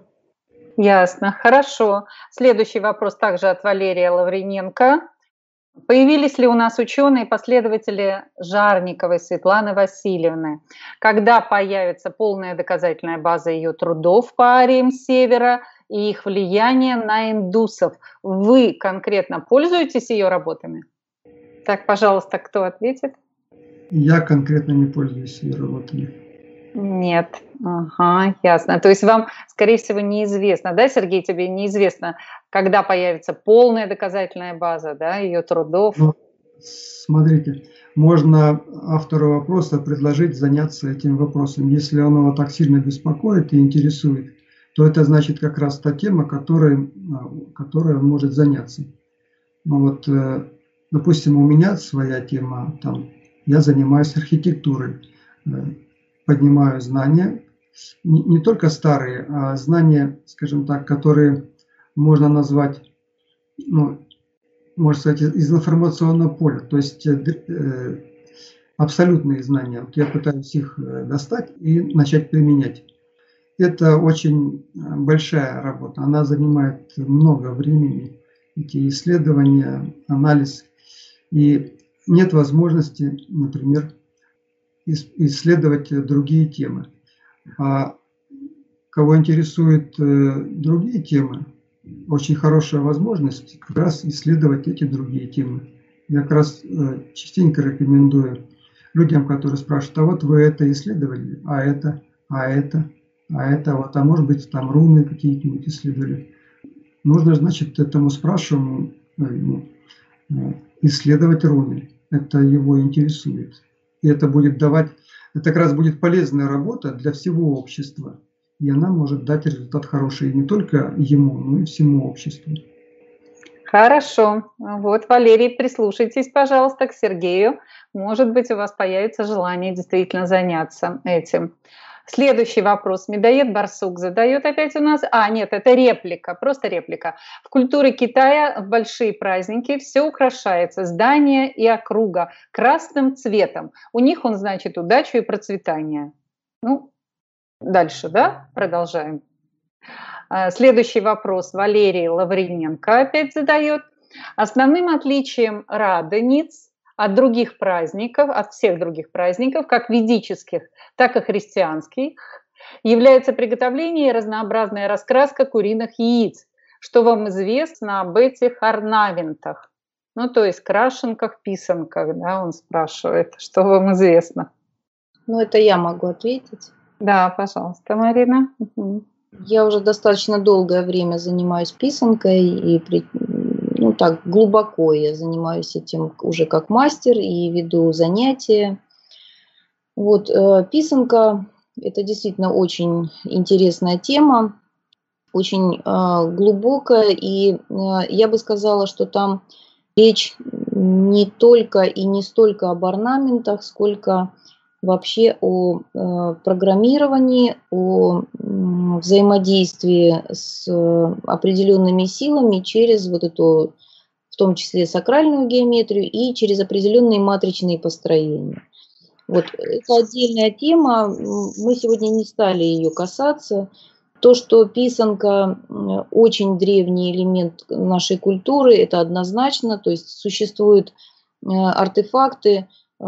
Ясно, хорошо. Следующий вопрос также от Валерия Лавриненко. Появились ли у нас ученые, последователи Жарниковой Светланы Васильевны? Когда появится полная доказательная база ее трудов по ариям Севера и их влияние на индусов? Вы конкретно пользуетесь ее работами? Так, пожалуйста, кто ответит? Я конкретно не пользуюсь ее работами. Нет. Ага, ясно. То есть вам, скорее всего, неизвестно, да, Сергей, тебе неизвестно, когда появится полная доказательная база, да, ее трудов? Ну, смотрите, можно автору вопроса предложить заняться этим вопросом. Если он его так сильно беспокоит и интересует, то это значит как раз та тема, которой он может заняться. Ну вот, допустим, у меня своя тема, там, я занимаюсь архитектурой, поднимаю знания, не только старые, а знания, скажем так, которые можно назвать, ну, можно сказать, из информационного поля, то есть абсолютные знания. Вот я пытаюсь их достать и начать применять. Это очень большая работа, она занимает много времени, эти исследования, анализ, и нет возможности, например, исследовать другие темы. А кого интересуют другие темы, очень хорошая возможность как раз исследовать эти другие темы. Я как раз частенько рекомендую людям, которые спрашивают, а вот вы это исследовали, а может быть там руны какие-нибудь исследовали. Нужно, значит, этому спрашиваемому исследовать руны. Это его интересует. И это будет давать, это как раз будет полезная работа для всего общества. И она может дать результат хороший не только ему, но и всему обществу. Хорошо. Вот, Валерий, прислушайтесь, пожалуйста, к Сергею. Может быть, у вас появится желание действительно заняться этим. Следующий вопрос. Медоед Барсук задает опять у нас. Нет, это реплика, просто реплика. В культуре Китая в большие праздники все украшается, здание и округа, красным цветом. У них он значит удачу и процветание. Ну, дальше, да? Продолжаем. Следующий вопрос Валерий Лавриненко опять задает. Основным отличием радониц от других праздников, от всех других праздников, как ведических, так и христианских, является приготовление и разнообразная раскраска куриных яиц. Что вам известно об этих орнаментах? Ну, то есть крашенках, писанках, да, он спрашивает, что вам известно? Ну, это я могу ответить. Да, пожалуйста, Марина. Я уже достаточно долгое время занимаюсь писанкой, и так глубоко я занимаюсь этим уже как мастер и веду занятия. Вот, писанка – это действительно очень интересная тема, очень глубокая, и я бы сказала, что там речь не только и не столько об орнаментах, сколько вообще о программировании, о взаимодействии с определенными силами через вот эту, в том числе сакральную геометрию и через определенные матричные построения. Вот это отдельная тема, мы сегодня не стали ее касаться. То, что писанка очень древний элемент нашей культуры, это однозначно, то есть существуют артефакты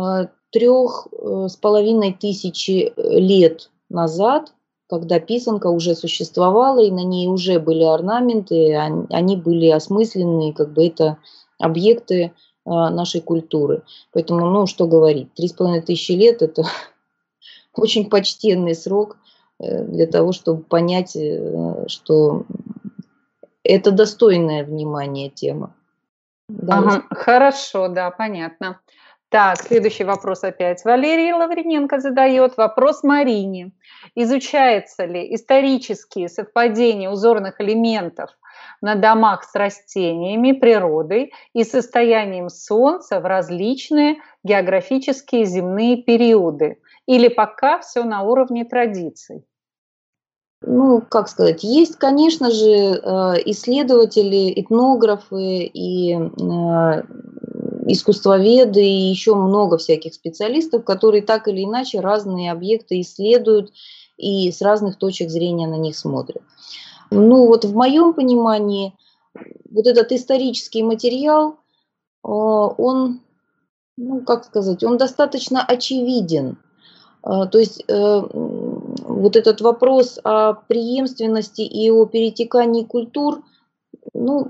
3500 лет назад, когда писанка уже сусствовала, и на ней уже были орнаменты, они были осмысленные, как бы это объекты нашей культуры. Поэтому, ну, что говорить, 3500 лет – это очень почтенный срок для того, чтобы понять, что это достойная внимания тема. Да, ага, хорошо, да, понятно. Так, следующий вопрос опять Валерий Лавриненко задает. Вопрос Марине. Изучается ли исторические совпадения узорных элементов на домах с растениями, природой и состоянием Солнца в различные географические земные периоды? Или пока все на уровне традиций? Ну, как сказать, есть, конечно же, исследователи, этнографы и искусствоведы и еще много всяких специалистов, которые так или иначе разные объекты исследуют и с разных точек зрения на них смотрят. Ну вот в моем понимании вот этот исторический материал, он, ну, как сказать, он достаточно очевиден. То есть вот этот вопрос о преемственности и о перетекании культур, ну,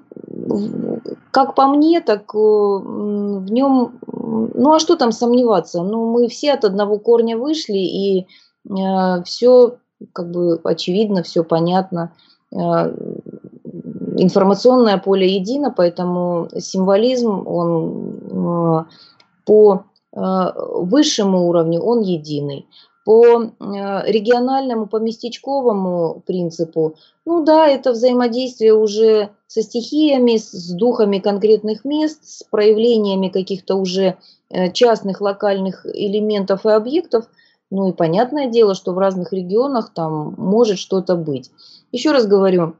как по мне, так в нем, ну а что там сомневаться? Ну, мы все от одного корня вышли, и все как бы очевидно, все понятно. Информационное поле едино, поэтому символизм, он по высшему уровню, он единый. По региональному, по местечковому принципу, ну да, это взаимодействие уже со стихиями, с духами конкретных мест, с проявлениями каких-то уже частных локальных элементов и объектов. Ну и понятное дело, что в разных регионах там может что-то быть. Еще раз говорю,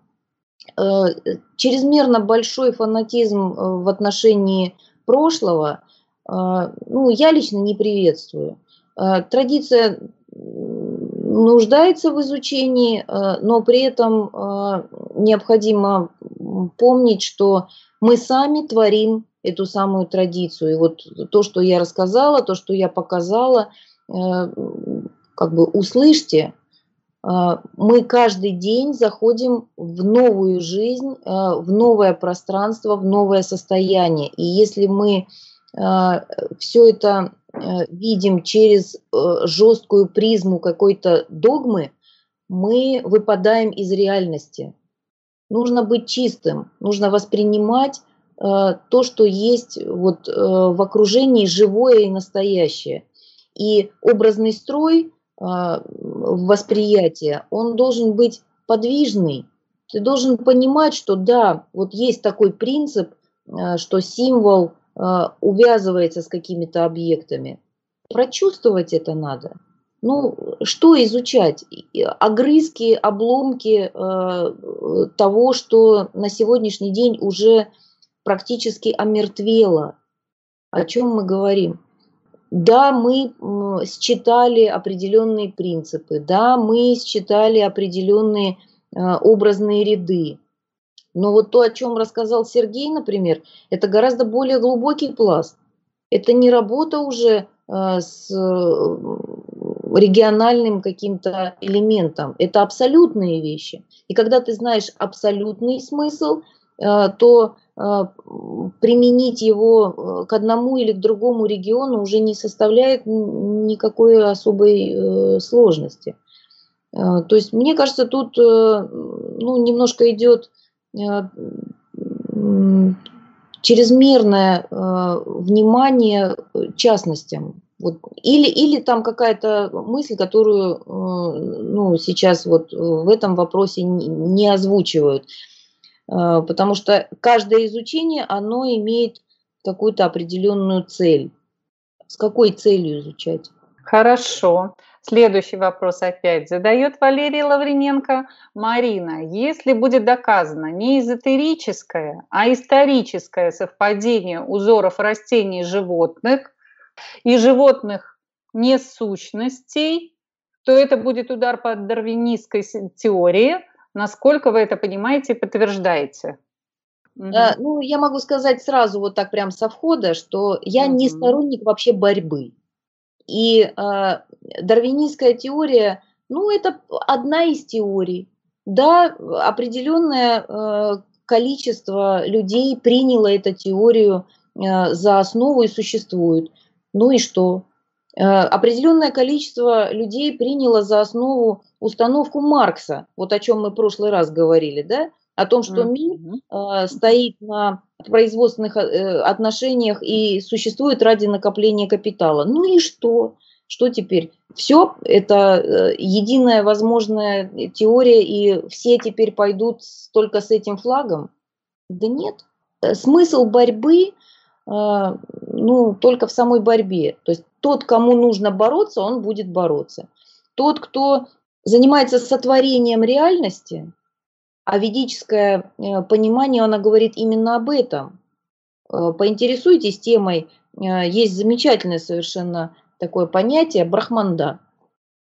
чрезмерно большой фанатизм в отношении прошлого, ну, я лично не приветствую. Традиция нуждается в изучении, но при этом необходимо помнить, что мы сами творим эту самую традицию. И вот то, что я рассказала, то, что я показала, как бы услышьте, мы каждый день заходим в новую жизнь, в новое пространство, в новое состояние. И если мы все это видим через жесткую призму какой-то догмы, мы выпадаем из реальности. Нужно быть чистым, нужно воспринимать то, что есть вот, в окружении, живое и настоящее. И образный строй восприятия, он должен быть подвижный. Ты должен понимать, что да, вот есть такой принцип, что символ увязывается с какими-то объектами. Прочувствовать это надо. Ну, что изучать? Огрызки, обломки того, что на сегодняшний день уже практически омертвело. О чем мы говорим? Да, мы считали определенные принципы, да, мы считали определенные образные ряды. Но вот то, о чем рассказал Сергей, например, это гораздо более глубокий пласт. Это не работа уже с региональным каким-то элементом. Это абсолютные вещи. И когда ты знаешь абсолютный смысл, то применить его к одному или к другому региону уже не составляет никакой особой сложности. То есть, мне кажется, тут ну, немножко идет чрезмерное внимание частностям. Вот. Или там какая-то мысль, которую ну, сейчас вот в этом вопросе не озвучивают. Потому что каждое изучение, оно имеет какую-то определенную цель. С какой целью изучать? Хорошо. Следующий вопрос опять задает Валерий Лавриненко. Марина, если будет доказано не эзотерическое, а историческое совпадение узоров растений и животных несущностей, то это будет удар по дарвинистской теории. Насколько вы это понимаете и подтверждаете? Ну, я могу сказать сразу вот так прям со входа, что я не сторонник вообще борьбы. И дарвинистская теория, ну, это одна из теорий. Да, определенное количество людей приняло эту теорию за основу и существует. Ну и что? Определенное количество людей приняло за основу установку Маркса, вот о чем мы в прошлый раз говорили, да? О том, что мир стоит на производственных отношениях и существует ради накопления капитала. Ну и что? Что теперь? Все, это единая возможная теория, и все теперь пойдут только с этим флагом? Да нет. Смысл борьбы, ну, только в самой борьбе. То есть тот, кому нужно бороться, он будет бороться. Тот, кто занимается сотворением реальности, а ведическое понимание, оно говорит именно об этом. Поинтересуйтесь темой, есть замечательное совершенно такое понятие брахманда.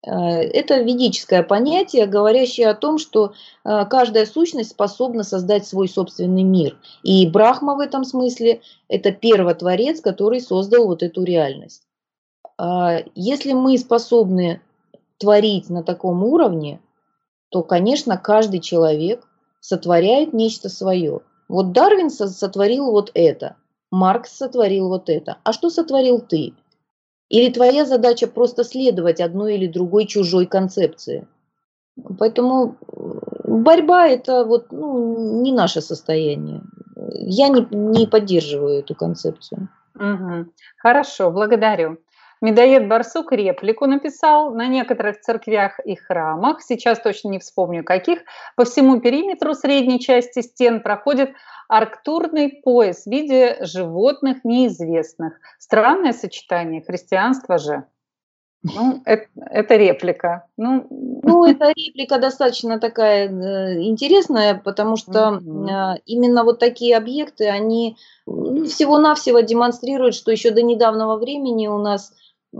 Это ведическое понятие, говорящее о том, что каждая сущность способна создать свой собственный мир. И Брахма в этом смысле – это первотворец, который создал вот эту реальность. Если мы способны творить на таком уровне, то, конечно, каждый человек сотворяет нечто свое. Вот Дарвин сотворил вот это, Маркс сотворил вот это. А что сотворил ты? Или твоя задача просто следовать одной или другой чужой концепции? Поэтому борьба – это вот, не наше состояние. Я не поддерживаю эту концепцию. Угу. Хорошо, благодарю. Медоед Барсук реплику написал: на некоторых церквях и храмах, сейчас точно не вспомню каких, по всему периметру средней части стен проходит арктурный пояс в виде животных неизвестных. Странное сочетание, христианство же. Это реплика. Эта реплика достаточно такая интересная, потому что именно вот такие объекты, они всего-навсего демонстрируют, что еще до недавнего времени у нас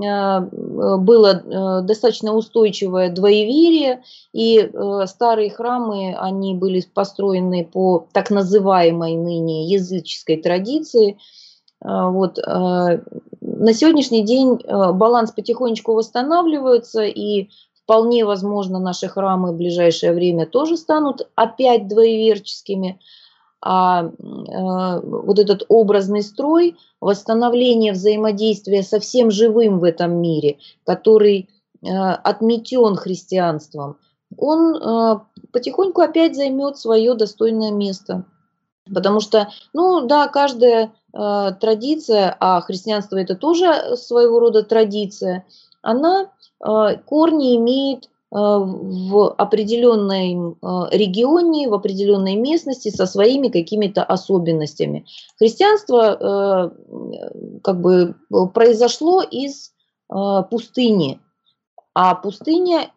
было достаточно устойчивое двоеверие, и старые храмы, они были построены по так называемой ныне языческой традиции. Вот. На сегодняшний день баланс потихонечку восстанавливается, и вполне возможно наши храмы в ближайшее время тоже станут опять двоеверческими. А вот этот образный строй, восстановление взаимодействия со всем живым в этом мире, который отметен христианством, он потихоньку опять займет свое достойное место. Потому что, каждая традиция, а христианство это тоже своего рода традиция, она корни имеет в определенном регионе, в определенной местности со своими какими-то особенностями. Христианство произошло из пустыни, а пустыня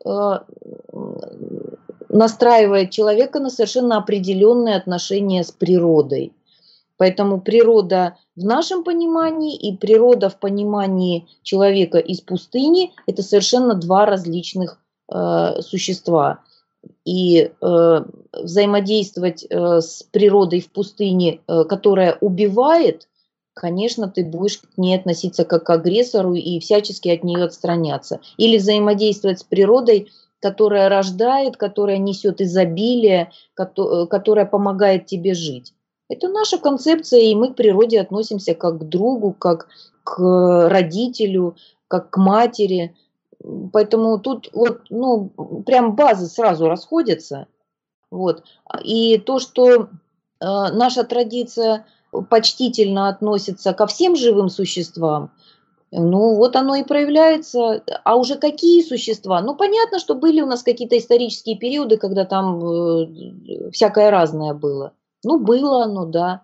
настраивает человека на совершенно определенные отношения с природой. Поэтому природа в нашем понимании и природа в понимании человека из пустыни – это совершенно два различных существа. И взаимодействовать с природой в пустыне, которая убивает, конечно, ты будешь к ней относиться как к агрессору и всячески от нее отстраняться. Или взаимодействовать с природой, которая рождает, которая несет изобилие, которая помогает тебе жить. Это наша концепция, и мы к природе относимся как к другу, как к родителю, как к матери. Поэтому тут прям базы сразу расходятся. Вот. И то, что наша традиция почтительно относится ко всем живым существам, оно и проявляется. А уже какие существа? Понятно, что были у нас какие-то исторические периоды, когда там всякое разное было. Было оно, да.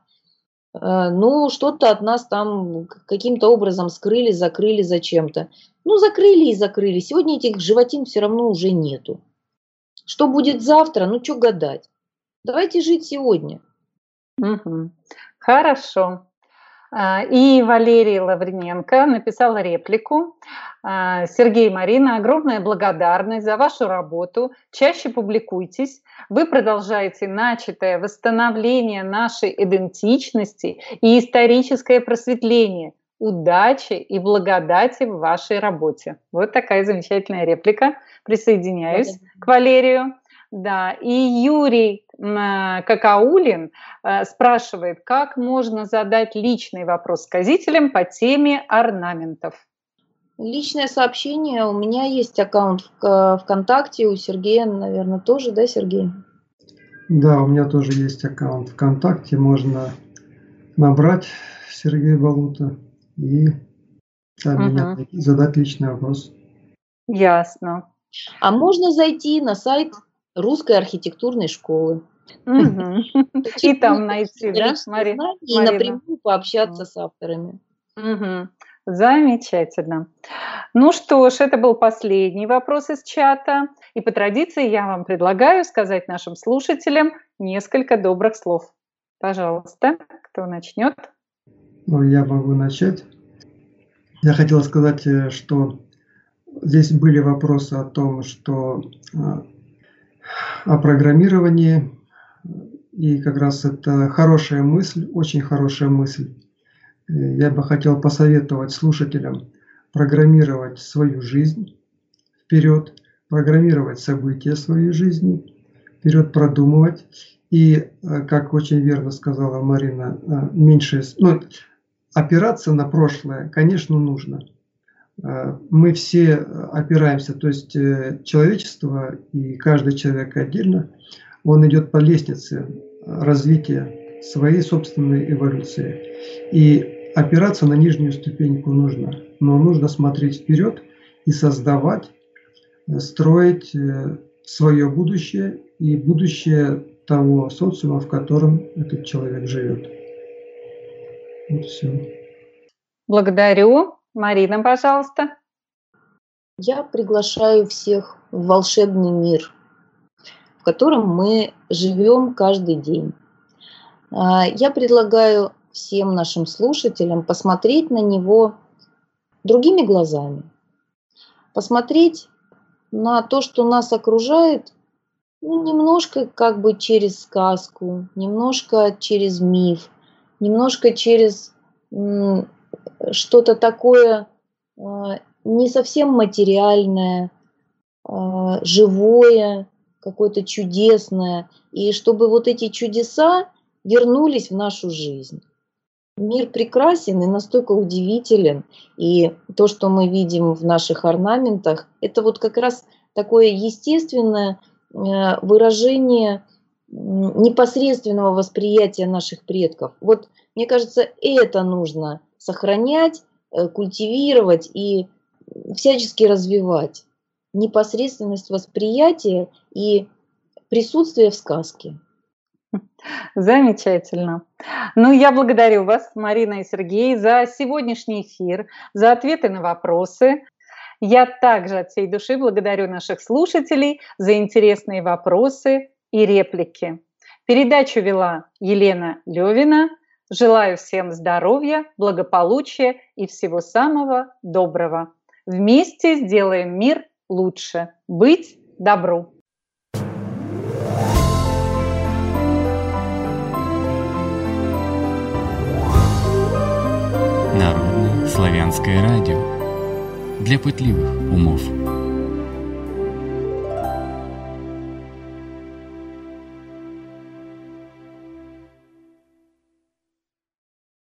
Что-то от нас там каким-то образом скрыли, закрыли зачем-то. Закрыли и закрыли. Сегодня этих животин все равно уже нету. Что будет завтра? Что гадать? Давайте жить сегодня. Угу. Хорошо. И Валерий Лавриненко написал реплику. Сергей, Марина, огромная благодарность за вашу работу. Чаще публикуйтесь. Вы продолжаете начатое восстановление нашей идентичности и историческое просветление. Удачи и благодати в вашей работе. Вот такая замечательная реплика. Присоединяюсь к Валерию. Да, и Юрий Какаулин спрашивает, как можно задать личный вопрос сказителям по теме орнаментов. Личное сообщение. У меня есть аккаунт ВКонтакте, у Сергея, наверное, тоже, да, Сергей? Да, у меня тоже есть аккаунт ВКонтакте. Можно набрать Сергей Балута и меня найти, задать личный вопрос. Ясно. А можно зайти на сайт Русской архитектурной школы. И там найти, да, Марина? И напрямую пообщаться с авторами. Замечательно. Ну что ж, это был последний вопрос из чата. И по традиции я вам предлагаю сказать нашим слушателям несколько добрых слов. Пожалуйста, кто начнет? Я могу начать. Я хотел сказать, что здесь были вопросы о том, что о программировании, и как раз это хорошая мысль, очень хорошая мысль. Я бы хотел посоветовать слушателям программировать свою жизнь вперед, программировать события своей жизни вперед, продумывать. И, как очень верно сказала Марина, опираться на прошлое, конечно, нужно. Мы все опираемся, то есть человечество и каждый человек отдельно, он идет по лестнице развития своей собственной эволюции. И опираться на нижнюю ступеньку нужно, но нужно смотреть вперед и создавать, строить свое будущее и будущее того социума, в котором этот человек живет. Вот все. Благодарю. Марина, пожалуйста. Я приглашаю всех в волшебный мир, в котором мы живем каждый день. Я предлагаю всем нашим слушателям посмотреть на него другими глазами, посмотреть на то, что нас окружает, немножко как бы через сказку, немножко через миф, немножко через что-то такое не совсем материальное, живое, какое-то чудесное, и чтобы вот эти чудеса вернулись в нашу жизнь. Мир прекрасен и настолько удивителен, и то, что мы видим в наших орнаментах, это вот как раз такое естественное выражение непосредственного восприятия наших предков. Вот, мне кажется, это нужно сохранять, культивировать и всячески развивать. Непосредственность восприятия и присутствие в сказке. Замечательно. Ну, я благодарю вас, Марина и Сергей, за сегодняшний эфир, за ответы на вопросы. Я также от всей души благодарю наших слушателей за интересные вопросы и реплики. Передачу вела Елена Левина. Желаю всем здоровья, благополучия и всего самого доброго. Вместе сделаем мир лучше. Быть добру! Народное славянское радио для пытливых умов.